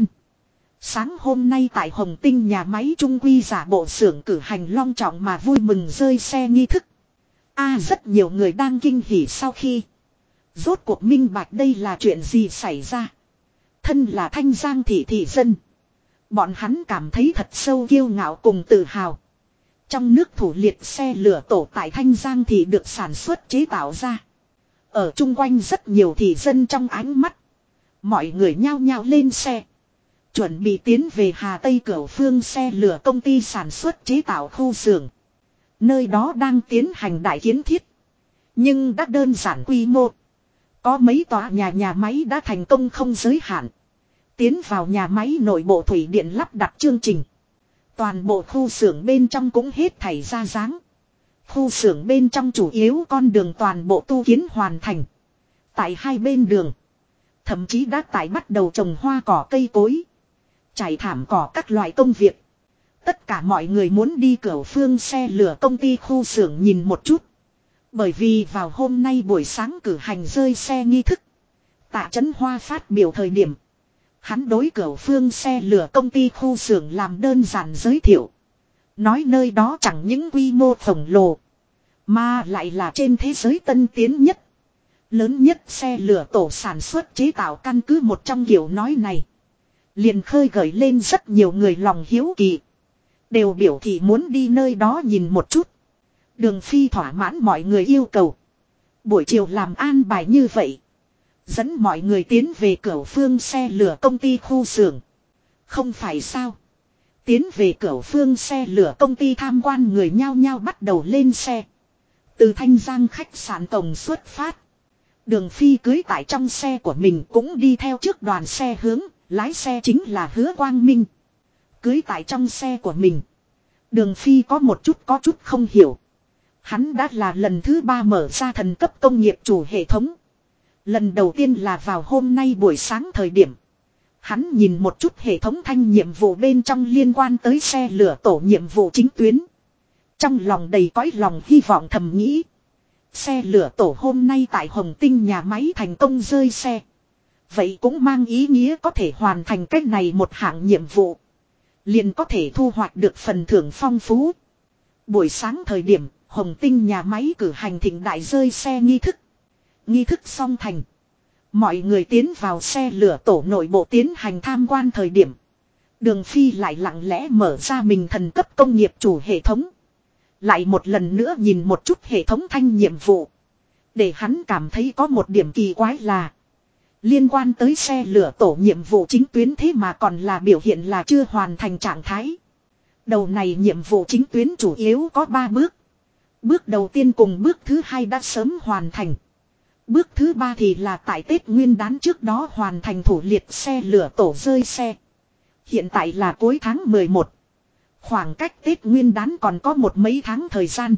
Speaker 1: Sáng hôm nay tại Hồng Tinh nhà máy trung quy giả bộ xưởng cử hành long trọng mà vui mừng rơi xe nghi thức. Rất nhiều người đang kinh hỉ sau khi. Rốt cuộc minh bạch đây là chuyện gì xảy ra. Thân là Thanh Giang thị dân. Bọn hắn cảm thấy thật sâu kiêu ngạo cùng tự hào. Trong nước thủ liệt xe lửa tổ tại Thanh Giang thị được sản xuất chế tạo ra. Ở chung quanh rất nhiều thị dân trong ánh mắt. Mọi người nhao nhao lên xe. Chuẩn bị tiến về Hà Tây Cửu Phương xe lửa công ty sản xuất chế tạo khu xưởng. Nơi đó đang tiến hành đại kiến thiết. Nhưng đã đơn giản quy mô. Có mấy tòa nhà máy đã thành công không giới hạn. Tiến vào nhà máy nội bộ thủy điện lắp đặt chương trình. Toàn bộ khu xưởng bên trong cũng hết thảy ra dáng. Khu xưởng bên trong chủ yếu con đường toàn bộ tu kiến hoàn thành. Tại hai bên đường. Thậm chí đã tại bắt đầu trồng hoa cỏ cây cối. Trải thảm cỏ các loại công việc. Tất cả mọi người muốn đi Cửu Phương xe lửa công ty khu xưởng nhìn một chút. Bởi vì vào hôm nay buổi sáng cử hành rơi xe nghi thức. Tạ Chấn Hoa phát biểu thời điểm. Hắn đối Cửu Phương xe lửa công ty khu xưởng làm đơn giản giới thiệu. Nói nơi đó chẳng những quy mô khổng lồ. Mà lại là trên thế giới tân tiến nhất. Lớn nhất xe lửa tổ sản xuất chế tạo căn cứ một trong kiểu nói này. Liền khơi gợi lên rất nhiều người lòng hiếu kỳ. Đều biểu thị muốn đi nơi đó nhìn một chút. Đường Phi thỏa mãn mọi người yêu cầu. Buổi chiều làm an bài như vậy. Dẫn mọi người tiến về Cửu Phương xe lửa công ty khu xưởng. Không phải sao. Tiến về Cửu Phương xe lửa công ty tham quan người nhao nhao bắt đầu lên xe. Từ Thanh Giang khách sạn tổng xuất phát. Đường Phi cưới tại trong xe của mình cũng đi theo trước đoàn xe hướng. Lái xe chính là Hứa Quang Minh. Cưới tại trong xe của mình. Đường Phi có chút không hiểu. Hắn đã là lần thứ 3 mở ra thần cấp công nghiệp chủ hệ thống. Lần đầu tiên là vào hôm nay buổi sáng thời điểm. Hắn nhìn một chút hệ thống thanh nhiệm vụ bên trong liên quan tới xe lửa tổ nhiệm vụ chính tuyến. Trong lòng đầy cõi lòng hy vọng thầm nghĩ. Xe lửa tổ hôm nay tại Hồng Tinh nhà máy thành công rơi xe. Vậy cũng mang ý nghĩa có thể hoàn thành cách này một hạng nhiệm vụ. Liền có thể thu hoạch được phần thưởng phong phú. Buổi sáng thời điểm, Hồng Tinh nhà máy cử hành thịnh đại rơi xe nghi thức. Nghi thức xong thành. Mọi người tiến vào xe lửa tổ nội bộ tiến hành tham quan thời điểm. Đường Phi lại lặng lẽ mở ra mình thần cấp công nghiệp chủ hệ thống. Lại một lần nữa nhìn một chút hệ thống thanh nhiệm vụ. Để hắn cảm thấy có một điểm kỳ quái là. Liên quan tới xe lửa tổ nhiệm vụ chính tuyến thế mà còn là biểu hiện là chưa hoàn thành trạng thái. Đầu này nhiệm vụ chính tuyến chủ yếu có 3 bước. Bước đầu tiên cùng bước thứ 2 đã sớm hoàn thành. Bước thứ 3 thì là tại Tết Nguyên đán trước đó hoàn thành thủ liệt xe lửa tổ rơi xe. Hiện tại là cuối tháng 11. Khoảng cách Tết Nguyên đán còn có một mấy tháng thời gian.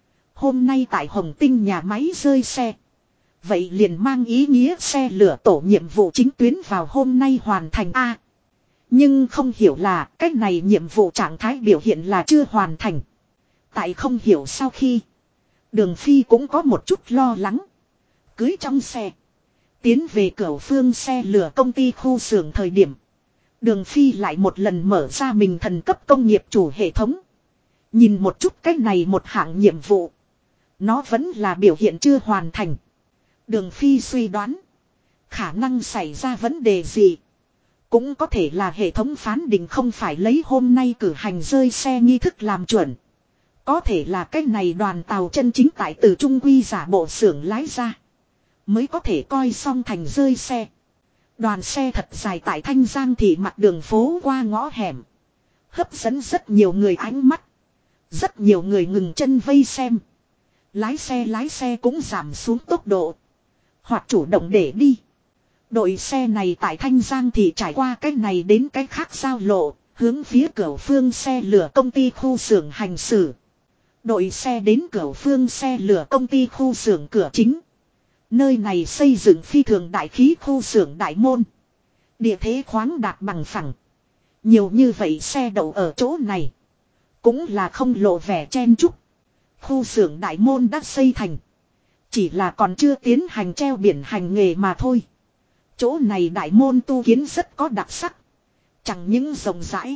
Speaker 1: Hôm nay tại Hồng Tinh nhà máy rơi xe. Vậy liền mang ý nghĩa xe lửa tổ nhiệm vụ chính tuyến vào hôm nay hoàn thành A. Nhưng không hiểu là cách này nhiệm vụ trạng thái biểu hiện là chưa hoàn thành. Tại không hiểu sau khi. Đường Phi cũng có một chút lo lắng. Cưới trong xe. Tiến về Cửu Phương xe lửa công ty khu xưởng thời điểm. Đường Phi lại một lần mở ra mình thần cấp công nghiệp chủ hệ thống. Nhìn một chút cách này một hạng nhiệm vụ. Nó vẫn là biểu hiện chưa hoàn thành. Đường Phi suy đoán. Khả năng xảy ra vấn đề gì. Cũng có thể là hệ thống phán định không phải lấy hôm nay cử hành rơi xe nghi thức làm chuẩn. Có thể là cách này đoàn tàu chân chính tại từ Trung Quy giả bộ xưởng lái ra. Mới có thể coi xong thành rơi xe. Đoàn xe thật dài tại Thanh Giang thị mặt đường phố qua ngõ hẻm. Hấp dẫn rất nhiều người ánh mắt. Rất nhiều người ngừng chân vây xem. Lái xe cũng giảm xuống tốc độ. Hoặc chủ động để đi. Đội xe này tại Thanh Giang thì trải qua cách này đến cách khác giao lộ. Hướng phía Cửu Phương xe lửa công ty khu xưởng hành xử. Đội xe đến Cửu Phương xe lửa công ty khu xưởng cửa chính. Nơi này xây dựng phi thường đại khí khu xưởng đại môn. Địa thế khoáng đạt bằng phẳng. Nhiều như vậy xe đậu ở chỗ này. Cũng là không lộ vẻ chen chúc. Khu xưởng đại môn đã xây thành. Chỉ là còn chưa tiến hành treo biển hành nghề mà thôi. Chỗ này đại môn tu kiến rất có đặc sắc. Chẳng những rộng rãi.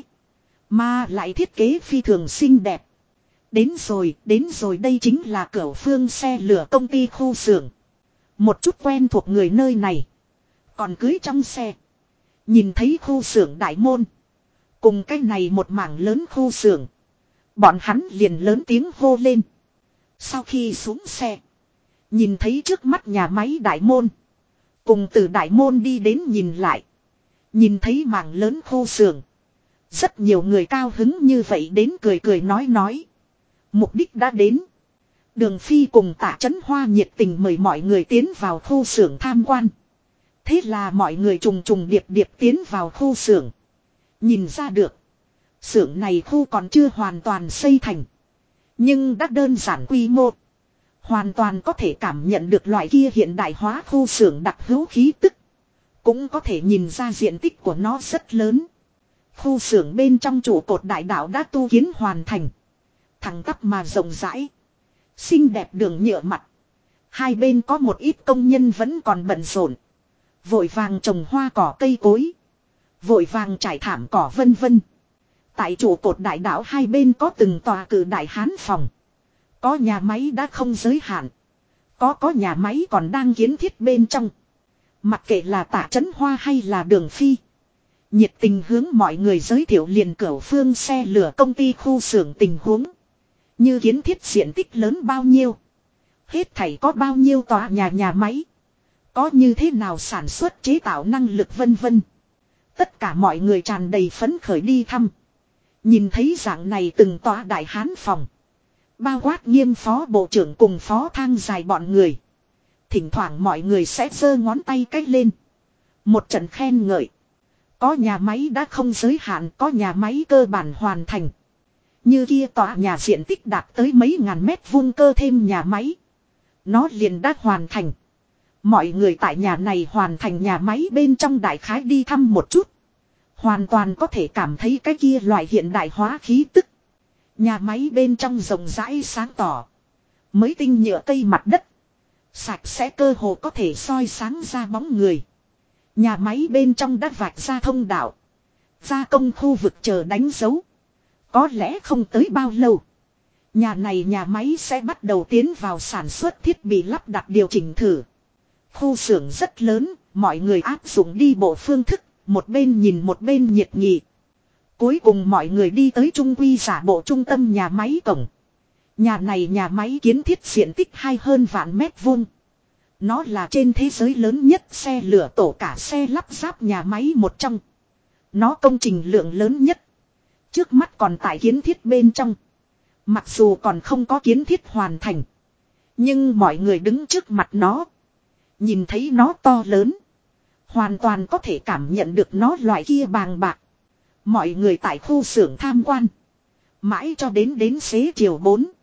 Speaker 1: Mà lại thiết kế phi thường xinh đẹp. Đến rồi đây chính là Cửu Phương xe lửa công ty khu xưởng. Một chút quen thuộc người nơi này. Còn cưới trong xe. Nhìn thấy khu xưởng đại môn. Cùng cái này một mảng lớn khu xưởng. Bọn hắn liền lớn tiếng hô lên. Sau khi xuống xe. Nhìn thấy trước mắt nhà máy đại môn. Cùng từ đại môn đi đến nhìn lại. Nhìn thấy mảng lớn khu xưởng. Rất nhiều người cao hứng như vậy đến cười cười nói. Mục đích đã đến. Đường Phi cùng Tạ Chấn Hoa nhiệt tình mời mọi người tiến vào khu xưởng tham quan. Thế là mọi người trùng trùng điệp điệp tiến vào khu xưởng. Nhìn ra được. Xưởng này khu còn chưa hoàn toàn xây thành. Nhưng đã đơn giản quy mô. Hoàn toàn có thể cảm nhận được loại kia hiện đại hóa khu xưởng đặc hữu khí tức. Cũng có thể nhìn ra diện tích của nó rất lớn. Khu xưởng bên trong trụ cột đại đạo đã tu kiến hoàn thành. Thẳng tắp mà rộng rãi. Xinh đẹp đường nhựa mặt. Hai bên có một ít công nhân vẫn còn bận rộn. Vội vàng trồng hoa cỏ cây cối. Vội vàng trải thảm cỏ vân vân. Tại trụ cột đại đạo hai bên có từng tòa cử đại hán phòng. Có nhà máy đã không giới hạn. Có nhà máy còn đang kiến thiết bên trong. Mặc kệ là Tạ Chấn Hoa hay là Đường Phi. Nhiệt tình hướng mọi người giới thiệu liền cửu phương xe lửa công ty khu xưởng tình huống. Như kiến thiết diện tích lớn bao nhiêu. Hết thảy có bao nhiêu tòa nhà máy. Có như thế nào sản xuất chế tạo năng lực vân vân. Tất cả mọi người tràn đầy phấn khởi đi thăm. Nhìn thấy dạng này từng tòa đại hán phòng. Bao quát Nghiêm phó bộ trưởng cùng phó thang dài bọn người. Thỉnh thoảng mọi người sẽ giơ ngón tay cách lên. Một trận khen ngợi. Có nhà máy đã không giới hạn, có nhà máy cơ bản hoàn thành. Như kia tòa nhà diện tích đạt tới mấy ngàn mét vuông cơ thêm nhà máy. Nó liền đã hoàn thành. Mọi người tại nhà này hoàn thành nhà máy bên trong đại khái đi thăm một chút. Hoàn toàn có thể cảm thấy cái kia loại hiện đại hóa khí tức. Nhà máy bên trong rộng rãi sáng tỏ. Mới tinh nhựa cây mặt đất. Sạch sẽ cơ hồ có thể soi sáng ra bóng người. Nhà máy bên trong đã vạch ra thông đạo. Gia công khu vực chờ đánh dấu. Có lẽ không tới bao lâu. Nhà máy sẽ bắt đầu tiến vào sản xuất thiết bị lắp đặt điều chỉnh thử. Khu xưởng rất lớn, mọi người áp dụng đi bộ phương thức, một bên nhìn một bên nhiệt nghị. Cuối cùng mọi người đi tới trung quy giả bộ trung tâm nhà máy cổng. Nhà máy kiến thiết diện tích hơn vạn mét vuông. Nó là trên thế giới lớn nhất xe lửa tổ cả xe lắp ráp nhà máy một trong. Nó công trình lượng lớn nhất. Trước mắt còn tại kiến thiết bên trong. Mặc dù còn không có kiến thiết hoàn thành. Nhưng mọi người đứng trước mặt nó. Nhìn thấy nó to lớn. Hoàn toàn có thể cảm nhận được nó loại kia bàng bạc. Mọi người tại khu xưởng tham quan. Mãi cho đến xế chiều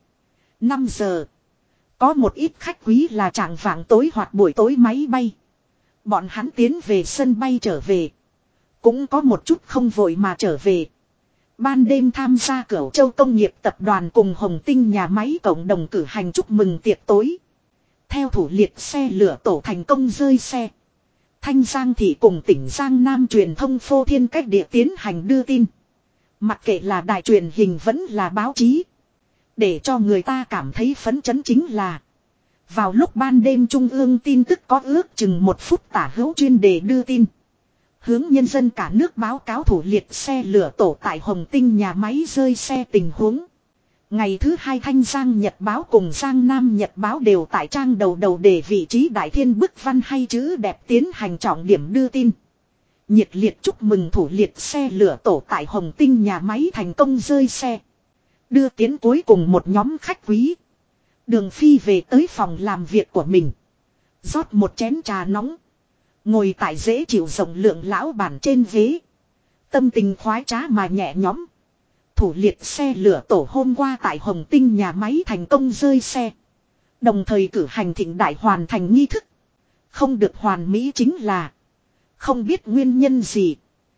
Speaker 1: 4-5 giờ. Có một ít khách quý là trạng vạng tối hoặc buổi tối máy bay. Bọn hắn tiến về sân bay trở về. Cũng có một chút không vội mà trở về. Ban đêm tham gia Cửu Châu Công nghiệp Tập đoàn cùng Hồng Tinh nhà máy cộng đồng cử hành chúc mừng tiệc tối. Theo thủ liệt xe lửa tổ thành công rơi xe. Thanh Giang Thị cùng tỉnh Giang Nam truyền thông phô thiên cách địa tiến hành đưa tin. Mặc kệ là đài truyền hình vẫn là báo chí. Để cho người ta cảm thấy phấn chấn chính là. Vào lúc ban đêm trung ương tin tức có ước chừng 1 phút tả hữu chuyên đề đưa tin. Hướng nhân dân cả nước báo cáo thủ liệt xe lửa tổ tại Hồng Tinh nhà máy rơi xe tình huống. Ngày thứ 2 Thanh Giang Nhật Báo cùng Giang Nam Nhật Báo đều tại trang đầu để vị trí đại thiên bức văn hay chữ đẹp tiến hành trọng điểm đưa tin. Nhiệt liệt chúc mừng thủ liệt xe lửa tổ tại Hồng Tinh nhà máy thành công rơi xe. Đưa tiến cuối cùng một nhóm khách quý. Đường Phi về tới phòng làm việc của mình. Rót một chén trà nóng. Ngồi tại dễ chịu rộng lượng lão bàn trên ghế. Tâm tình khoái trá mà nhẹ nhõm. Thủ liệt xe lửa tổ hôm qua tại Hồng Tinh nhà máy thành công rơi xe. Đồng thời cử hành thịnh đại hoàn thành nghi thức. Không được hoàn mỹ chính là. Không biết nguyên nhân gì.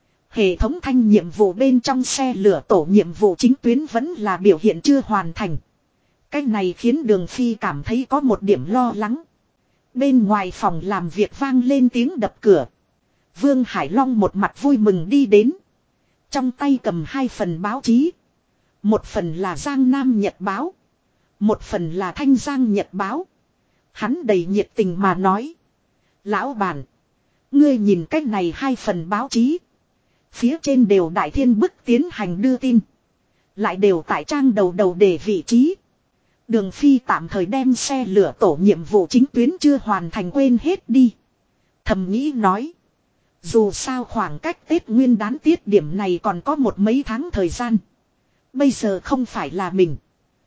Speaker 1: Hệ thống thanh nhiệm vụ bên trong xe lửa tổ nhiệm vụ chính tuyến vẫn là biểu hiện chưa hoàn thành. Cái này khiến Đường Phi cảm thấy có một điểm lo lắng. Bên ngoài phòng làm việc vang lên tiếng đập cửa. Vương Hải Long một mặt vui mừng đi đến. Trong tay cầm 2 phần báo chí. Một phần là Giang Nam Nhật Báo. Một phần là Thanh Giang Nhật Báo. Hắn đầy nhiệt tình mà nói. Lão bản. Ngươi nhìn cách này 2 phần báo chí. Phía trên đều đại thiên bức tiến hành đưa tin. Lại đều tại trang đầu để vị trí. Đường Phi tạm thời đem xe lửa tổ nhiệm vụ chính tuyến chưa hoàn thành quên hết đi. Thầm nghĩ nói. Dù sao khoảng cách Tết Nguyên Đán tiết điểm này còn có một mấy tháng thời gian. Bây giờ không phải là mình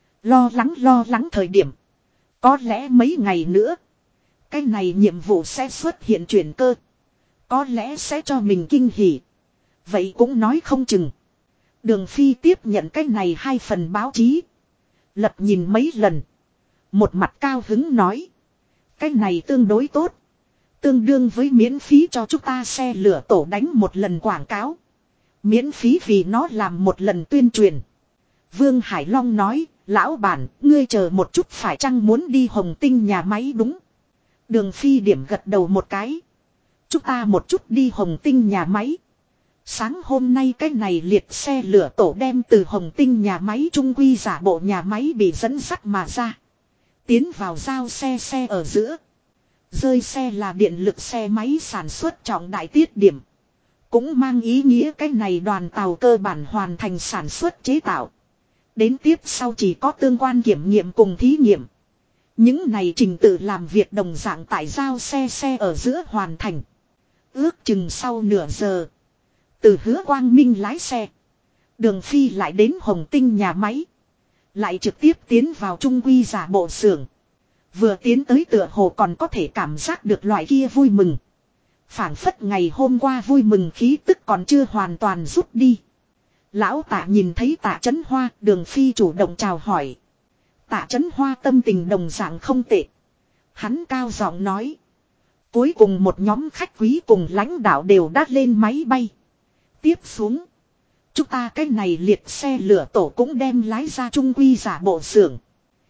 Speaker 1: lo lắng thời điểm. Có lẽ mấy ngày nữa. Cái này nhiệm vụ sẽ xuất hiện chuyển cơ. Có lẽ sẽ cho mình kinh hỉ. Vậy cũng nói không chừng. Đường Phi tiếp nhận cái này 2 phần báo chí. Lật nhìn mấy lần. Một mặt cao hứng nói. Cái này tương đối tốt. Tương đương với miễn phí cho chúng ta xe lửa tổ đánh một lần quảng cáo. Miễn phí vì nó làm một lần tuyên truyền. Vương Hải Long nói. Lão bản, ngươi chờ một chút phải chăng muốn đi Hồng Tinh nhà máy đúng. Đường Phi điểm gật đầu một cái. Chúng ta một chút đi Hồng Tinh nhà máy. Sáng hôm nay cái này liệt xe lửa tổ đem từ Hồng Tinh nhà máy trung quy giả bộ nhà máy bị dẫn sắt mà ra. Tiến vào giao xe ở giữa. Rơi xe là điện lực xe máy sản xuất trọng đại tiết điểm. Cũng mang ý nghĩa cái này đoàn tàu cơ bản hoàn thành sản xuất chế tạo. Đến tiếp sau chỉ có tương quan kiểm nghiệm cùng thí nghiệm. Những này trình tự làm việc đồng dạng tại giao xe ở giữa hoàn thành. Ước chừng sau nửa giờ. Từ Hứa Quang Minh lái xe. Đường Phi lại đến Hồng Tinh nhà máy. Lại trực tiếp tiến vào trung quy giả bộ xưởng. Vừa tiến tới tựa hồ còn có thể cảm giác được loại kia vui mừng. Phảng phất ngày hôm qua vui mừng khí tức còn chưa hoàn toàn rút đi. Lão Tạ nhìn thấy Tạ Chấn Hoa, Đường Phi chủ động chào hỏi. Tạ Chấn Hoa tâm tình đồng dạng không tệ. Hắn cao giọng nói. Cuối cùng một nhóm khách quý cùng lãnh đạo đều đã lên máy bay. Tiếp xuống. Chúng ta cái này liệt xe lửa tổ cũng đem lái ra trung quy giả bộ xưởng.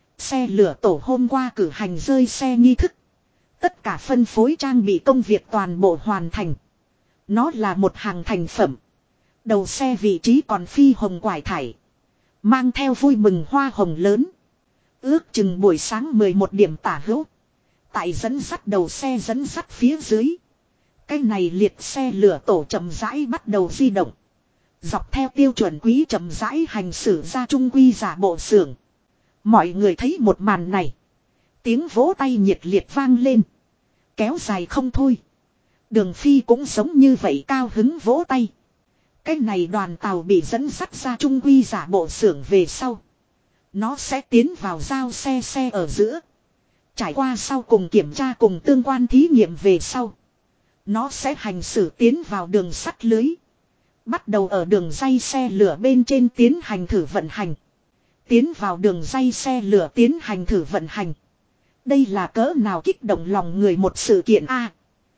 Speaker 1: Xe lửa tổ hôm qua cử hành rơi xe nghi thức. Tất cả phân phối trang bị công việc toàn bộ hoàn thành. Nó là một hàng thành phẩm. Đầu xe vị trí còn phi hồng quải thải. Mang theo vui mừng hoa hồng lớn. Ước chừng buổi sáng 11 điểm tả hữu. Tại dẫn sắt đầu xe dẫn sắt phía dưới. Cái này liệt xe lửa tổ chậm rãi bắt đầu di động. Dọc theo tiêu chuẩn quý chậm rãi hành xử ra trung quy giả bộ xưởng. Mọi người thấy một màn này. Tiếng vỗ tay nhiệt liệt vang lên. Kéo dài không thôi. Đường Phi cũng giống như vậy cao hứng vỗ tay. Cái này đoàn tàu bị dẫn sắt ra trung quy giả bộ xưởng về sau. Nó sẽ tiến vào giao xe ở giữa. Trải qua sau cùng kiểm tra cùng tương quan thí nghiệm về sau. Nó sẽ hành xử tiến vào đường sắt lưới. Bắt đầu ở đường ray xe lửa bên trên tiến hành thử vận hành. Tiến vào đường ray xe lửa tiến hành thử vận hành. Đây là cỡ nào kích động lòng người một sự kiện a.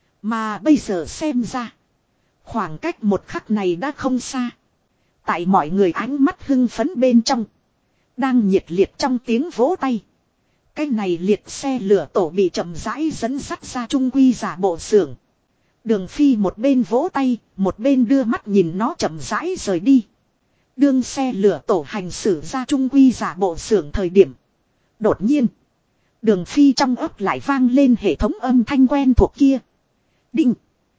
Speaker 1: Mà bây giờ xem ra. Khoảng cách một khắc này đã không xa. Tại mọi người ánh mắt hưng phấn bên trong. Đang nhiệt liệt trong tiếng vỗ tay. Cái này liệt xe lửa tổ bị chậm rãi dẫn sắt ra trung quy giả bộ xưởng. Đường Phi một bên vỗ tay, một bên đưa mắt nhìn nó chậm rãi rời đi. Đương xe lửa tổ hành xử ra trung quy giả bộ xưởng thời điểm. Đột nhiên, Đường Phi trong ấp lại vang lên hệ thống âm thanh quen thuộc kia. Đinh.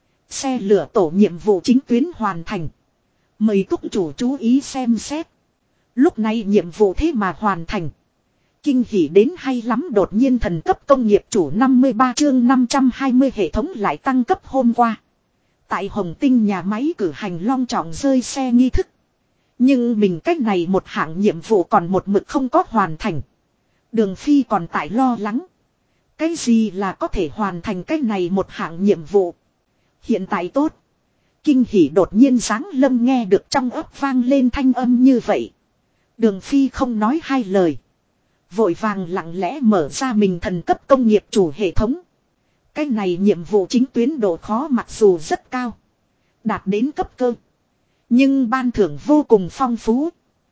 Speaker 1: Xe lửa tổ nhiệm vụ chính tuyến hoàn thành. Mời túc chủ chú ý xem xét. Lúc này nhiệm vụ thế mà hoàn thành. Kinh hỉ đến hay lắm, đột nhiên thần cấp công nghiệp chủ 53 chương 520 hệ thống lại tăng cấp hôm qua. Tại Hồng Tinh nhà máy cử hành long trọng rơi xe nghi thức. Nhưng mình cách này một hạng nhiệm vụ còn một mực không có hoàn thành. Đường Phi còn tại lo lắng. Cái gì là có thể hoàn thành cái này một hạng nhiệm vụ. Hiện tại tốt. Kinh hỉ đột nhiên giáng lâm, nghe được trong ấp vang lên thanh âm như vậy. Đường Phi không nói hai lời. Vội vàng lặng lẽ mở ra mình thần cấp công nghiệp chủ hệ thống. Cái này nhiệm vụ chính tuyến độ khó mặc dù rất cao. Đạt đến cấp cơ. Nhưng ban thưởng vô cùng phong phú.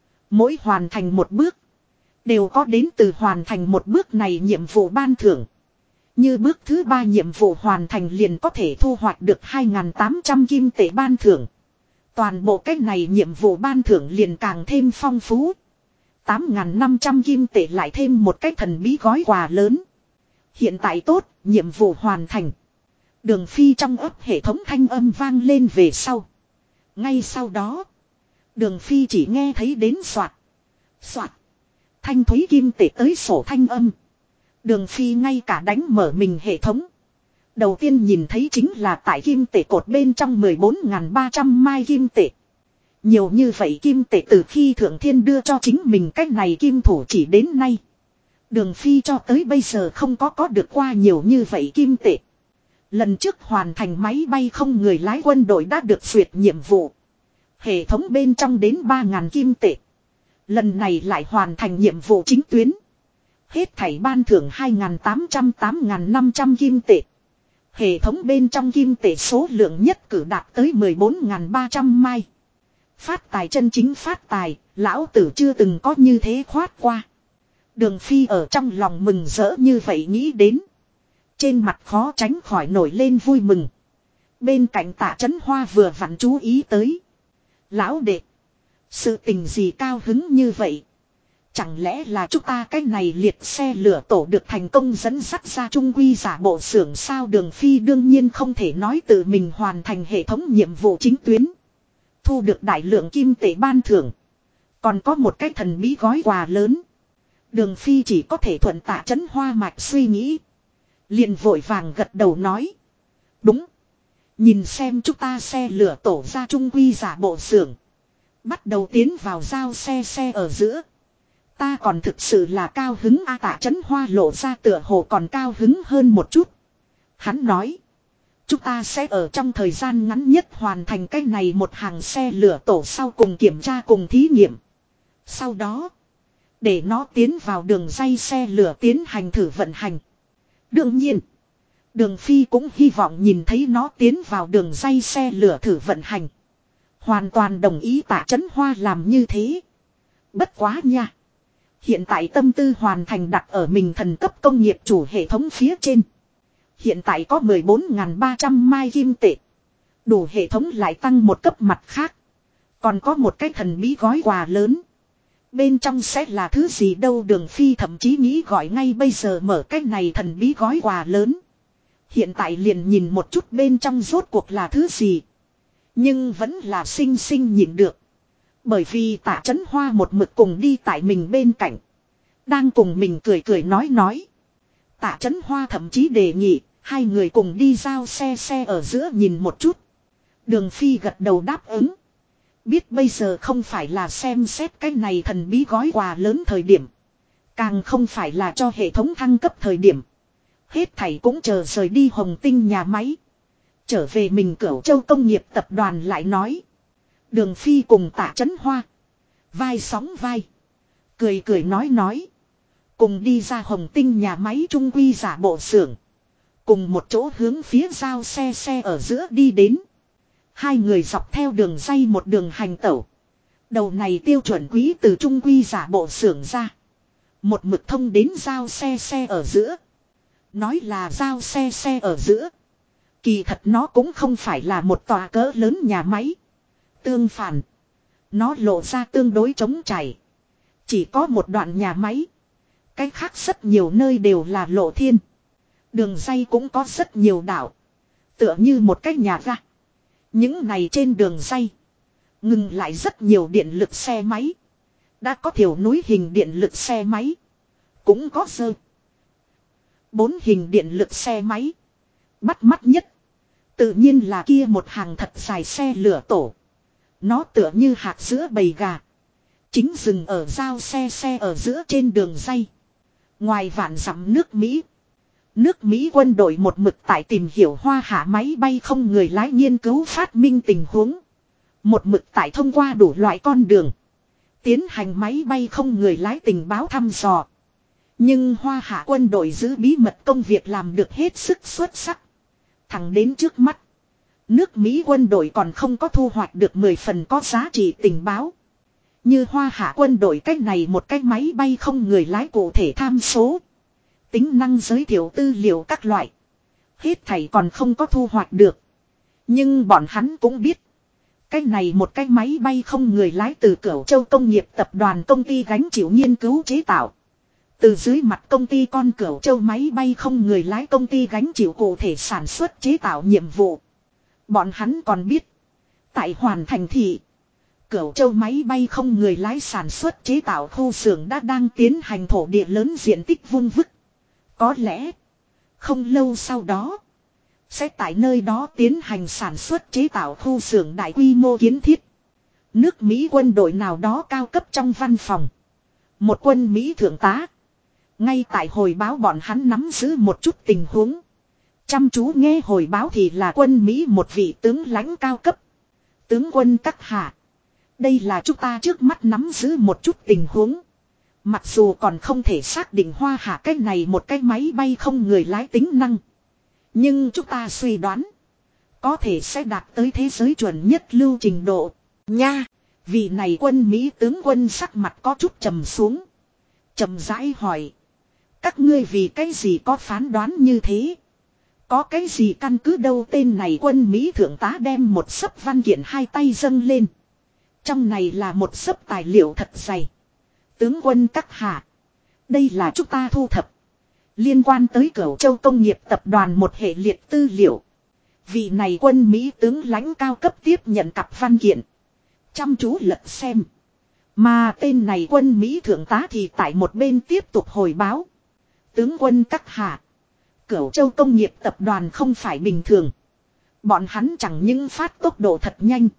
Speaker 1: Mỗi hoàn thành một bước. Đều có đến từ hoàn thành một bước này nhiệm vụ ban thưởng. Như bước thứ 3 nhiệm vụ hoàn thành liền có thể thu hoạch được 2.800 kim tệ ban thưởng. Toàn bộ cách này nhiệm vụ ban thưởng liền càng thêm phong phú. 8.500 kim tệ lại thêm một cái thần bí gói quà lớn. Hiện tại tốt, nhiệm vụ hoàn thành. Đường Phi trong ấp hệ thống thanh âm vang lên về sau. Ngay sau đó, Đường Phi chỉ nghe thấy đến soạt, soạt. thanh thúy kim tệ tới sổ thanh âm. Đường Phi ngay cả đánh mở mình hệ thống. Đầu tiên nhìn thấy chính là tại kim tệ cột bên trong 14.300 mai kim tệ. Nhiều như vậy kim tệ từ khi Thượng Thiên đưa cho chính mình cách này kim thủ chỉ đến nay. Đường Phi cho tới bây giờ không có được qua nhiều như vậy kim tệ. Lần trước hoàn thành máy bay không người lái quân đội đã được duyệt nhiệm vụ. Hệ thống bên trong đến 3.000 kim tệ. Lần này lại hoàn thành nhiệm vụ chính tuyến. Hết thảy ban thưởng 2.800-8.500 kim tệ. Hệ thống bên trong kim tệ số lượng nhất cử đạt tới 14.300 mai. Phát tài chân chính phát tài, lão tử chưa từng có như thế khoát qua. Đường Phi ở trong lòng mừng rỡ như vậy nghĩ đến. Trên mặt khó tránh khỏi nổi lên vui mừng. Bên cạnh Tạ Chấn Hoa vừa vặn chú ý tới. Lão đệ, sự tình gì cao hứng như vậy? Chẳng lẽ là chúng ta cái này liệt xe lửa tổ được thành công dẫn dắt ra trung quy giả bộ xưởng sao? Đường Phi đương nhiên không thể nói tự mình hoàn thành hệ thống nhiệm vụ chính tuyến. Thu được đại lượng kim tệ ban thưởng. Còn có một cái thần bí gói quà lớn. Đường Phi chỉ có thể thuận Tạ Chấn Hoa mạch suy nghĩ. Liền vội vàng gật đầu nói. Đúng. Nhìn xem chúng ta xe lửa tổ ra trung quy giả bộ xưởng. Bắt đầu tiến vào giao xe ở giữa. Ta còn thực sự là cao hứng a. Tạ Chấn Hoa lộ ra tựa hồ còn cao hứng hơn một chút. Hắn nói. Chúng ta sẽ ở trong thời gian ngắn nhất hoàn thành cái này một hàng xe lửa tổ sau cùng kiểm tra cùng thí nghiệm. Sau đó. Để nó tiến vào đường dây xe lửa tiến hành thử vận hành. Đương nhiên. Đường Phi cũng hy vọng nhìn thấy nó tiến vào đường dây xe lửa thử vận hành. Hoàn toàn đồng ý Tạ Chấn Hoa làm như thế. Bất quá nha. Hiện tại tâm tư hoàn thành đặt ở mình thần cấp công nghiệp chủ hệ thống phía trên. Hiện tại có 14.300 mai kim tệ. Đủ hệ thống lại tăng một cấp mặt khác. Còn có một cái thần bí gói quà lớn. Bên trong sẽ là thứ gì đâu? Đường Phi thậm chí nghĩ gọi ngay bây giờ mở cái này thần bí gói quà lớn. Hiện tại liền nhìn một chút bên trong rốt cuộc là thứ gì. Nhưng vẫn là xinh xinh nhìn được. Bởi vì Tạ Chấn Hoa một mực cùng đi tại mình bên cạnh. Đang cùng mình cười cười nói. Tạ Chấn Hoa thậm chí đề nghị hai người cùng đi giao xe ở giữa nhìn một chút. Đường Phi gật đầu đáp ứng. Biết bây giờ không phải là xem xét cái này thần bí gói quà lớn thời điểm. Càng không phải là cho hệ thống thăng cấp thời điểm. Hết thảy cũng chờ rời đi Hồng Tinh nhà máy. Trở về mình Cửu Châu công nghiệp tập đoàn lại nói. Đường Phi cùng Tạ Chấn Hoa. Vai sóng vai. Cười cười nói. Cùng đi ra Hồng Tinh nhà máy trung quy giả bộ xưởng. Cùng một chỗ hướng phía giao xe ở giữa đi đến. Hai người dọc theo đường dây một đường hành tẩu. Đầu này tiêu chuẩn quý từ trung quy giả bộ xưởng ra. Một mực thông đến giao xe ở giữa. Nói là giao xe ở giữa. Kỳ thật nó cũng không phải là một tòa cỡ lớn nhà máy. Tương phản. Nó lộ ra tương đối trống trải. Chỉ có một đoạn nhà máy. Cái khác rất nhiều nơi đều là lộ thiên. Đường dây cũng có rất nhiều đảo. Tựa như một cái nhà ga. Những này trên đường dây. Ngừng lại rất nhiều điện lực xe máy. Đã có thiểu núi hình điện lực xe máy. Cũng có dơ. 4 hình điện lực xe máy. Bắt mắt nhất. Tự nhiên là kia một hàng thật dài xe lửa tổ. Nó tựa như hạt giữa bầy gà. Chính dừng ở giao xe ở giữa trên đường dây. Ngoài vạn dặm nước Mỹ. Nước Mỹ quân đội một mực tại tìm hiểu Hoa Hạ máy bay không người lái nghiên cứu phát minh tình huống. Một mực tại thông qua đủ loại con đường. Tiến hành máy bay không người lái tình báo thăm dò. Nhưng Hoa Hạ quân đội giữ bí mật công việc làm được hết sức xuất sắc. Thẳng đến trước mắt. Nước Mỹ quân đội còn không có thu hoạch được 10 phần có giá trị tình báo. Như Hoa Hạ quân đội cách này một cái máy bay không người lái cụ thể tham số. Tính năng giới thiệu tư liệu các loại. Hết thảy còn không có thu hoạch được. Nhưng bọn hắn cũng biết. Cái này một cái máy bay không người lái từ Cửu Châu công nghiệp tập đoàn công ty gánh chịu nghiên cứu chế tạo. Từ dưới mặt công ty con Cửu Châu máy bay không người lái công ty gánh chịu cụ thể sản xuất chế tạo nhiệm vụ. Bọn hắn còn biết. Tại hoàn thành thị. Cửu Châu máy bay không người lái sản xuất chế tạo khu xưởng đã đang tiến hành thổ địa lớn diện tích vung vức. Có lẽ không lâu sau đó sẽ tại nơi đó tiến hành sản xuất chế tạo khu xưởng đại quy mô kiến thiết. Nước Mỹ quân đội nào đó cao cấp trong văn phòng. Một quân Mỹ thượng tá. Ngay tại hồi báo bọn hắn nắm giữ một chút tình huống. Chăm chú nghe hồi báo thì là quân Mỹ một vị tướng lãnh cao cấp. Tướng quân các hạ. Đây là chúng ta trước mắt nắm giữ một chút tình huống. Mặc dù còn không thể xác định Hoa Hạ cái này một cái máy bay không người lái tính năng. Nhưng chúng ta suy đoán. Có thể sẽ đạt tới thế giới chuẩn nhất lưu trình độ. Nha. Vị này quân Mỹ tướng quân sắc mặt có chút trầm xuống. Trầm rãi hỏi. Các ngươi vì cái gì có phán đoán như thế? Có cái gì căn cứ đâu? Tên này quân Mỹ thượng tá đem một xấp văn kiện hai tay dâng lên. Trong này là một xấp tài liệu thật dày. Tướng quân các hạ. Đây là chúng ta thu thập. Liên quan tới Cửu Châu công nghiệp tập đoàn một hệ liệt tư liệu. Vị này quân Mỹ tướng lãnh cao cấp tiếp nhận cặp văn kiện. Chăm chú lật xem. Mà tên này quân Mỹ thượng tá thì tại một bên tiếp tục hồi báo. Tướng quân các hạ. Cửu Châu công nghiệp tập đoàn không phải bình thường. Bọn hắn chẳng những phát tốc độ thật nhanh.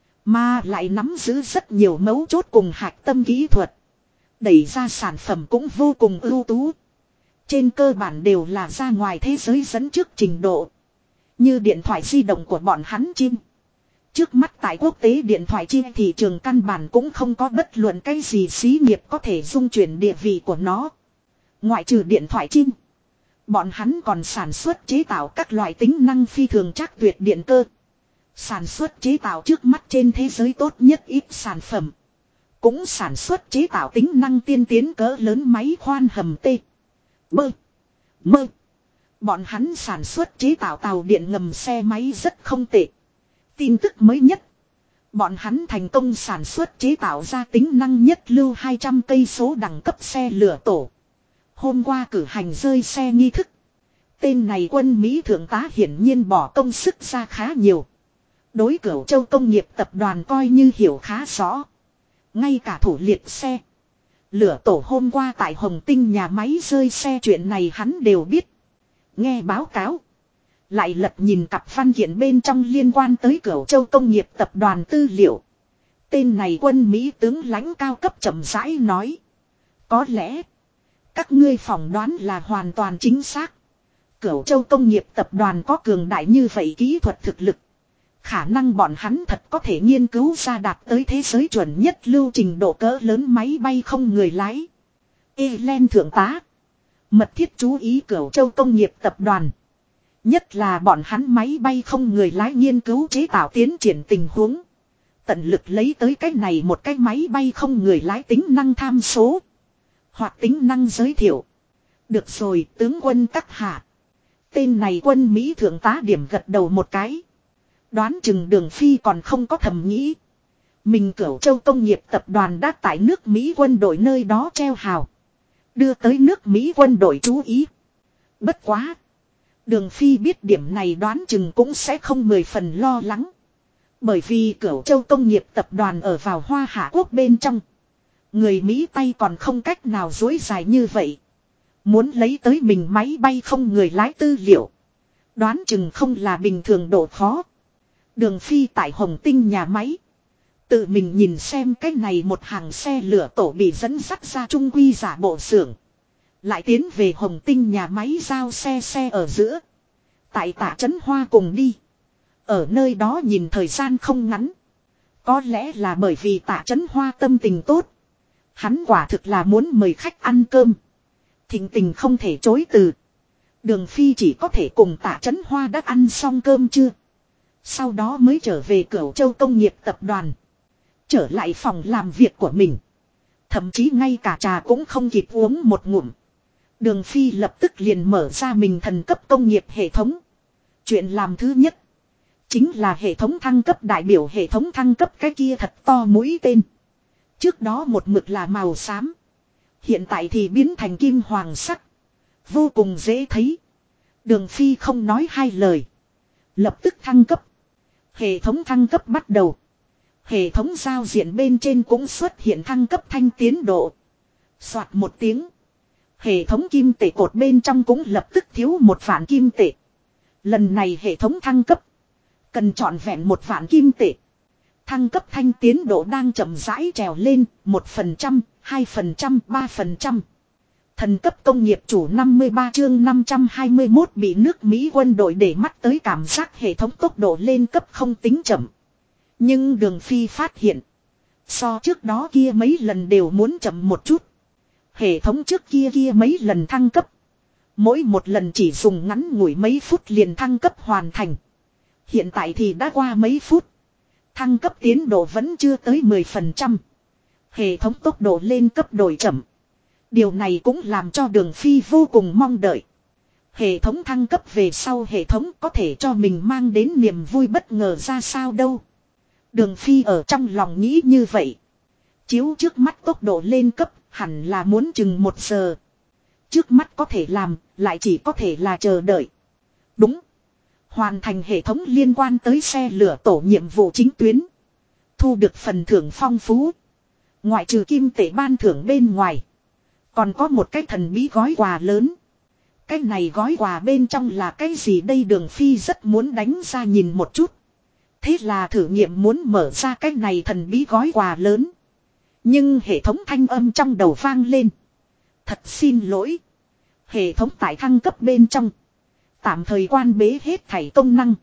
Speaker 1: Mà lại nắm giữ rất nhiều mấu chốt cùng hạch tâm kỹ thuật. Đẩy ra sản phẩm cũng vô cùng ưu tú. Trên cơ bản đều là ra ngoài thế giới dẫn trước trình độ. Như điện thoại di động của bọn hắn chim. Trước mắt tại quốc tế điện thoại chim thị trường căn bản cũng không có bất luận cái gì xí nghiệp có thể dung chuyển địa vị của nó. Ngoại trừ điện thoại chim. Bọn hắn còn sản xuất chế tạo các loại tính năng phi thường chắc tuyệt điện cơ. Sản xuất chế tạo trước mắt trên thế giới tốt nhất ít sản phẩm. Cũng sản xuất chế tạo tính năng tiên tiến cỡ lớn máy khoan hầm T. Bơ. Mơ. Bọn hắn sản xuất chế tạo tàu điện ngầm xe máy rất không tệ. Tin tức mới nhất. Bọn hắn thành công sản xuất chế tạo ra tính năng nhất lưu 200 cây số đẳng cấp xe lửa tổ. Hôm qua cử hành rơi xe nghi thức. Tên này quân Mỹ thượng tá hiển nhiên bỏ công sức ra khá nhiều. Đối Cửu Châu công nghiệp tập đoàn coi như hiểu khá rõ. Ngay cả thủ liệt xe. Lửa tổ hôm qua tại Hồng Tinh nhà máy rơi xe chuyện này hắn đều biết. Nghe báo cáo. Lại lật nhìn cặp văn kiện bên trong liên quan tới Cửu Châu công nghiệp tập đoàn tư liệu. Tên này quân Mỹ tướng lãnh cao cấp chậm rãi nói. Có lẽ. Các ngươi phỏng đoán là hoàn toàn chính xác. Cửu Châu công nghiệp tập đoàn có cường đại như vậy kỹ thuật thực lực. Khả năng bọn hắn thật có thể nghiên cứu ra đạt tới thế giới chuẩn nhất lưu trình độ cỡ lớn máy bay không người lái. Elen thượng tá. Mật thiết chú ý Cửu Châu công nghiệp tập đoàn. Nhất là bọn hắn máy bay không người lái nghiên cứu chế tạo tiến triển tình huống. Tận lực lấy tới cái này một cái máy bay không người lái tính năng tham số. Hoặc tính năng giới thiệu. Được rồi tướng quân các hạ. Tên này quân Mỹ thượng tá điểm gật đầu một cái. Đoán chừng Đường Phi còn không có thầm nghĩ. Mình Cửu Châu công nghiệp tập đoàn đã tại nước Mỹ quân đội nơi đó treo hào. Đưa tới nước Mỹ quân đội chú ý. Bất quá. Đường Phi biết điểm này đoán chừng cũng sẽ không 10 phần lo lắng. Bởi vì Cửu Châu công nghiệp tập đoàn ở vào Hoa Hạ Quốc bên trong. Người Mỹ tay còn không cách nào dối dài như vậy. Muốn lấy tới mình máy bay không người lái tư liệu. Đoán chừng không là bình thường độ khó. Đường Phi tại Hồng Tinh nhà máy. Tự mình nhìn xem cái này một hàng xe lửa tổ bị dẫn dắt ra trung quy giả bộ xưởng. Lại tiến về Hồng Tinh nhà máy giao xe ở giữa. Tại Tạ Trấn Hoa cùng đi. Ở nơi đó nhìn thời gian không ngắn. Có lẽ là bởi vì Tạ Trấn Hoa tâm tình tốt. Hắn quả thực là muốn mời khách ăn cơm. Thịnh tình không thể chối từ. Đường Phi chỉ có thể cùng Tạ Trấn Hoa đã ăn xong cơm chưa. Sau đó mới trở về Cửu Châu công nghiệp tập đoàn. Trở lại phòng làm việc của mình. Thậm chí ngay cả trà cũng không kịp uống một ngụm. Đường Phi lập tức liền mở ra mình thần cấp công nghiệp hệ thống. Chuyện làm thứ nhất. Chính là hệ thống thăng cấp đại biểu hệ thống thăng cấp cái kia thật to mũi tên. Trước đó một mực là màu xám. Hiện tại thì biến thành kim hoàng sắc. Vô cùng dễ thấy. Đường Phi không nói hai lời. Lập tức thăng cấp. Hệ thống thăng cấp bắt đầu. Hệ thống giao diện bên trên cũng xuất hiện thăng cấp thanh tiến độ. Soạt một tiếng. Hệ thống kim tệ cột bên trong cũng lập tức thiếu 1.000 kim tệ. Lần này hệ thống thăng cấp. Cần trọn vẹn 1.000 kim tệ. Thăng cấp thanh tiến độ đang chậm rãi trèo lên 1%, 2%, 3%. Thần cấp công nghiệp chủ 53 chương 521 bị nước Mỹ quân đội để mắt tới cảm giác hệ thống tốc độ lên cấp không tính chậm. Nhưng Đường Phi phát hiện. So trước đó kia mấy lần đều muốn chậm một chút. Hệ thống trước kia mấy lần thăng cấp. Mỗi một lần chỉ dùng ngắn ngủi mấy phút liền thăng cấp hoàn thành. Hiện tại thì đã qua mấy phút. Thăng cấp tiến độ vẫn chưa tới 10%. Hệ thống tốc độ lên cấp đổi chậm. Điều này cũng làm cho Đường Phi vô cùng mong đợi. Hệ thống thăng cấp về sau hệ thống có thể cho mình mang đến niềm vui bất ngờ ra sao đâu. Đường Phi ở trong lòng nghĩ như vậy. Chiếu trước mắt tốc độ lên cấp hẳn là muốn chừng 1 giờ. Trước mắt có thể làm lại chỉ có thể là chờ đợi. Đúng. Hoàn thành hệ thống liên quan tới xe lửa tổ nhiệm vụ chính tuyến. Thu được phần thưởng phong phú. Ngoại trừ kim tệ ban thưởng bên ngoài. Còn có một cái thần bí gói quà lớn. Cái này gói quà bên trong là cái gì đây Đường Phi rất muốn đánh ra nhìn một chút. Thế là thử nghiệm muốn mở ra cái này thần bí gói quà lớn. Nhưng hệ thống thanh âm trong đầu vang lên. Thật xin lỗi. Hệ thống tải thăng cấp bên trong. Tạm thời quan bế hết thảy công năng.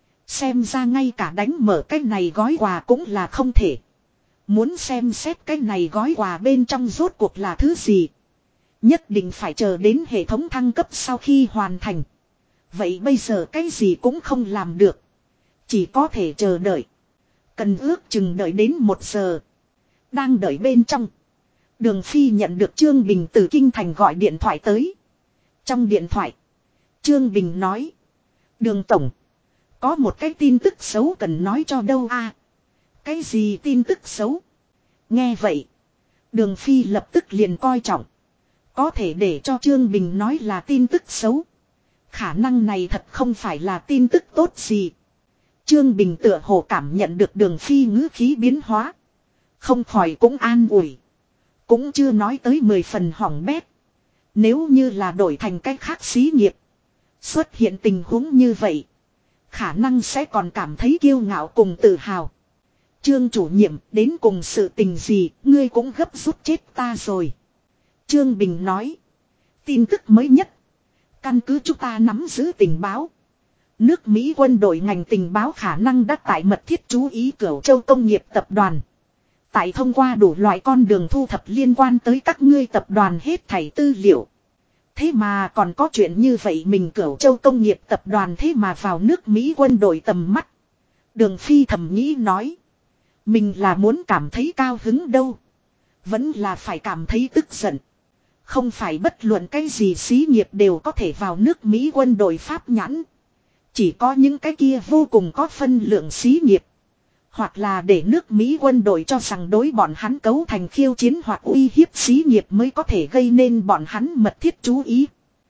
Speaker 1: Xem ra ngay cả đánh mở cái này gói quà cũng là không thể. Muốn xem xét cái này gói quà bên trong rốt cuộc là thứ gì. Nhất định phải chờ đến hệ thống thăng cấp sau khi hoàn thành. Vậy bây giờ cái gì cũng không làm được. Chỉ có thể chờ đợi. Cần ước chừng đợi đến 1 giờ. Đang đợi bên trong. Đường Phi nhận được Trương Bình từ Kinh Thành gọi điện thoại tới. Trong điện thoại. Trương Bình nói. Đường Tổng. Có một cái tin tức xấu cần nói cho đâu a? Cái gì tin tức xấu? Nghe vậy. Đường Phi lập tức liền coi trọng. Có thể để cho Trương Bình nói là tin tức xấu. Khả năng này thật không phải là tin tức tốt gì. Trương Bình tựa hồ cảm nhận được Đường Phi ngữ khí biến hóa. Không khỏi cũng an ủi. Cũng chưa nói tới 10 phần hỏng bét. Nếu như là đổi thành cách khác xí nghiệp. Xuất hiện tình huống như vậy. Khả năng sẽ còn cảm thấy kiêu ngạo cùng tự hào. Trương chủ nhiệm đến cùng sự tình gì ngươi cũng gấp rút chết ta rồi. Trương Bình nói. Tin tức mới nhất. Căn cứ chúng ta nắm giữ tình báo. Nước Mỹ quân đội ngành tình báo khả năng đã tại mật thiết chú ý Cửu Châu công nghiệp tập đoàn. Tại thông qua đủ loại con đường thu thập liên quan tới các ngươi tập đoàn hết thảy tư liệu. Thế mà còn có chuyện như vậy mình Cửu Châu công nghiệp tập đoàn thế mà vào nước Mỹ quân đội tầm mắt. Đường Phi thầm nghĩ nói. Mình là muốn cảm thấy cao hứng đâu. Vẫn là phải cảm thấy tức giận. Không phải bất luận cái gì xí nghiệp đều có thể vào nước Mỹ quân đội pháp nhãn. Chỉ có những cái kia vô cùng có phân lượng xí nghiệp. Hoặc là để nước Mỹ quân đội cho rằng đối bọn hắn cấu thành khiêu chiến hoặc uy hiếp xí nghiệp mới có thể gây nên bọn hắn mật thiết chú ý.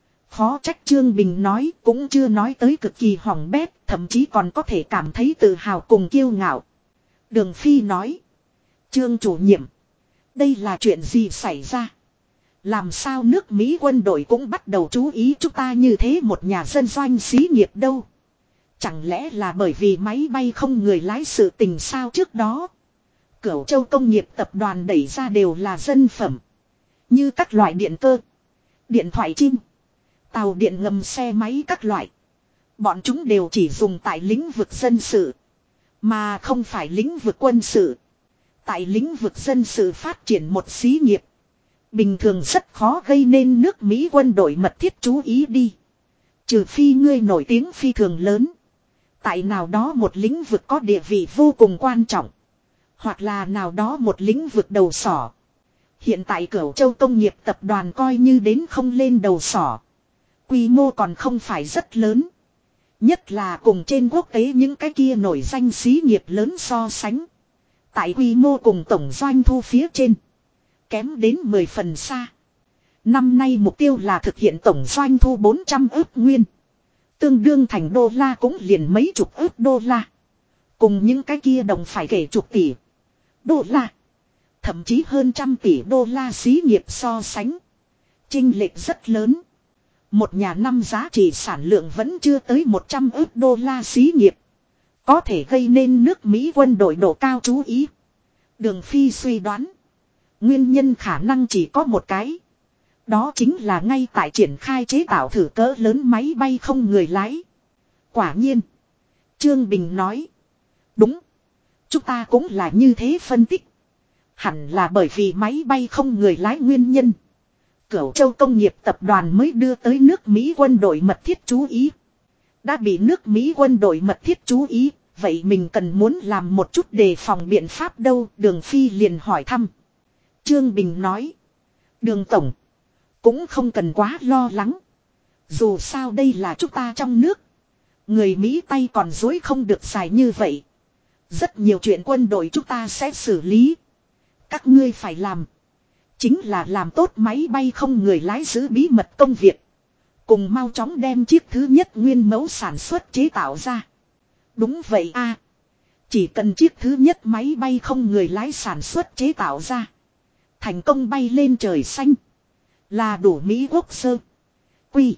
Speaker 1: Khó trách Trương Bình nói cũng chưa nói tới cực kỳ hỏng bét, thậm chí còn có thể cảm thấy tự hào cùng kiêu ngạo. Đường Phi nói. Trương chủ nhiệm. Đây là chuyện gì xảy ra? Làm sao nước Mỹ quân đội cũng bắt đầu chú ý chúng ta như thế một nhà dân doanh xí nghiệp đâu? Chẳng lẽ là bởi vì máy bay không người lái sự tình sao trước đó? Cửu Châu công nghiệp tập đoàn đẩy ra đều là dân phẩm. Như các loại điện cơ, điện thoại chim, tàu điện ngầm xe máy các loại. Bọn chúng đều chỉ dùng tại lĩnh vực dân sự. Mà không phải lĩnh vực quân sự. Tại lĩnh vực dân sự phát triển một xí nghiệp. Bình thường rất khó gây nên nước Mỹ quân đội mật thiết chú ý đi. Trừ phi ngươi nổi tiếng phi thường lớn. Tại nào đó một lĩnh vực có địa vị vô cùng quan trọng. Hoặc là nào đó một lĩnh vực đầu sỏ. Hiện tại Cửu Châu công nghiệp tập đoàn coi như đến không lên đầu sỏ. Quy mô còn không phải rất lớn. Nhất là cùng trên quốc tế những cái kia nổi danh xí nghiệp lớn so sánh. Tại quy mô cùng tổng doanh thu phía trên. Kém đến 10 phần xa. Năm nay mục tiêu là thực hiện tổng doanh thu 400 ức nguyên. Tương đương thành đô la cũng liền mấy chục ức đô la. Cùng những cái kia đồng phải kể chục tỷ đô la, thậm chí hơn trăm tỷ đô la xí nghiệp so sánh. Chênh lệch rất lớn. Một nhà năm giá trị sản lượng vẫn chưa tới 100 ức đô la xí nghiệp. Có thể gây nên nước Mỹ quân đội độ cao chú ý. Đường Phi suy đoán. Nguyên nhân khả năng chỉ có một cái. Đó chính là ngay tại triển khai chế tạo thử cỡ lớn máy bay không người lái. Quả nhiên. Trương Bình nói. Đúng. Chúng ta cũng là như thế phân tích. Hẳn là bởi vì máy bay không người lái nguyên nhân. Cửu Châu Công nghiệp tập đoàn mới đưa tới nước Mỹ quân đội mật thiết chú ý. Đã bị nước Mỹ quân đội mật thiết chú ý. Vậy mình cần muốn làm một chút đề phòng biện pháp đâu? Đường Phi liền hỏi thăm. Trương Bình nói. Đường Tổng. Cũng không cần quá lo lắng. Dù sao đây là chúng ta trong nước. Người Mỹ tay còn dối không được dài như vậy. Rất nhiều chuyện quân đội chúng ta sẽ xử lý. Các ngươi phải làm. Chính là làm tốt máy bay không người lái giữ bí mật công việc. Cùng mau chóng đem chiếc thứ nhất nguyên mẫu sản xuất chế tạo ra. Đúng vậy a. Chỉ cần chiếc thứ nhất máy bay không người lái sản xuất chế tạo ra. Thành công bay lên trời xanh. Là đủ Mỹ quốc sơ. Quy.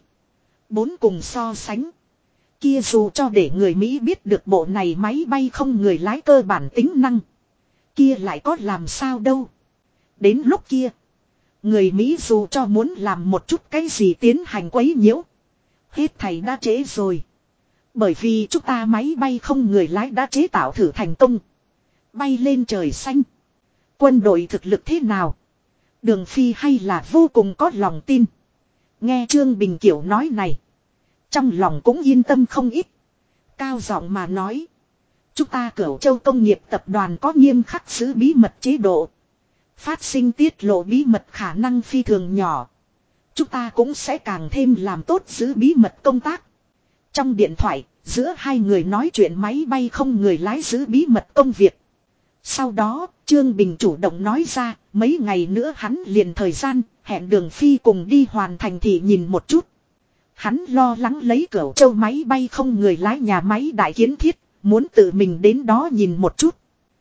Speaker 1: 4 cùng so sánh. Kia dù cho để người Mỹ biết được bộ này máy bay không người lái cơ bản tính năng. Kia lại có làm sao đâu. Đến lúc kia. Người Mỹ dù cho muốn làm một chút cái gì tiến hành quấy nhiễu. Hết thầy đã trễ rồi. Bởi vì chúng ta máy bay không người lái đã chế tạo thử thành công. Bay lên trời xanh. Quân đội thực lực thế nào? Đường Phi hay là vô cùng có lòng tin. Nghe Trương Bình kiểu nói này. Trong lòng cũng yên tâm không ít. Cao giọng mà nói. Chúng ta Cửu Châu Công nghiệp tập đoàn có nghiêm khắc giữ bí mật chế độ. Phát sinh tiết lộ bí mật khả năng phi thường nhỏ. Chúng ta cũng sẽ càng thêm làm tốt giữ bí mật công tác. Trong điện thoại, giữa hai người nói chuyện máy bay không người lái giữ bí mật công việc. Sau đó, Trương Bình chủ động nói ra, mấy ngày nữa hắn liền thời gian, hẹn Đường Phi cùng đi hoàn thành thì nhìn một chút. Hắn lo lắng lấy Cửu Châu máy bay không người lái nhà máy đại kiến thiết, muốn tự mình đến đó nhìn một chút.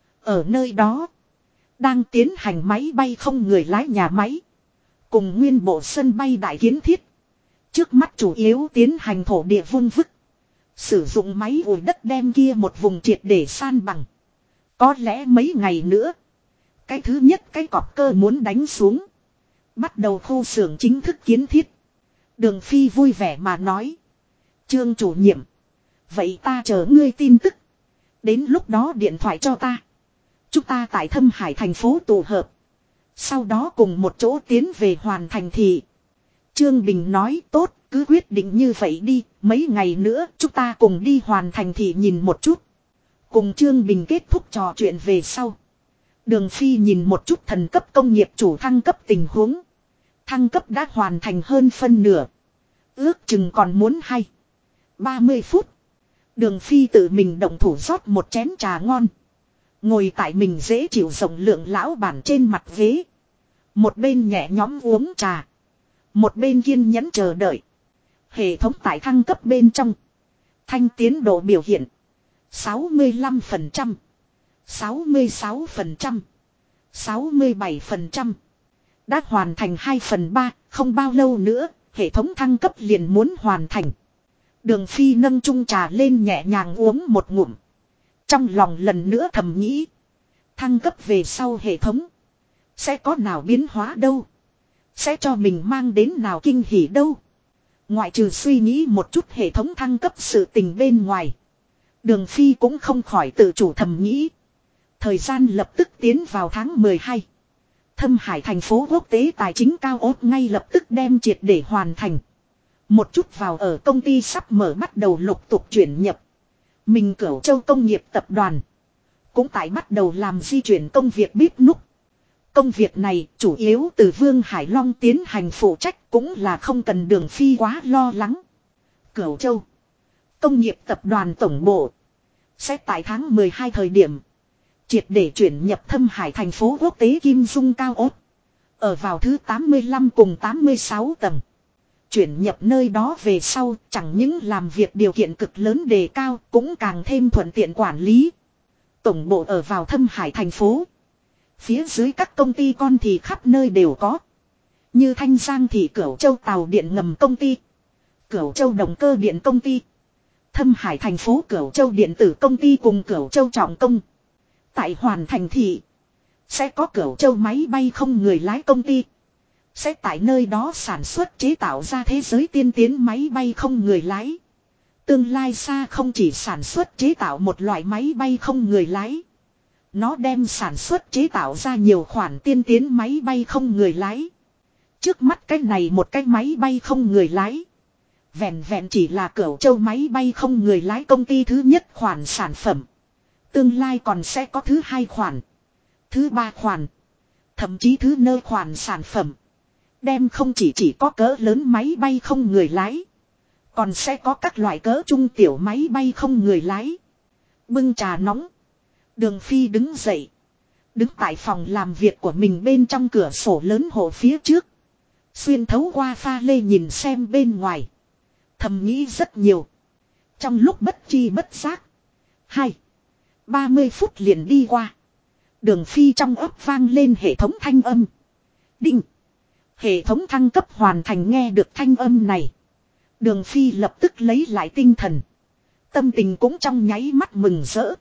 Speaker 1: Ở nơi đó, đang tiến hành máy bay không người lái nhà máy. Cùng nguyên bộ sân bay đại kiến thiết. Trước mắt chủ yếu tiến hành thổ địa vung vức. Sử dụng máy ủi đất đem kia một vùng triệt để san bằng. Có lẽ mấy ngày nữa. Cái thứ nhất cái cọp cơ muốn đánh xuống. Bắt đầu khu xưởng chính thức kiến thiết. Đường Phi vui vẻ mà nói. Trương chủ nhiệm. Vậy ta chờ ngươi tin tức. Đến lúc đó điện thoại cho ta. Chúng ta tại Thâm Hải thành phố tụ hợp. Sau đó cùng một chỗ tiến về hoàn thành thị. Trương Bình nói tốt, cứ quyết định như vậy đi, mấy ngày nữa chúng ta cùng đi hoàn thành thị nhìn một chút. Cùng Trương Bình kết thúc trò chuyện về sau. Đường Phi nhìn một chút thần cấp công nghiệp chủ thăng cấp tình huống. Thăng cấp đã hoàn thành hơn phân nửa. Ước chừng còn muốn 30 phút. Đường Phi tự mình động thủ rót một chén trà ngon. Ngồi tại mình dễ chịu rộng lượng lão bản trên mặt ghế. Một bên nhẹ nhõm uống trà. Một bên kiên nhẫn chờ đợi. Hệ thống tải thăng cấp bên trong. Thanh tiến độ biểu hiện. 65%. 66%. 67%. Đã hoàn thành 2/3, không bao lâu nữa, hệ thống thăng cấp liền muốn hoàn thành. Đường Phi nâng chung trà lên nhẹ nhàng uống một ngụm. Trong lòng lần nữa thầm nghĩ. Thăng cấp về sau hệ thống. Sẽ có nào biến hóa đâu. Sẽ cho mình mang đến nào kinh hỉ đâu. Ngoại trừ suy nghĩ một chút hệ thống thăng cấp sự tình bên ngoài. Đường Phi cũng không khỏi tự chủ thầm nghĩ. Thời gian lập tức tiến vào tháng 12. Thâm Hải thành phố quốc tế tài chính cao ốt ngay lập tức đem triệt để hoàn thành. Một chút vào ở công ty sắp mở bắt đầu lục tục chuyển nhập. Mình Cửu Châu Công nghiệp tập đoàn. Cũng tại bắt đầu làm di chuyển công việc bíp núc. Công việc này chủ yếu từ Vương Hải Long tiến hành phụ trách cũng là không cần Đường Phi quá lo lắng. Cửu Châu Công nghiệp tập đoàn tổng bộ. Sẽ tại tháng 12 thời điểm. Triệt để chuyển nhập Thâm Hải thành phố quốc tế Kim Dung cao ốt. Ở vào thứ 85 cùng 86 tầng. Chuyển nhập nơi đó về sau chẳng những làm việc điều kiện cực lớn đề cao cũng càng thêm thuận tiện quản lý. Tổng bộ ở vào Thâm Hải thành phố. Phía dưới các công ty con thì khắp nơi đều có. Như Thanh Giang thì Cửu Châu Tàu Điện Ngầm Công ty. Cửu Châu Động Cơ Điện Công ty. Thâm Hải thành phố Cửu Châu Điện Tử Công ty cùng Cửu Châu Trọng Công. Tại Hoàn Thành thị sẽ có Cửu Châu Máy Bay Không Người Lái Công ty. Sẽ tại nơi đó sản xuất chế tạo ra thế giới tiên tiến máy bay không người lái. Tương lai xa không chỉ sản xuất chế tạo một loại máy bay không người lái. Nó đem sản xuất chế tạo ra nhiều khoản tiên tiến máy bay không người lái. Trước mắt cái này một cái máy bay không người lái. Vẹn vẹn chỉ là Cửu Châu Máy Bay Không Người Lái công ty thứ nhất khoản sản phẩm. Tương lai còn sẽ có thứ hai khoản, thứ ba khoản, thậm chí thứ nơ khoản sản phẩm. Đem không chỉ có cỡ lớn máy bay không người lái. Còn sẽ có các loại cỡ trung tiểu máy bay không người lái. Bưng trà nóng. Đường Phi đứng dậy. Đứng tại phòng làm việc của mình bên trong cửa sổ lớn hộ phía trước. Xuyên thấu qua pha lê nhìn xem bên ngoài. Thầm nghĩ rất nhiều. Trong lúc bất chi bất giác. 30 phút liền đi qua. Đường Phi trong ấp vang lên hệ thống thanh âm. Đinh. Hệ thống thăng cấp hoàn thành. Nghe được thanh âm này. Đường Phi lập tức lấy lại tinh thần. Tâm tình cũng trong nháy mắt mừng rỡ.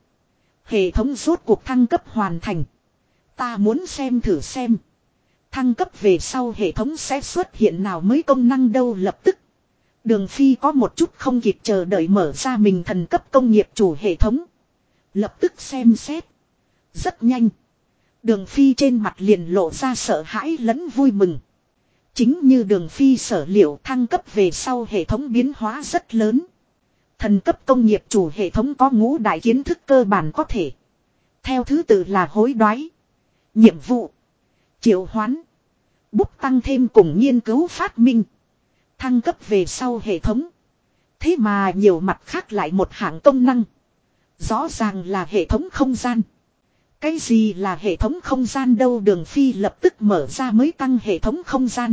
Speaker 1: Hệ thống rốt cuộc thăng cấp hoàn thành. Ta muốn xem thử xem. Thăng cấp về sau hệ thống sẽ xuất hiện nào mới công năng đâu. Lập tức Đường Phi có một chút không kịp chờ đợi mở ra mình thần cấp công nghiệp chủ hệ thống. Lập tức xem xét. Rất nhanh. Đường Phi trên mặt liền lộ ra sợ hãi lẫn vui mừng. Chính như Đường Phi sở liệu, thăng cấp về sau hệ thống biến hóa rất lớn. Thần cấp công nghiệp chủ hệ thống có ngũ đại kiến thức cơ bản có thể. Theo thứ tự là hối đoái, nhiệm vụ, triệu hoán, bút tăng thêm cùng nghiên cứu phát minh. Thăng cấp về sau hệ thống. Thế mà nhiều mặt khác lại một hạng công năng. Rõ ràng là hệ thống không gian. Cái gì là hệ thống không gian đâu? Đường Phi lập tức mở ra mới tăng hệ thống không gian.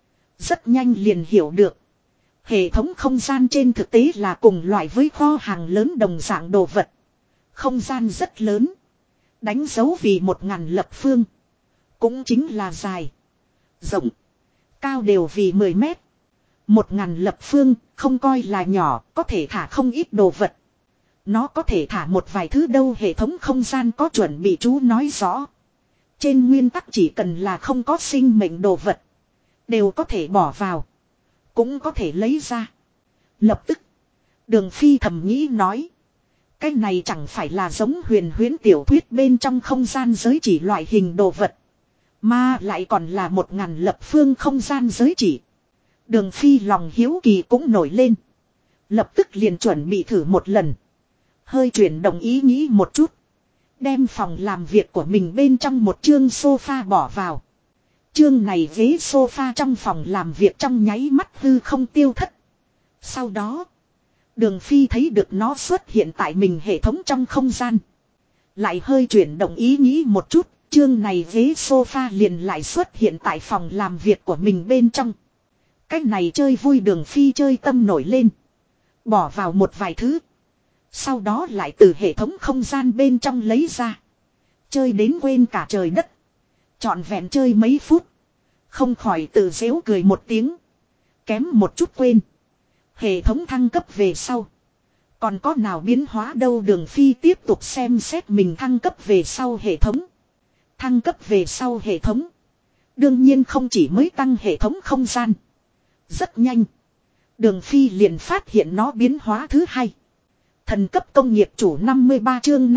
Speaker 1: Rất nhanh liền hiểu được. Hệ thống không gian trên thực tế là cùng loại với kho hàng lớn đồng dạng đồ vật. Không gian rất lớn. Đánh dấu vì 1000 lập phương. Cũng chính là dài, rộng, cao đều vì 10 mét. 1000 lập phương không coi là nhỏ, có thể thả không ít đồ vật. Nó có thể thả một vài thứ đâu. Hệ thống không gian có chuẩn bị chú nói rõ. Trên nguyên tắc chỉ cần là không có sinh mệnh đồ vật, đều có thể bỏ vào, cũng có thể lấy ra. Lập tức Đường Phi thầm nghĩ nói. Cái này chẳng phải là giống huyền huyễn tiểu thuyết bên trong không gian giới chỉ loại hình đồ vật, mà lại còn là 1000 lập phương không gian giới chỉ. Đường Phi lòng hiếu kỳ cũng nổi lên. Lập tức liền chuẩn bị thử một lần. Hơi chuyển động ý nghĩ một chút. Đem phòng làm việc của mình bên trong một chương sofa bỏ vào. Chương này ghế sofa trong phòng làm việc trong nháy mắt hư không tiêu thất. Sau đó Đường Phi thấy được nó xuất hiện tại mình hệ thống trong không gian. Lại hơi chuyển động ý nghĩ một chút. Chương này ghế sofa liền lại xuất hiện tại phòng làm việc của mình bên trong. Cách này chơi vui. Đường Phi chơi tâm nổi lên. Bỏ vào một vài thứ. Sau đó lại từ hệ thống không gian bên trong lấy ra. Chơi đến quên cả trời đất. Trọn vẹn chơi mấy phút. Không khỏi tự giễu cười một tiếng. Kém một chút quên. Hệ thống thăng cấp về sau. Còn có nào biến hóa đâu? Đường Phi tiếp tục xem xét mình thăng cấp về sau hệ thống. Thăng cấp về sau hệ thống. Đương nhiên không chỉ mới tăng hệ thống không gian. Rất nhanh. Đường Phi liền phát hiện nó biến hóa thứ hai. Thần cấp công nghiệp chủ 53 chương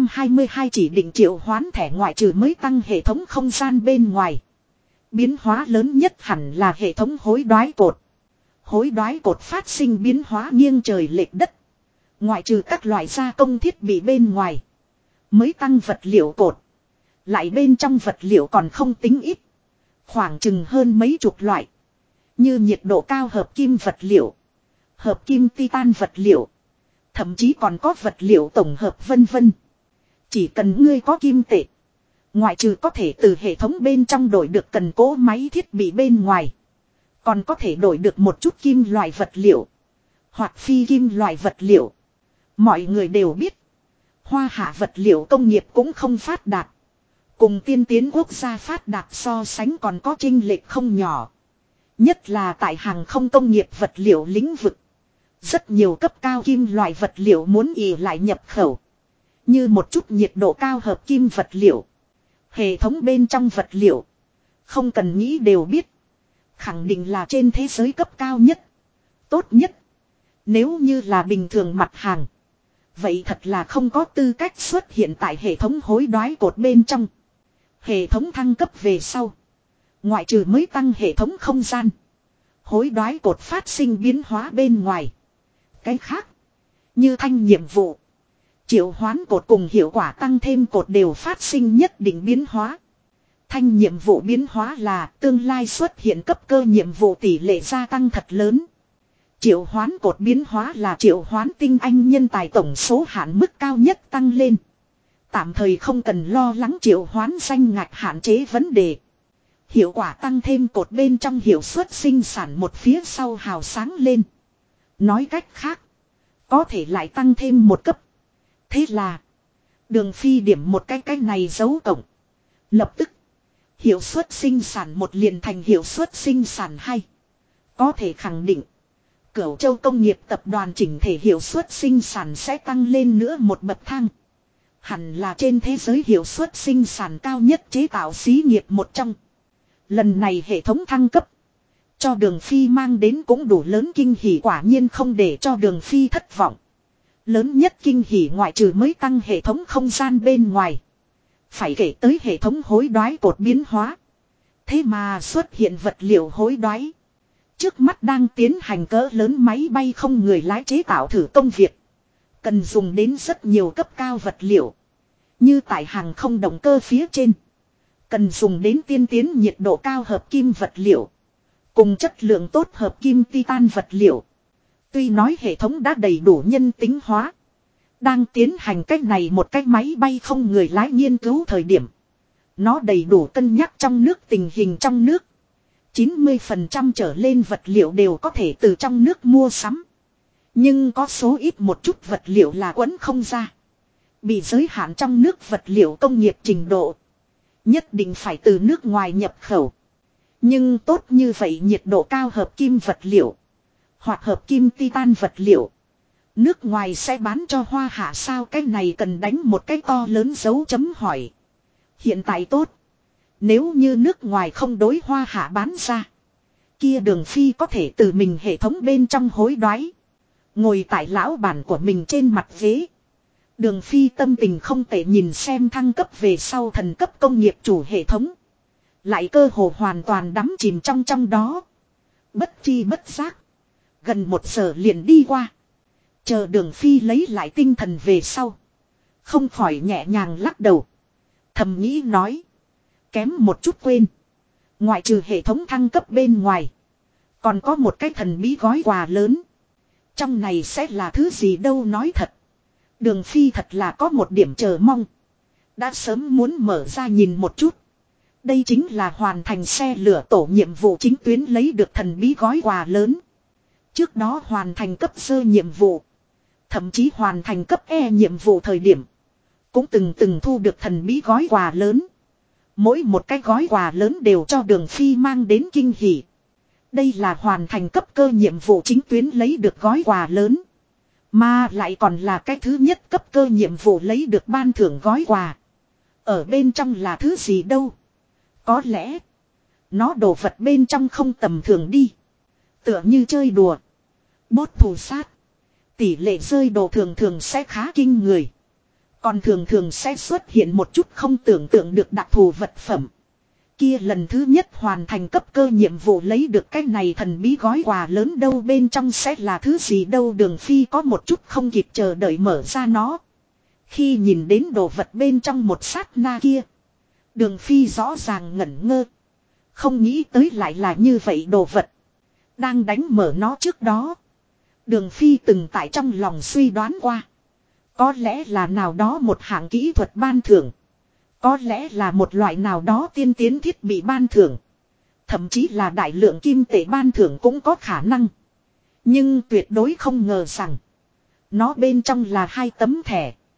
Speaker 1: 522 chỉ định triệu hoán thẻ. Ngoại trừ mới tăng hệ thống không gian bên ngoài. Biến hóa lớn nhất hẳn là hệ thống hối đoái cột. Hối đoái cột phát sinh biến hóa nghiêng trời lệch đất. Ngoại trừ các loại gia công thiết bị bên ngoài. Mới tăng vật liệu cột. Lại bên trong vật liệu còn không tính ít. Khoảng chừng hơn mấy chục loại. Như nhiệt độ cao hợp kim vật liệu. Hợp kim titan vật liệu. Thậm chí còn có vật liệu tổng hợp vân vân. Chỉ cần ngươi có kim tệ. Ngoại trừ có thể từ hệ thống bên trong đổi được cần cố máy thiết bị bên ngoài. Còn có thể đổi được một chút kim loại vật liệu. Hoặc phi kim loại vật liệu. Mọi người đều biết. Hoa hạ vật liệu công nghiệp cũng không phát đạt. Cùng tiên tiến quốc gia phát đạt so sánh còn có chênh lệch không nhỏ. Nhất là tại hàng không công nghiệp vật liệu lĩnh vực. Rất nhiều cấp cao kim loại vật liệu muốn ỉ lại nhập khẩu. Như một chút nhiệt độ cao hợp kim vật liệu. Hệ thống bên trong vật liệu. Không cần nghĩ đều biết. Khẳng định là trên thế giới cấp cao nhất. Tốt nhất. Nếu như là bình thường mặt hàng. Vậy thật là không có tư cách xuất hiện tại hệ thống hối đoái cột bên trong. Hệ thống thăng cấp về sau. Ngoại trừ mới tăng hệ thống không gian. Hối đoái cột phát sinh biến hóa bên ngoài. Cái khác. Như thanh nhiệm vụ. Triệu hoán cột cùng hiệu quả tăng thêm cột đều phát sinh nhất định biến hóa. Thanh nhiệm vụ biến hóa là tương lai xuất hiện cấp cơ nhiệm vụ tỷ lệ gia tăng thật lớn. Triệu hoán cột biến hóa là triệu hoán tinh anh nhân tài tổng số hạn mức cao nhất tăng lên. Tạm thời không cần lo lắng triệu hoán danh ngạch hạn chế vấn đề. Hiệu quả tăng thêm cột bên trong hiệu suất sinh sản một phía sau hào sáng lên. Nói cách khác. Có thể lại tăng thêm một cấp. Thế là. Đường Phi điểm một cái này dấu cộng. Lập tức. Hiệu suất sinh sản một liền thành hiệu suất sinh sản 2. Có thể khẳng định. Cửu Châu công nghiệp tập đoàn chỉnh thể hiệu suất sinh sản sẽ tăng lên nữa một bậc thang. Hẳn là trên thế giới hiệu suất sinh sản cao nhất chế tạo xí nghiệp một trong. Lần này hệ thống thăng cấp. Cho Đường Phi mang đến cũng đủ lớn kinh hỉ, quả nhiên không để cho Đường Phi thất vọng. Lớn nhất kinh hỉ ngoại trừ mới tăng hệ thống không gian bên ngoài. Phải kể tới hệ thống hối đoái cột biến hóa. Thế mà xuất hiện vật liệu hối đoái. Trước mắt đang tiến hành cỡ lớn máy bay không người lái chế tạo thử công việc. Cần dùng đến rất nhiều cấp cao vật liệu. Như tại hàng không động cơ phía trên. Cần dùng đến tiên tiến nhiệt độ cao hợp kim vật liệu. Cùng chất lượng tốt hợp kim titan vật liệu. Tuy nói hệ thống đã đầy đủ nhân tính hóa. Đang tiến hành cách này một cái máy bay không người lái nghiên cứu thời điểm. Nó đầy đủ cân nhắc trong nước tình hình trong nước. 90% trở lên vật liệu đều có thể từ trong nước mua sắm. Nhưng có số ít một chút vật liệu là quấn không ra. Bị giới hạn trong nước vật liệu công nghiệp trình độ. Nhất định phải từ nước ngoài nhập khẩu. Nhưng tốt như vậy nhiệt độ cao hợp kim vật liệu. Hoặc hợp kim titan vật liệu. Nước ngoài sẽ bán cho Hoa Hạ sao, cái này cần đánh một cái to lớn dấu chấm hỏi. Hiện tại tốt. Nếu như nước ngoài không đối Hoa Hạ bán ra. Kia Đường Phi có thể từ mình hệ thống bên trong hối đoái. Ngồi tại lão bản của mình trên mặt ghế. Đường Phi tâm tình không tệ nhìn xem thăng cấp về sau thần cấp công nghiệp chủ hệ thống. Lại cơ hồ hoàn toàn đắm chìm trong đó. Bất chi bất giác. Gần 1 giờ liền đi qua. Chờ Đường Phi lấy lại tinh thần về sau. Không khỏi nhẹ nhàng lắc đầu. Thầm nghĩ nói. Kém một chút quên. Ngoại trừ hệ thống thăng cấp bên ngoài. Còn có một cái thần bí gói quà lớn. Trong này sẽ là thứ gì đâu, nói thật. Đường Phi thật là có một điểm chờ mong. Đã sớm muốn mở ra nhìn một chút. Đây chính là hoàn thành xe lửa tổ nhiệm vụ chính tuyến lấy được thần bí gói quà lớn. Trước đó hoàn thành cấp sơ nhiệm vụ. Thậm chí hoàn thành cấp E nhiệm vụ thời điểm. Cũng từng thu được thần bí gói quà lớn. Mỗi một cái gói quà lớn đều cho Đường Phi mang đến kinh hỉ. Đây là hoàn thành cấp cơ nhiệm vụ chính tuyến lấy được gói quà lớn. Mà lại còn là cái thứ nhất cấp cơ nhiệm vụ lấy được ban thưởng gói quà. Ở bên trong là thứ gì đâu? Có lẽ nó đồ vật bên trong không tầm thường đi. Tựa như chơi đùa. Bốt thù sát. Tỷ lệ rơi đồ thường sẽ khá kinh người. Còn thường sẽ xuất hiện một chút không tưởng tượng được đặc thù vật phẩm. Kia lần thứ nhất hoàn thành cấp cơ nhiệm vụ lấy được cái này thần bí gói quà lớn đâu, bên trong sẽ là thứ gì đâu. Đường Phi có một chút không kịp chờ đợi mở ra nó. Khi nhìn đến đồ vật bên trong một sát na kia. Đường Phi rõ ràng ngẩn ngơ. Không nghĩ tới lại là như vậy đồ vật. Đang đánh mở nó trước đó. Đường Phi từng tại trong lòng suy đoán qua. Có lẽ là nào đó một hạng kỹ thuật ban thưởng. Có lẽ là một loại nào đó tiên tiến thiết bị ban thưởng. Thậm chí là đại lượng kim tệ ban thưởng cũng có khả năng. Nhưng tuyệt đối không ngờ rằng. Nó bên trong là 2 tấm thẻ.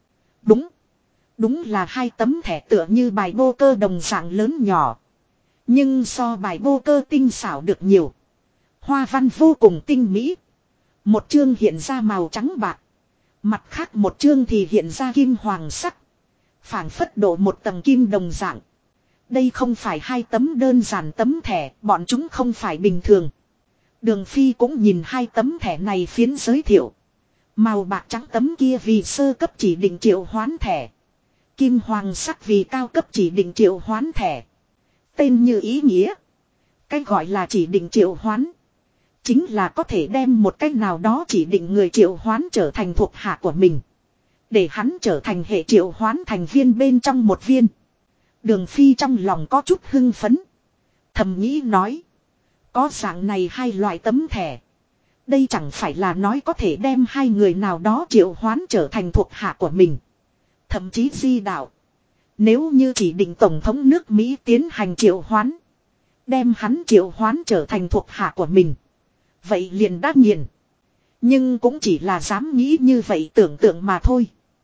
Speaker 1: Đúng. Đúng là hai tấm thẻ tựa như bài bô cơ đồng dạng lớn nhỏ. Nhưng so bài bô cơ tinh xảo được nhiều. Hoa văn vô cùng tinh mỹ. Một chương hiện ra màu trắng bạc. Mặt khác một chương thì hiện ra kim hoàng sắc. Phảng phất độ một tầng kim đồng dạng. Đây không phải hai tấm đơn giản tấm thẻ, bọn chúng không phải bình thường. Đường Phi cũng nhìn hai tấm thẻ này phiến giới thiệu. Màu bạc trắng tấm kia vì sơ cấp chỉ định triệu hoán thẻ. Kim hoàng sắc vì cao cấp chỉ định triệu hoán thẻ. Tên như ý nghĩa. Cái gọi là chỉ định triệu hoán. Chính là có thể đem một cách nào đó chỉ định người triệu hoán trở thành thuộc hạ của mình. Để hắn trở thành hệ triệu hoán thành viên bên trong một viên. Đường Phi trong lòng có chút hưng phấn. Thầm nghĩ nói. Có dạng này hai loại tấm thẻ. Đây chẳng phải là nói có thể đem hai người nào đó triệu hoán trở thành thuộc hạ của mình. Thậm chí di đạo. Nếu như chỉ định Tổng thống nước Mỹ tiến hành triệu hoán. Đem hắn triệu hoán trở thành thuộc hạ của mình. Vậy liền đã nghiền. Nhưng cũng chỉ là dám nghĩ như vậy tưởng tượng mà thôi.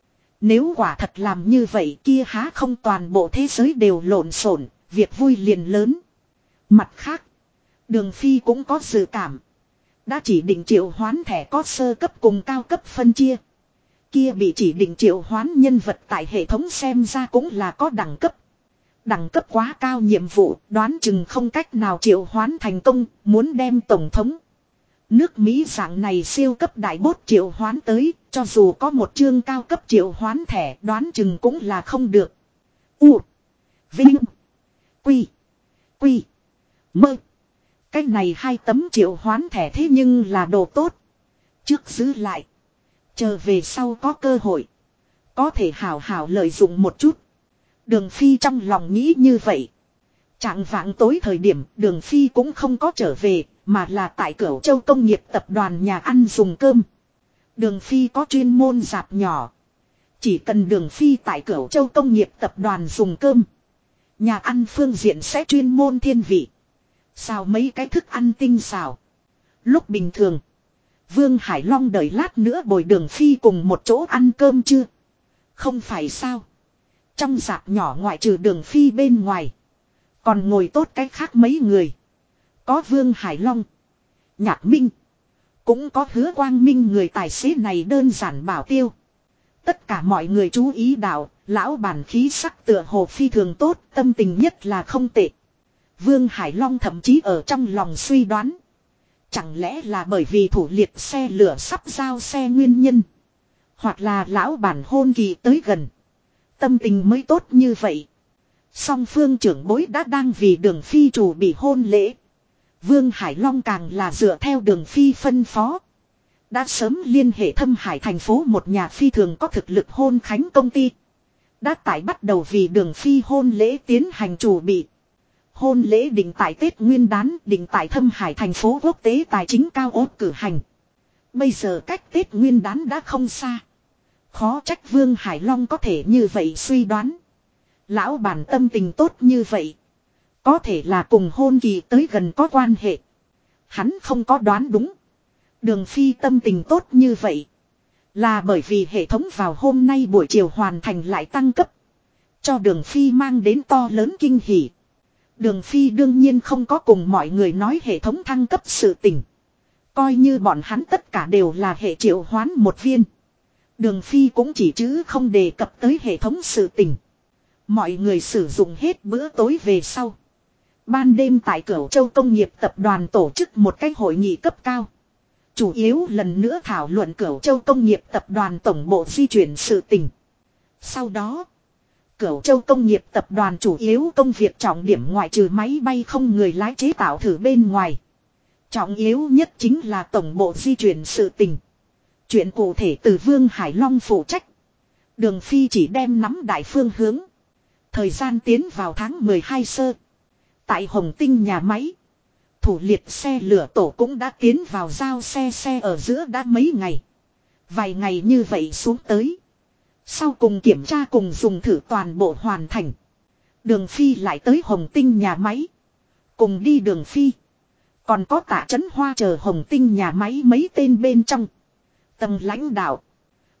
Speaker 1: Nếu quả thật làm như vậy kia há không toàn bộ thế giới đều lộn xộn, việc vui liền lớn. Mặt khác, Đường Phi cũng có dự cảm. Đã chỉ định triệu hoán thẻ có sơ cấp cùng cao cấp phân chia. Kia bị chỉ định triệu hoán nhân vật tại hệ thống xem ra cũng là có đẳng cấp. Đẳng cấp quá cao nhiệm vụ đoán chừng không cách nào triệu hoán thành công, muốn đem tổng thống. Nước Mỹ dạng này siêu cấp đại bốt triệu hoán tới, cho dù có một chương cao cấp triệu hoán thẻ đoán chừng cũng là không được. U. Vinh. Quy. Quy. Mơ. Cái này hai tấm triệu hoán thẻ thế nhưng là đồ tốt. Trước giữ lại. Chờ về sau có cơ hội. Có thể hào hào lợi dụng một chút. Đường Phi trong lòng nghĩ như vậy. Trạng vạng tối thời điểm Đường Phi cũng không có trở về. Mà là tại Cửu Châu công nghiệp tập đoàn nhà ăn dùng cơm. Đường Phi có chuyên môn dạp nhỏ. Chỉ cần Đường Phi tại Cửu Châu công nghiệp tập đoàn dùng cơm. Nhà ăn phương diện sẽ chuyên môn thiên vị. Xào mấy cái thức ăn tinh xào. Lúc bình thường. Vương Hải Long đợi lát nữa bồi Đường Phi cùng một chỗ ăn cơm chưa? Không phải sao. Trong dạp nhỏ ngoại trừ Đường Phi bên ngoài. Còn ngồi tốt cách khác mấy người. Có Vương Hải Long. Nhạc Minh. Cũng có Hứa Quang Minh người tài xế này đơn giản bảo tiêu. Tất cả mọi người chú ý đạo. Lão bản khí sắc tựa hồ phi thường tốt. Tâm tình nhất là không tệ. Vương Hải Long thậm chí ở trong lòng suy đoán. Chẳng lẽ là bởi vì thủ liệt xe lửa sắp giao xe nguyên nhân. Hoặc là lão bản hôn kỳ tới gần. Tâm tình mới tốt như vậy. Song phương trưởng bối đã đang vì Đường Phi chủ bị hôn lễ. Vương Hải Long càng là dựa theo Đường Phi phân phó. Đã sớm liên hệ Thâm Hải thành phố một nhà phi thường có thực lực hôn khánh công ty. Đã tải bắt đầu vì Đường Phi hôn lễ tiến hành chủ bị. Hôn lễ định tại Tết Nguyên Đán, định tại Thâm Hải thành phố quốc tế tài chính cao ốt cử hành. Bây giờ cách Tết Nguyên Đán đã không xa. Khó trách Vương Hải Long có thể như vậy suy đoán. Lão bản tâm tình tốt như vậy. Có thể là cùng hôn kỳ tới gần có quan hệ. Hắn không có đoán đúng. Đường Phi tâm tình tốt như vậy. Là bởi vì hệ thống vào hôm nay buổi chiều hoàn thành lại tăng cấp. Cho Đường Phi mang đến to lớn kinh hỉ. Đường Phi đương nhiên không có cùng mọi người nói hệ thống thăng cấp sự tình. Coi như bọn hắn tất cả đều là hệ triệu hoán một viên. Đường Phi cũng chỉ chứ không đề cập tới hệ thống sự tình. Mọi người sử dụng hết bữa tối về sau. Ban đêm tại Cửu Châu công nghiệp tập đoàn tổ chức một cái hội nghị cấp cao. Chủ yếu lần nữa thảo luận Cửu Châu công nghiệp tập đoàn tổng bộ di chuyển sự tình. Sau đó, Cửu Châu công nghiệp tập đoàn chủ yếu công việc trọng điểm ngoại trừ máy bay không người lái chế tạo thử bên ngoài. Trọng yếu nhất chính là tổng bộ di chuyển sự tình. Chuyện cụ thể từ Vương Hải Long phụ trách. Đường Phi chỉ đem nắm đại phương hướng. Thời gian tiến vào tháng 12 sơ. Tại Hồng Tinh nhà máy. Thủ liệt xe lửa tổ cũng đã tiến vào giao xe ở giữa đã mấy ngày. Vài ngày như vậy xuống tới. Sau cùng kiểm tra cùng dùng thử toàn bộ hoàn thành. Đường Phi lại tới Hồng Tinh nhà máy. Cùng đi Đường Phi. Còn có Tạ Chấn Hoa chờ Hồng Tinh nhà máy mấy tên bên trong. Tầng lãnh đạo.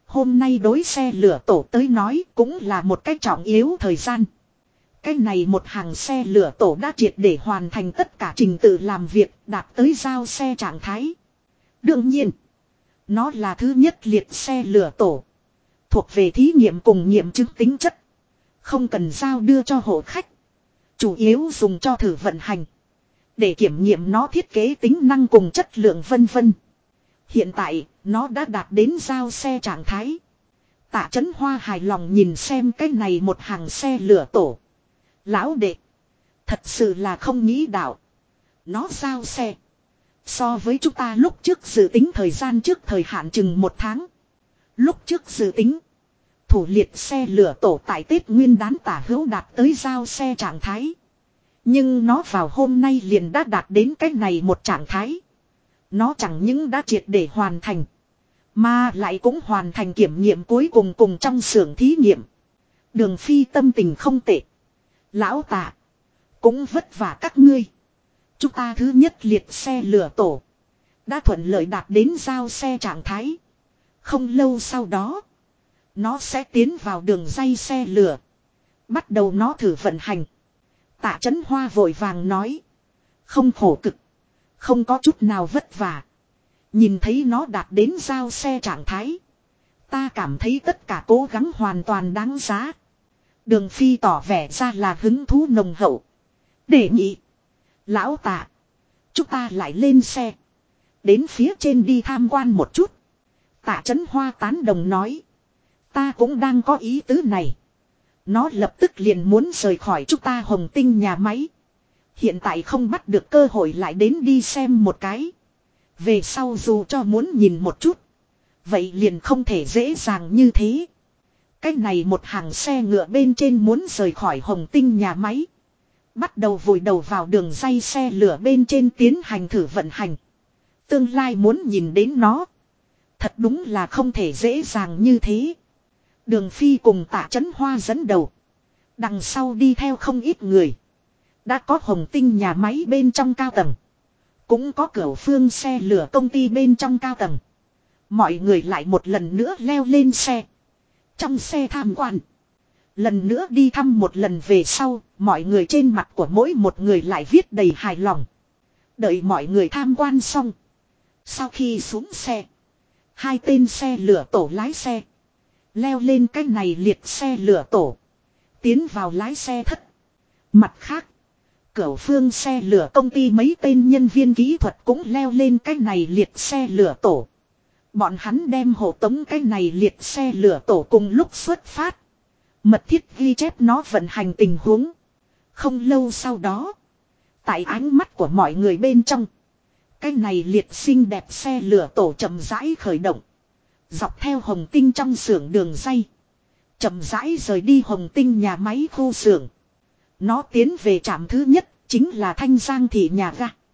Speaker 1: Hôm nay đối xe lửa tổ tới nói cũng là một cách trọng yếu thời gian. Cái này một hàng xe lửa tổ đã triệt để hoàn thành tất cả trình tự làm việc đạt tới giao xe trạng thái. Đương nhiên, nó là thứ nhất liệt xe lửa tổ. Thuộc về thí nghiệm cùng nghiệm chứng tính chất. Không cần giao đưa cho hộ khách. Chủ yếu dùng cho thử vận hành. Để kiểm nghiệm nó thiết kế tính năng cùng chất lượng vân vân. Hiện tại, nó đã đạt đến giao xe trạng thái. Tạ Chấn Hoa hài lòng nhìn xem cái này một hàng xe lửa tổ. Lão đệ, thật sự là không nghĩ đạo. Nó giao xe. So với chúng ta lúc trước dự tính thời gian trước thời hạn chừng 1 tháng. Lúc trước dự tính, thủ liệt xe lửa tổ tại Tết Nguyên Đán tả hữu đạt tới giao xe trạng thái. Nhưng nó vào hôm nay liền đã đạt đến cái này một trạng thái. Nó chẳng những đã triệt để hoàn thành, mà lại cũng hoàn thành kiểm nghiệm cuối cùng cùng trong xưởng thí nghiệm. Đường Phi tâm tình không tệ. Lão Tạ, cũng vất vả các ngươi. Chúng ta thứ nhất liệt xe lửa tổ đã thuận lợi đạt đến giao xe trạng thái. Không lâu sau đó, nó sẽ tiến vào đường ray xe lửa. Bắt đầu nó thử vận hành. Tạ Chấn Hoa vội vàng nói. Không khổ cực. Không có chút nào vất vả. Nhìn thấy nó đạt đến giao xe trạng thái. Ta cảm thấy tất cả cố gắng hoàn toàn đáng giá. Đường Phi tỏ vẻ ra là hứng thú nồng hậu. Đề nghị. Lão Tạ, chúng ta lại lên xe. Đến phía trên đi tham quan một chút. Tạ Chấn Hoa tán đồng nói. Ta cũng đang có ý tứ này. Nó lập tức liền muốn rời khỏi chúng ta Hồng Tinh nhà máy. Hiện tại không bắt được cơ hội lại đến đi xem một cái. Về sau dù cho muốn nhìn một chút, vậy liền không thể dễ dàng như thế. Cái này một hàng xe ngựa bên trên muốn rời khỏi Hồng Tinh nhà máy. Bắt đầu vùi đầu vào đường ray xe lửa bên trên tiến hành thử vận hành. Tương lai muốn nhìn đến nó, thật đúng là không thể dễ dàng như thế. Đường Phi cùng Tạ Chấn Hoa dẫn đầu. Đằng sau đi theo không ít người. Đã có Hồng Tinh nhà máy bên trong cao tầng. Cũng có Cửu Phương xe lửa công ty bên trong cao tầng. Mọi người lại một lần nữa leo lên xe. Trong xe tham quan. Lần nữa đi thăm một lần về sau, mọi người trên mặt của mỗi một người lại viết đầy hài lòng. Đợi mọi người tham quan xong. Sau khi xuống xe, hai tên xe lửa tổ lái xe leo lên cái này liệt xe lửa tổ, tiến vào lái xe thất. Mặt khác, Cửu Phương xe lửa công ty mấy tên nhân viên kỹ thuật cũng leo lên cái này liệt xe lửa tổ. Bọn hắn đem hộ tống cái này liệt xe lửa tổ cùng lúc xuất phát. Mật thiết ghi chép nó vận hành tình huống. Không lâu sau đó, tại ánh mắt của mọi người bên trong, cái này liệt xinh đẹp xe lửa tổ chậm rãi khởi động. Dọc theo Hồng Tinh trong xưởng đường ray, chậm rãi rời đi Hồng Tinh nhà máy khu xưởng. Nó tiến về trạm thứ nhất, chính là Thanh Giang thị nhà ga.